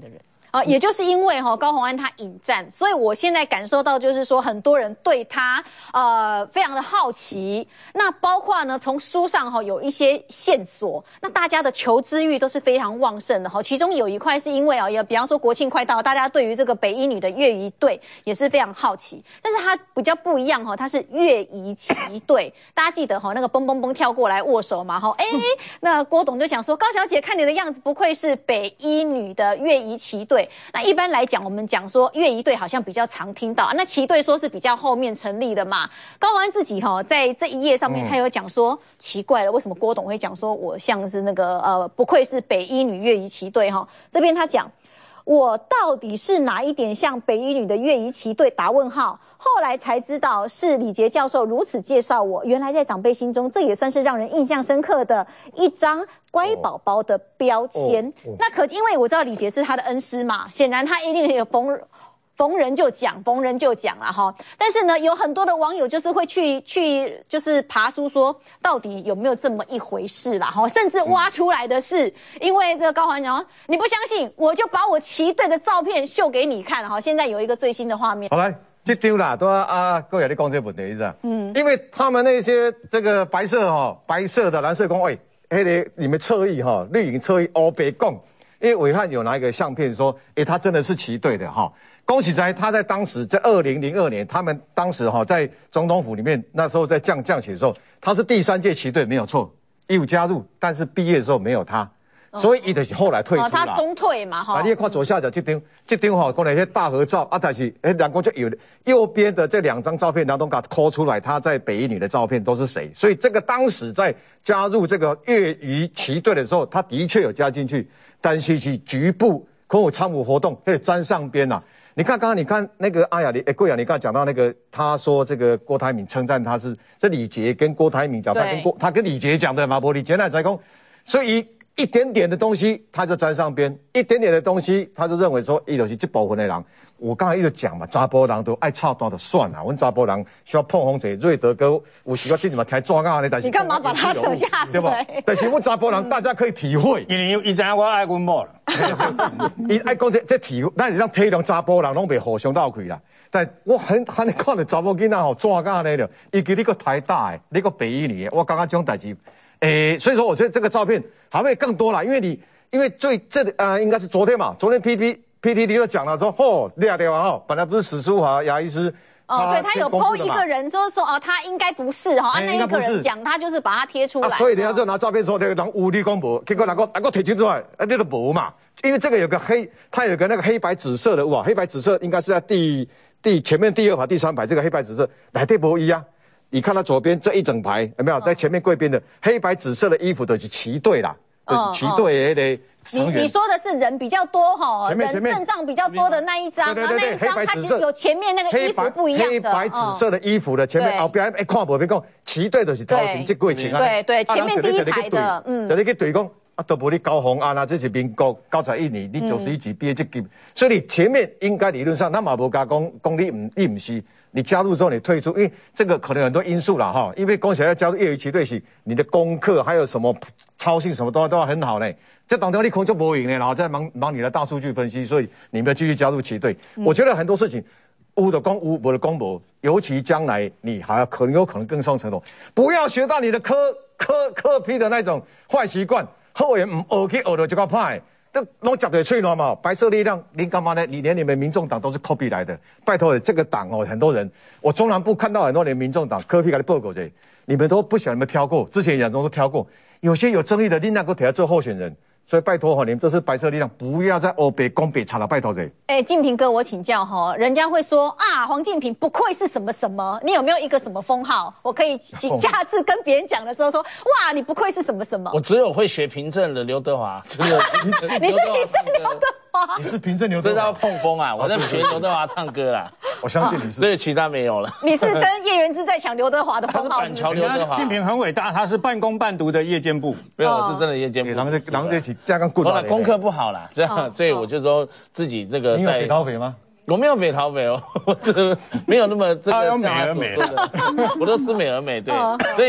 啊，也就是因为哈、哦、高虹安他引战，所以我现在感受到就是说很多人对他呃非常的好奇。那包括呢从书上哈、哦、有一些线索，那大家的求知欲都是非常旺盛的哈。其中有一块是因为啊，也比方说国庆快到，大家对于这个北一女的越仪队也是非常好奇。但是它比较不一样哈、哦，它是越仪旗队。大家记得哈、哦、那个蹦蹦蹦跳过来握手嘛哈，哎，那郭董就想说高小姐看你的样子不愧是北一女的越仪旗队。那一般来讲，我们讲说越仪队好像比较常听到，那旗队说是比较后面成立的嘛。高虹安自己哈、哦、在这一页上面，他有讲说、嗯、奇怪了，为什么郭董会讲说我像是那个呃不愧是北一女越仪旗队哈？这边他讲我到底是哪一点像北一女的越仪旗队？打问号。后来才知道是李杰教授如此介绍我，原来在长辈心中，这也算是让人印象深刻的一张乖宝宝的标签。哦哦、那可因为我知道李杰是他的恩师嘛，显然他一定有逢逢人就讲，逢人就讲啦哈。但是呢，有很多的网友就是会去去就是爬书说，到底有没有这么一回事啦哈？甚至挖出来的是，嗯、因为这个高虹安讲，你不相信，我就把我旗队的照片秀给你看哈。现在有一个最新的画面， 好来。这丢啦，都啊，各位你讲这问题是吧？嗯，因为他们那些这个白色哈、哦，白色的蓝色公卫，哎，个你们侧翼哈、哦，绿营侧翼欧北共，因为伟汉有拿一个相片说，哎，他真的是旗队的哈、哦。恭喜在他在当时在二零零二年，他们当时哈、哦、在总统府里面，那时候在降降旗的时候，他是第三届旗队没有错，有加入，但是毕业的时候没有他。所以伊就是后来退出了、哦， 他中退嘛哈。 啊，你看左下角这张，这张哈，讲那些大合照啊，但是哎，两个就有右边的这两张照片，然后都给他抠出来，他在北一女的照片都是谁？所以这个当时在加入这个越仪旗队的时候，他的确有加进去，但是去局部跟我参与活动，可以沾上边啦。你看刚刚你看那个阿雅你哎贵雅，你刚才讲到那个，他说这个郭台铭称赞他是这李杰跟郭台铭讲，他跟郭他跟李杰讲的嘛，不李杰那才讲，所以。一点点的东西他就沾上边，一点点的东西他就认为说，伊就是这部分的人。我刚才一直讲嘛，查甫人都爱操蛋就算了，我们查甫人需要碰风者，瑞德哥有时候这里嘛听抓啊呢，但是你干嘛把他扯下水？对吧？ 但是我查甫人大家可以体会， 因为以前我爱阮某了， 伊爱讲这这体会，咱是让体谅查甫人拢袂互相闹开啦。但我很很看到查某囡仔吼抓啊呢了，伊给你个台大的，你个北一女的，我刚刚这种代志。诶，所以说我觉得这个照片还会更多啦，因为你因为最这呃应该是昨天嘛，昨天 P P P T T 就讲了说，哦，厉害对吧？哦，本来不是史书华牙医师。 哦，对他有 po 一个人，就是说哦，他应该不是哈，啊那一个人讲他就是把他贴出来， 啊、所以人家就拿照片说那个人无理公布，结果哪个哪个提出来，啊，那个无嘛，因为这个有个黑，它有个那个黑白紫色的哇，黑白紫色应该是在第第前面第二排、第三排，这个黑白紫色来对不一样。你看他左边这一整排有没有在前面贵宾的黑白紫色的衣服的是旗队啦，就是旗队的成员。 你你说的是人比较多哈， 人阵仗比较多的那一张， 对对对， 黑白紫色有前面那个衣服不一样的， 黑白紫色的衣服的前面后边哎看无别讲，旗队就是头前这几前啊， 对对，前面第一排的， 嗯，就你去对讲啊，都无你高虹安啊，这是民国九十一年，你九十一级毕业这级，所以你前面应该理论上他嘛无甲讲讲你唔你唔是。你加入之后，你退出，因为这个可能很多因素啦哈。因为恭喜要加入业余旗队时，你的功课还有什么操性什么都要都要很好嘞。这当中你可能就不赢呢，然后再忙忙你的大数据分析，所以你们要继续加入旗队。嗯、我觉得很多事情，有的公无，无的公无，尤其将来你还要可能有可能更上层楼，不要学到你的科科科批的那种坏习惯，后援唔学去学到就够歹。都拢夹在脆软嘛，白色力量，您干嘛呢？你连你们民众党都是 copy 来的，拜托这个党哦，很多人，我中南部看到很多年民众党 copy 来的报告者，你们都不晓得有没有挑过，之前演中都挑过，有些有争议的，你那个提来做候选人。所以拜托哈，你们这是白色力量，不要在欧北攻北查了，拜托谁？ 哎，静平哥，我请教哈，人家会说啊，黄静平不愧是什么什么，你有没有一个什么封号？我可以下次跟别人讲的时候说，哇，你不愧是什么什么。 我只有会学凭证的刘德华，真的。 你是凭证刘德华？ 你是凭证刘德华？ 这叫碰风啊！我在学刘德华唱歌啦。 我相信你是， 所以其他没有了。 你是跟叶元之在抢刘德华的封号？ 板桥刘德华。 静平很伟大，他是半工半读的夜间部。 没有，我是真的夜间部。 然后这然后这起加个棍。 功课不好啦，这样，所以我就说自己这个在。 你有北逃北吗？ 我没有北逃北哦，我这没有那么这个美而美的，我都吃美而美，对，所以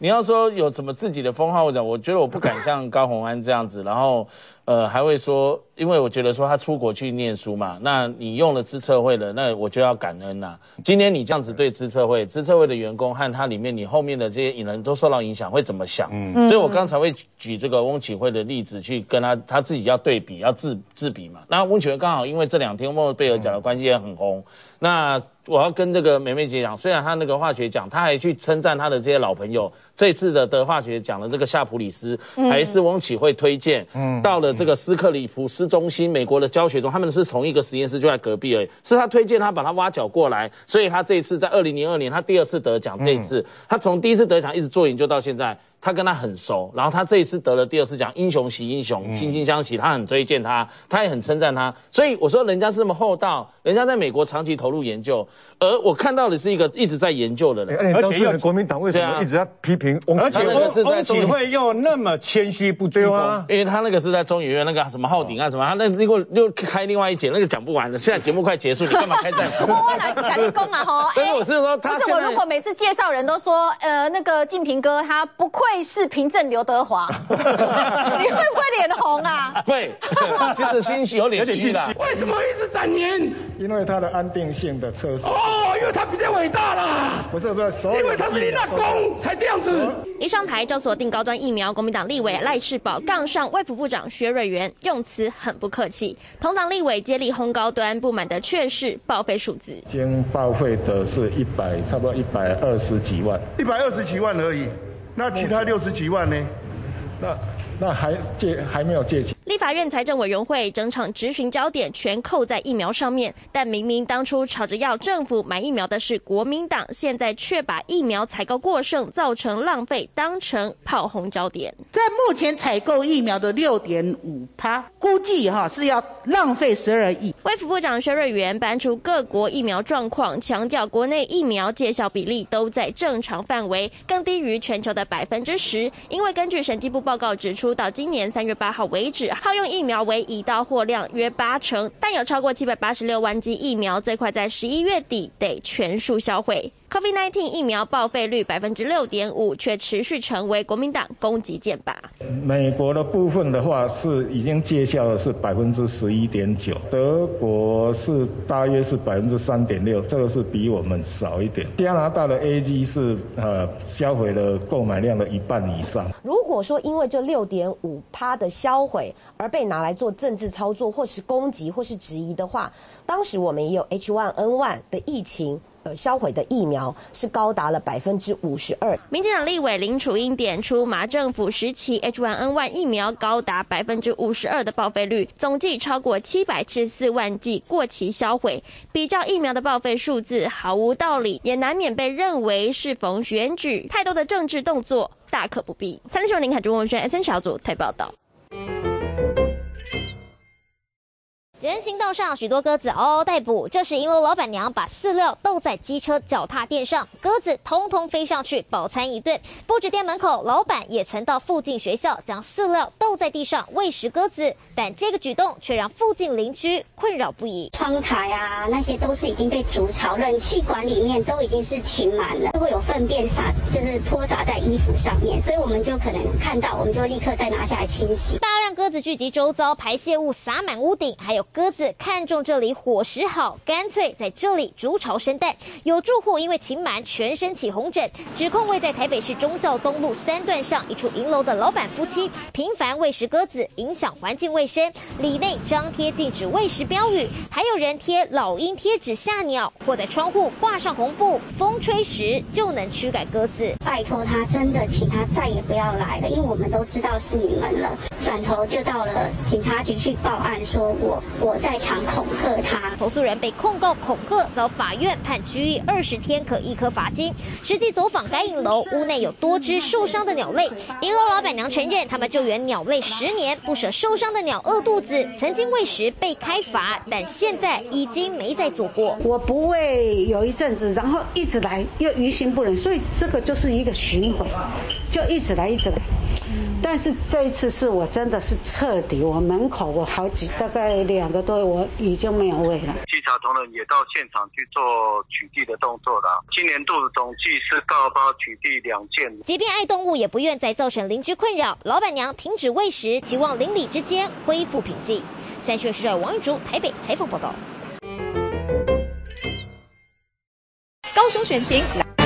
你要说有什么自己的封号，我讲，我觉得我不敢像高虹安这样子，然后呃还会说，因为我觉得说他出国去念书嘛，那你用了资策会了，那我就要感恩呐、啊。今天你这样子对资策会，资策会的员工和他里面你后面的这些人都受到影响，会怎么想？嗯，所以我刚才会举这个翁启慧的例子去跟他他自己要对比，要自自比嘛。那翁启慧刚好因为这两天诺贝尔奖的关系也很红，那我要跟这个梅梅姐讲，虽然他那个化学奖，他还去称赞他的这些老朋友，这次的得化学奖的这个夏普里斯，嗯、还是翁启慧推荐，嗯，到了这个斯克里普斯中心，美国的教学中，他们是同一个实验室，就在隔壁而已，是他推荐他把他挖角过来，所以他这一次在二零零二年，他第二次得奖，这一次、嗯、他从第一次得奖一直做研究到现在。他跟他很熟，然后他这一次得了第二次奖，英雄惜英雄，惺惺相惜，他很推荐他，他也很称赞他，所以我说人家是这么厚道，人家在美国长期投入研究，而我看到的是一个一直在研究的人， 欸、而且又国民党为什么一直在批评翁？ 而且翁启慧又那么谦虚不居功、啊， 因为他那个是在中研院那个什么浩鼎啊什么，他那如果又开另外一节，那个讲不完的，现在节目快结束，你干嘛开战？ 我哪是敢立功啊吼？ 但是我是说他不是我如果每次介绍人都说，呃，那个晋平哥他不愧是凭证。刘德华，你会不会脸红啊？ 会，其实心虚有点虚的。 为什么一直展年？ 因为它的安定性的测试。 哦，因为它比较伟大啦。 不是不是，因为它是林大公才这样子。 一上台就锁定高端疫苗，国民党立委赖士葆杠上卫福部长薛瑞元，用词很不客气。同党立委接力轰高端，不满的却是报废数字。 已经报废的是一百，差不多一百二十几万， 一百二十几万而已。那其他六十几万呢？ 那那还借还没有借钱。 立法院财政委员会整场质询焦点全扣在疫苗上面，但明明当初吵着要政府买疫苗的是国民党，现在却把疫苗采购过剩造成浪费当成炮轰焦点。 在目前采购疫苗的 六点五趴， 估计哈是要浪费十二亿。 卫福部长薛瑞元搬出各国疫苗状况，强调国内疫苗介效比例都在正常范围，更低于全球的百分之十。因为根据审计部报告指出，到今年三月八号为止，耗用疫苗为已到货量约八成，但有超过七百八十六万剂疫苗，最快在十一月底得全数销毁。COVID 十九 疫苗报废率百分之六点五，却持续成为国民党攻击箭靶。 美国的部分的话是已经介绍的是百分之十一点九，德国是大约是百分之三点六，这个是比我们少一点。加拿大的 A G 是呃销毁了购买量的一半以上。 如果说因为这六点五趴的销毁而被拿来做政治操作，或是攻击，或是质疑的话，当时我们也有 H 一 N 一 的疫情。呃，销毁的疫苗是高达了百分之五十二。 民进党立委林楚英点出，马政府时期 H 一 N 一 疫苗高达百分之五十二的报废率，总计超过七百七十四万剂过期销毁。比较疫苗的报废数字毫无道理，也难免被认为是逢选举，太多的政治动作大可不必。三立新闻林凯朱文轩 S N 小组台报道。 人行道上许多鸽子嗷嗷待哺，这时银楼老板娘把饲料倒在机车脚踏垫上，鸽子通通飞上去饱餐一顿。不止店门口，老板也曾到附近学校将饲料倒在地上喂食鸽子，但这个举动却让附近邻居困扰不已。 窗台啊，那些都是已经被筑巢，冷气管里面都已经是浸满了，会有粪便洒，就是泼洒在衣服上面，所以我们就可能看到，我们就立刻再拿下来清洗。 大量鸽子聚集周遭，排泄物洒满屋顶，还有鸽子看中这里伙食好，干脆在这里筑巢生蛋。有住户因为禽螨全身起红疹，指控位在台北市忠孝东路三段上一处银楼的老板夫妻频繁喂食鸽子，影响环境卫生。里内张贴禁止喂食标语，还有人贴老鹰贴纸吓鸟，或在窗户挂上红布，风吹时就能驱赶鸽子。 拜托他，真的请他再也不要来了，因为我们都知道是你们了。转头就到了警察局去报案，说我我在场恐吓他。 投诉人被控告恐吓，遭法院判拘役二十天，可一颗罚金。实际走访该银楼，屋内有多只受伤的鸟类。银楼老板娘承认，他们救援鸟类十年，不舍受伤的鸟饿肚子，曾经喂食被开罚，但现在已经没再做过。 我不会有一阵子，然后一直来，又于心不忍，所以这个就是一个循环，就一直来，一直来。但是这一次是我真的是彻底，我门口我好几大概两个多月我已经没有喂了。 其查同仁也到现场去做取缔的动作了。今年度总计是告发取缔两件。 即便爱动物，也不愿再造成邻居困扰。老板娘停止喂食，期望邻里之间恢复平静。三十十二王玉竹台北采访报道。 高雄选情。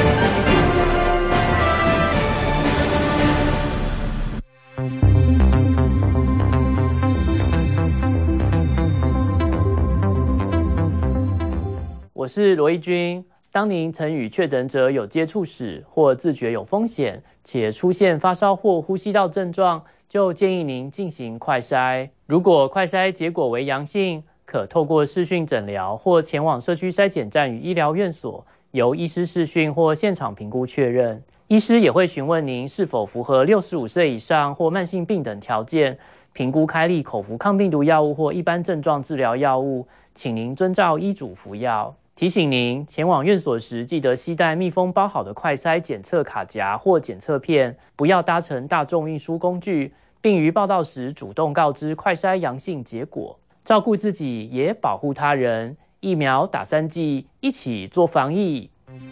我是罗一军。当您曾与确诊者有接触史，或自觉有风险，且出现发烧或呼吸道症状，就建议您进行快筛。如果快筛结果为阳性，可透过视讯诊疗或前往社区筛检站与医疗院所，由医师视讯或现场评估确认。医师也会询问您是否符合六十五岁以上或慢性病等条件，评估开立口服抗病毒药物或一般症状治疗药物，请您遵照医嘱服药。提醒您，前往院所时记得携带密封包好的快筛检测卡夹或检测片，不要搭乘大众运输工具，并于报到时主动告知快筛阳性结果。照顾自己也保护他人，疫苗打三剂，一起做防疫。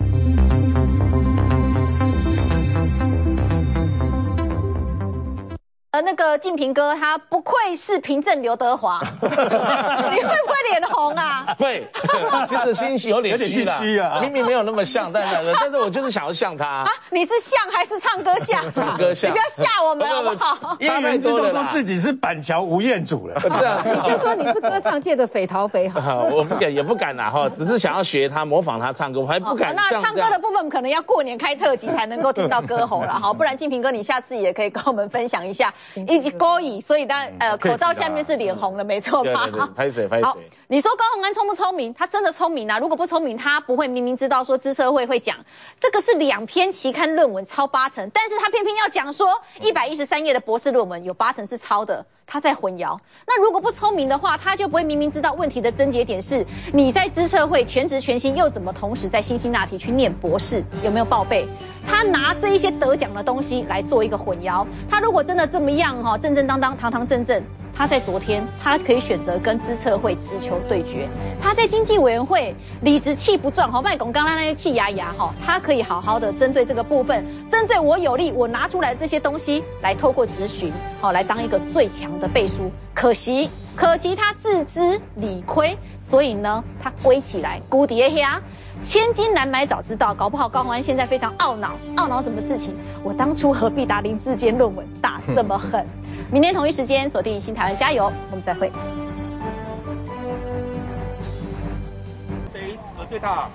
呃，那个靖平哥他不愧是平镇刘德华，你会不会脸红啊？ 会，其实心虚有点虚啦，虚啊，明明没有那么像，但是但是我就是想要像他啊。 你是像还是唱歌像？ 唱歌像， 你不要吓我们好不好？ 叶元之都说自己是板桥吴彦祖了， 这样你就说你是歌唱界的匪逃匪好。 我不敢也不敢啦哈，只是想要学他模仿他唱歌，我还不敢。 那唱歌的部分可能要过年开特辑才能够听到歌喉了哈，不然靖平哥你下次也可以跟我们分享一下。以及勾引，所以当然呃口罩下面是脸红的，没错吧？ 对对对，拍水拍水。 好，你说高虹安聪不聪明？他真的聪明啊！如果不聪明，他不会明明知道说资策会会讲这个是两篇期刊论文抄八成，但是他偏偏要讲说一百一十三页的博士论文有八成是抄的，他在混淆。那如果不聪明的话，他就不会明明知道问题的症结点是你在资策会全职全薪，又怎么同时在辛辛那提去念博士？有没有报备？他拿这一些得奖的东西来做一个混淆。他如果真的这么样哈，正正当当、堂堂正正，他在昨天他可以选择跟资策会直球对决。他在经济委员会理直气不壮，好，麦拱刚刚那些气牙牙哈，他可以好好的针对这个部分，针对我有利，我拿出来这些东西来透过质询，好来当一个最强的背书。可惜，可惜他自知理亏，所以呢，他归起来，孤底下。千金难买早知道，搞不好高虹安现在非常懊恼，懊恼什么事情？我当初何必打林志坚论文打这么狠？明天同一时间锁定新台湾加油，我们再会。 谁最大？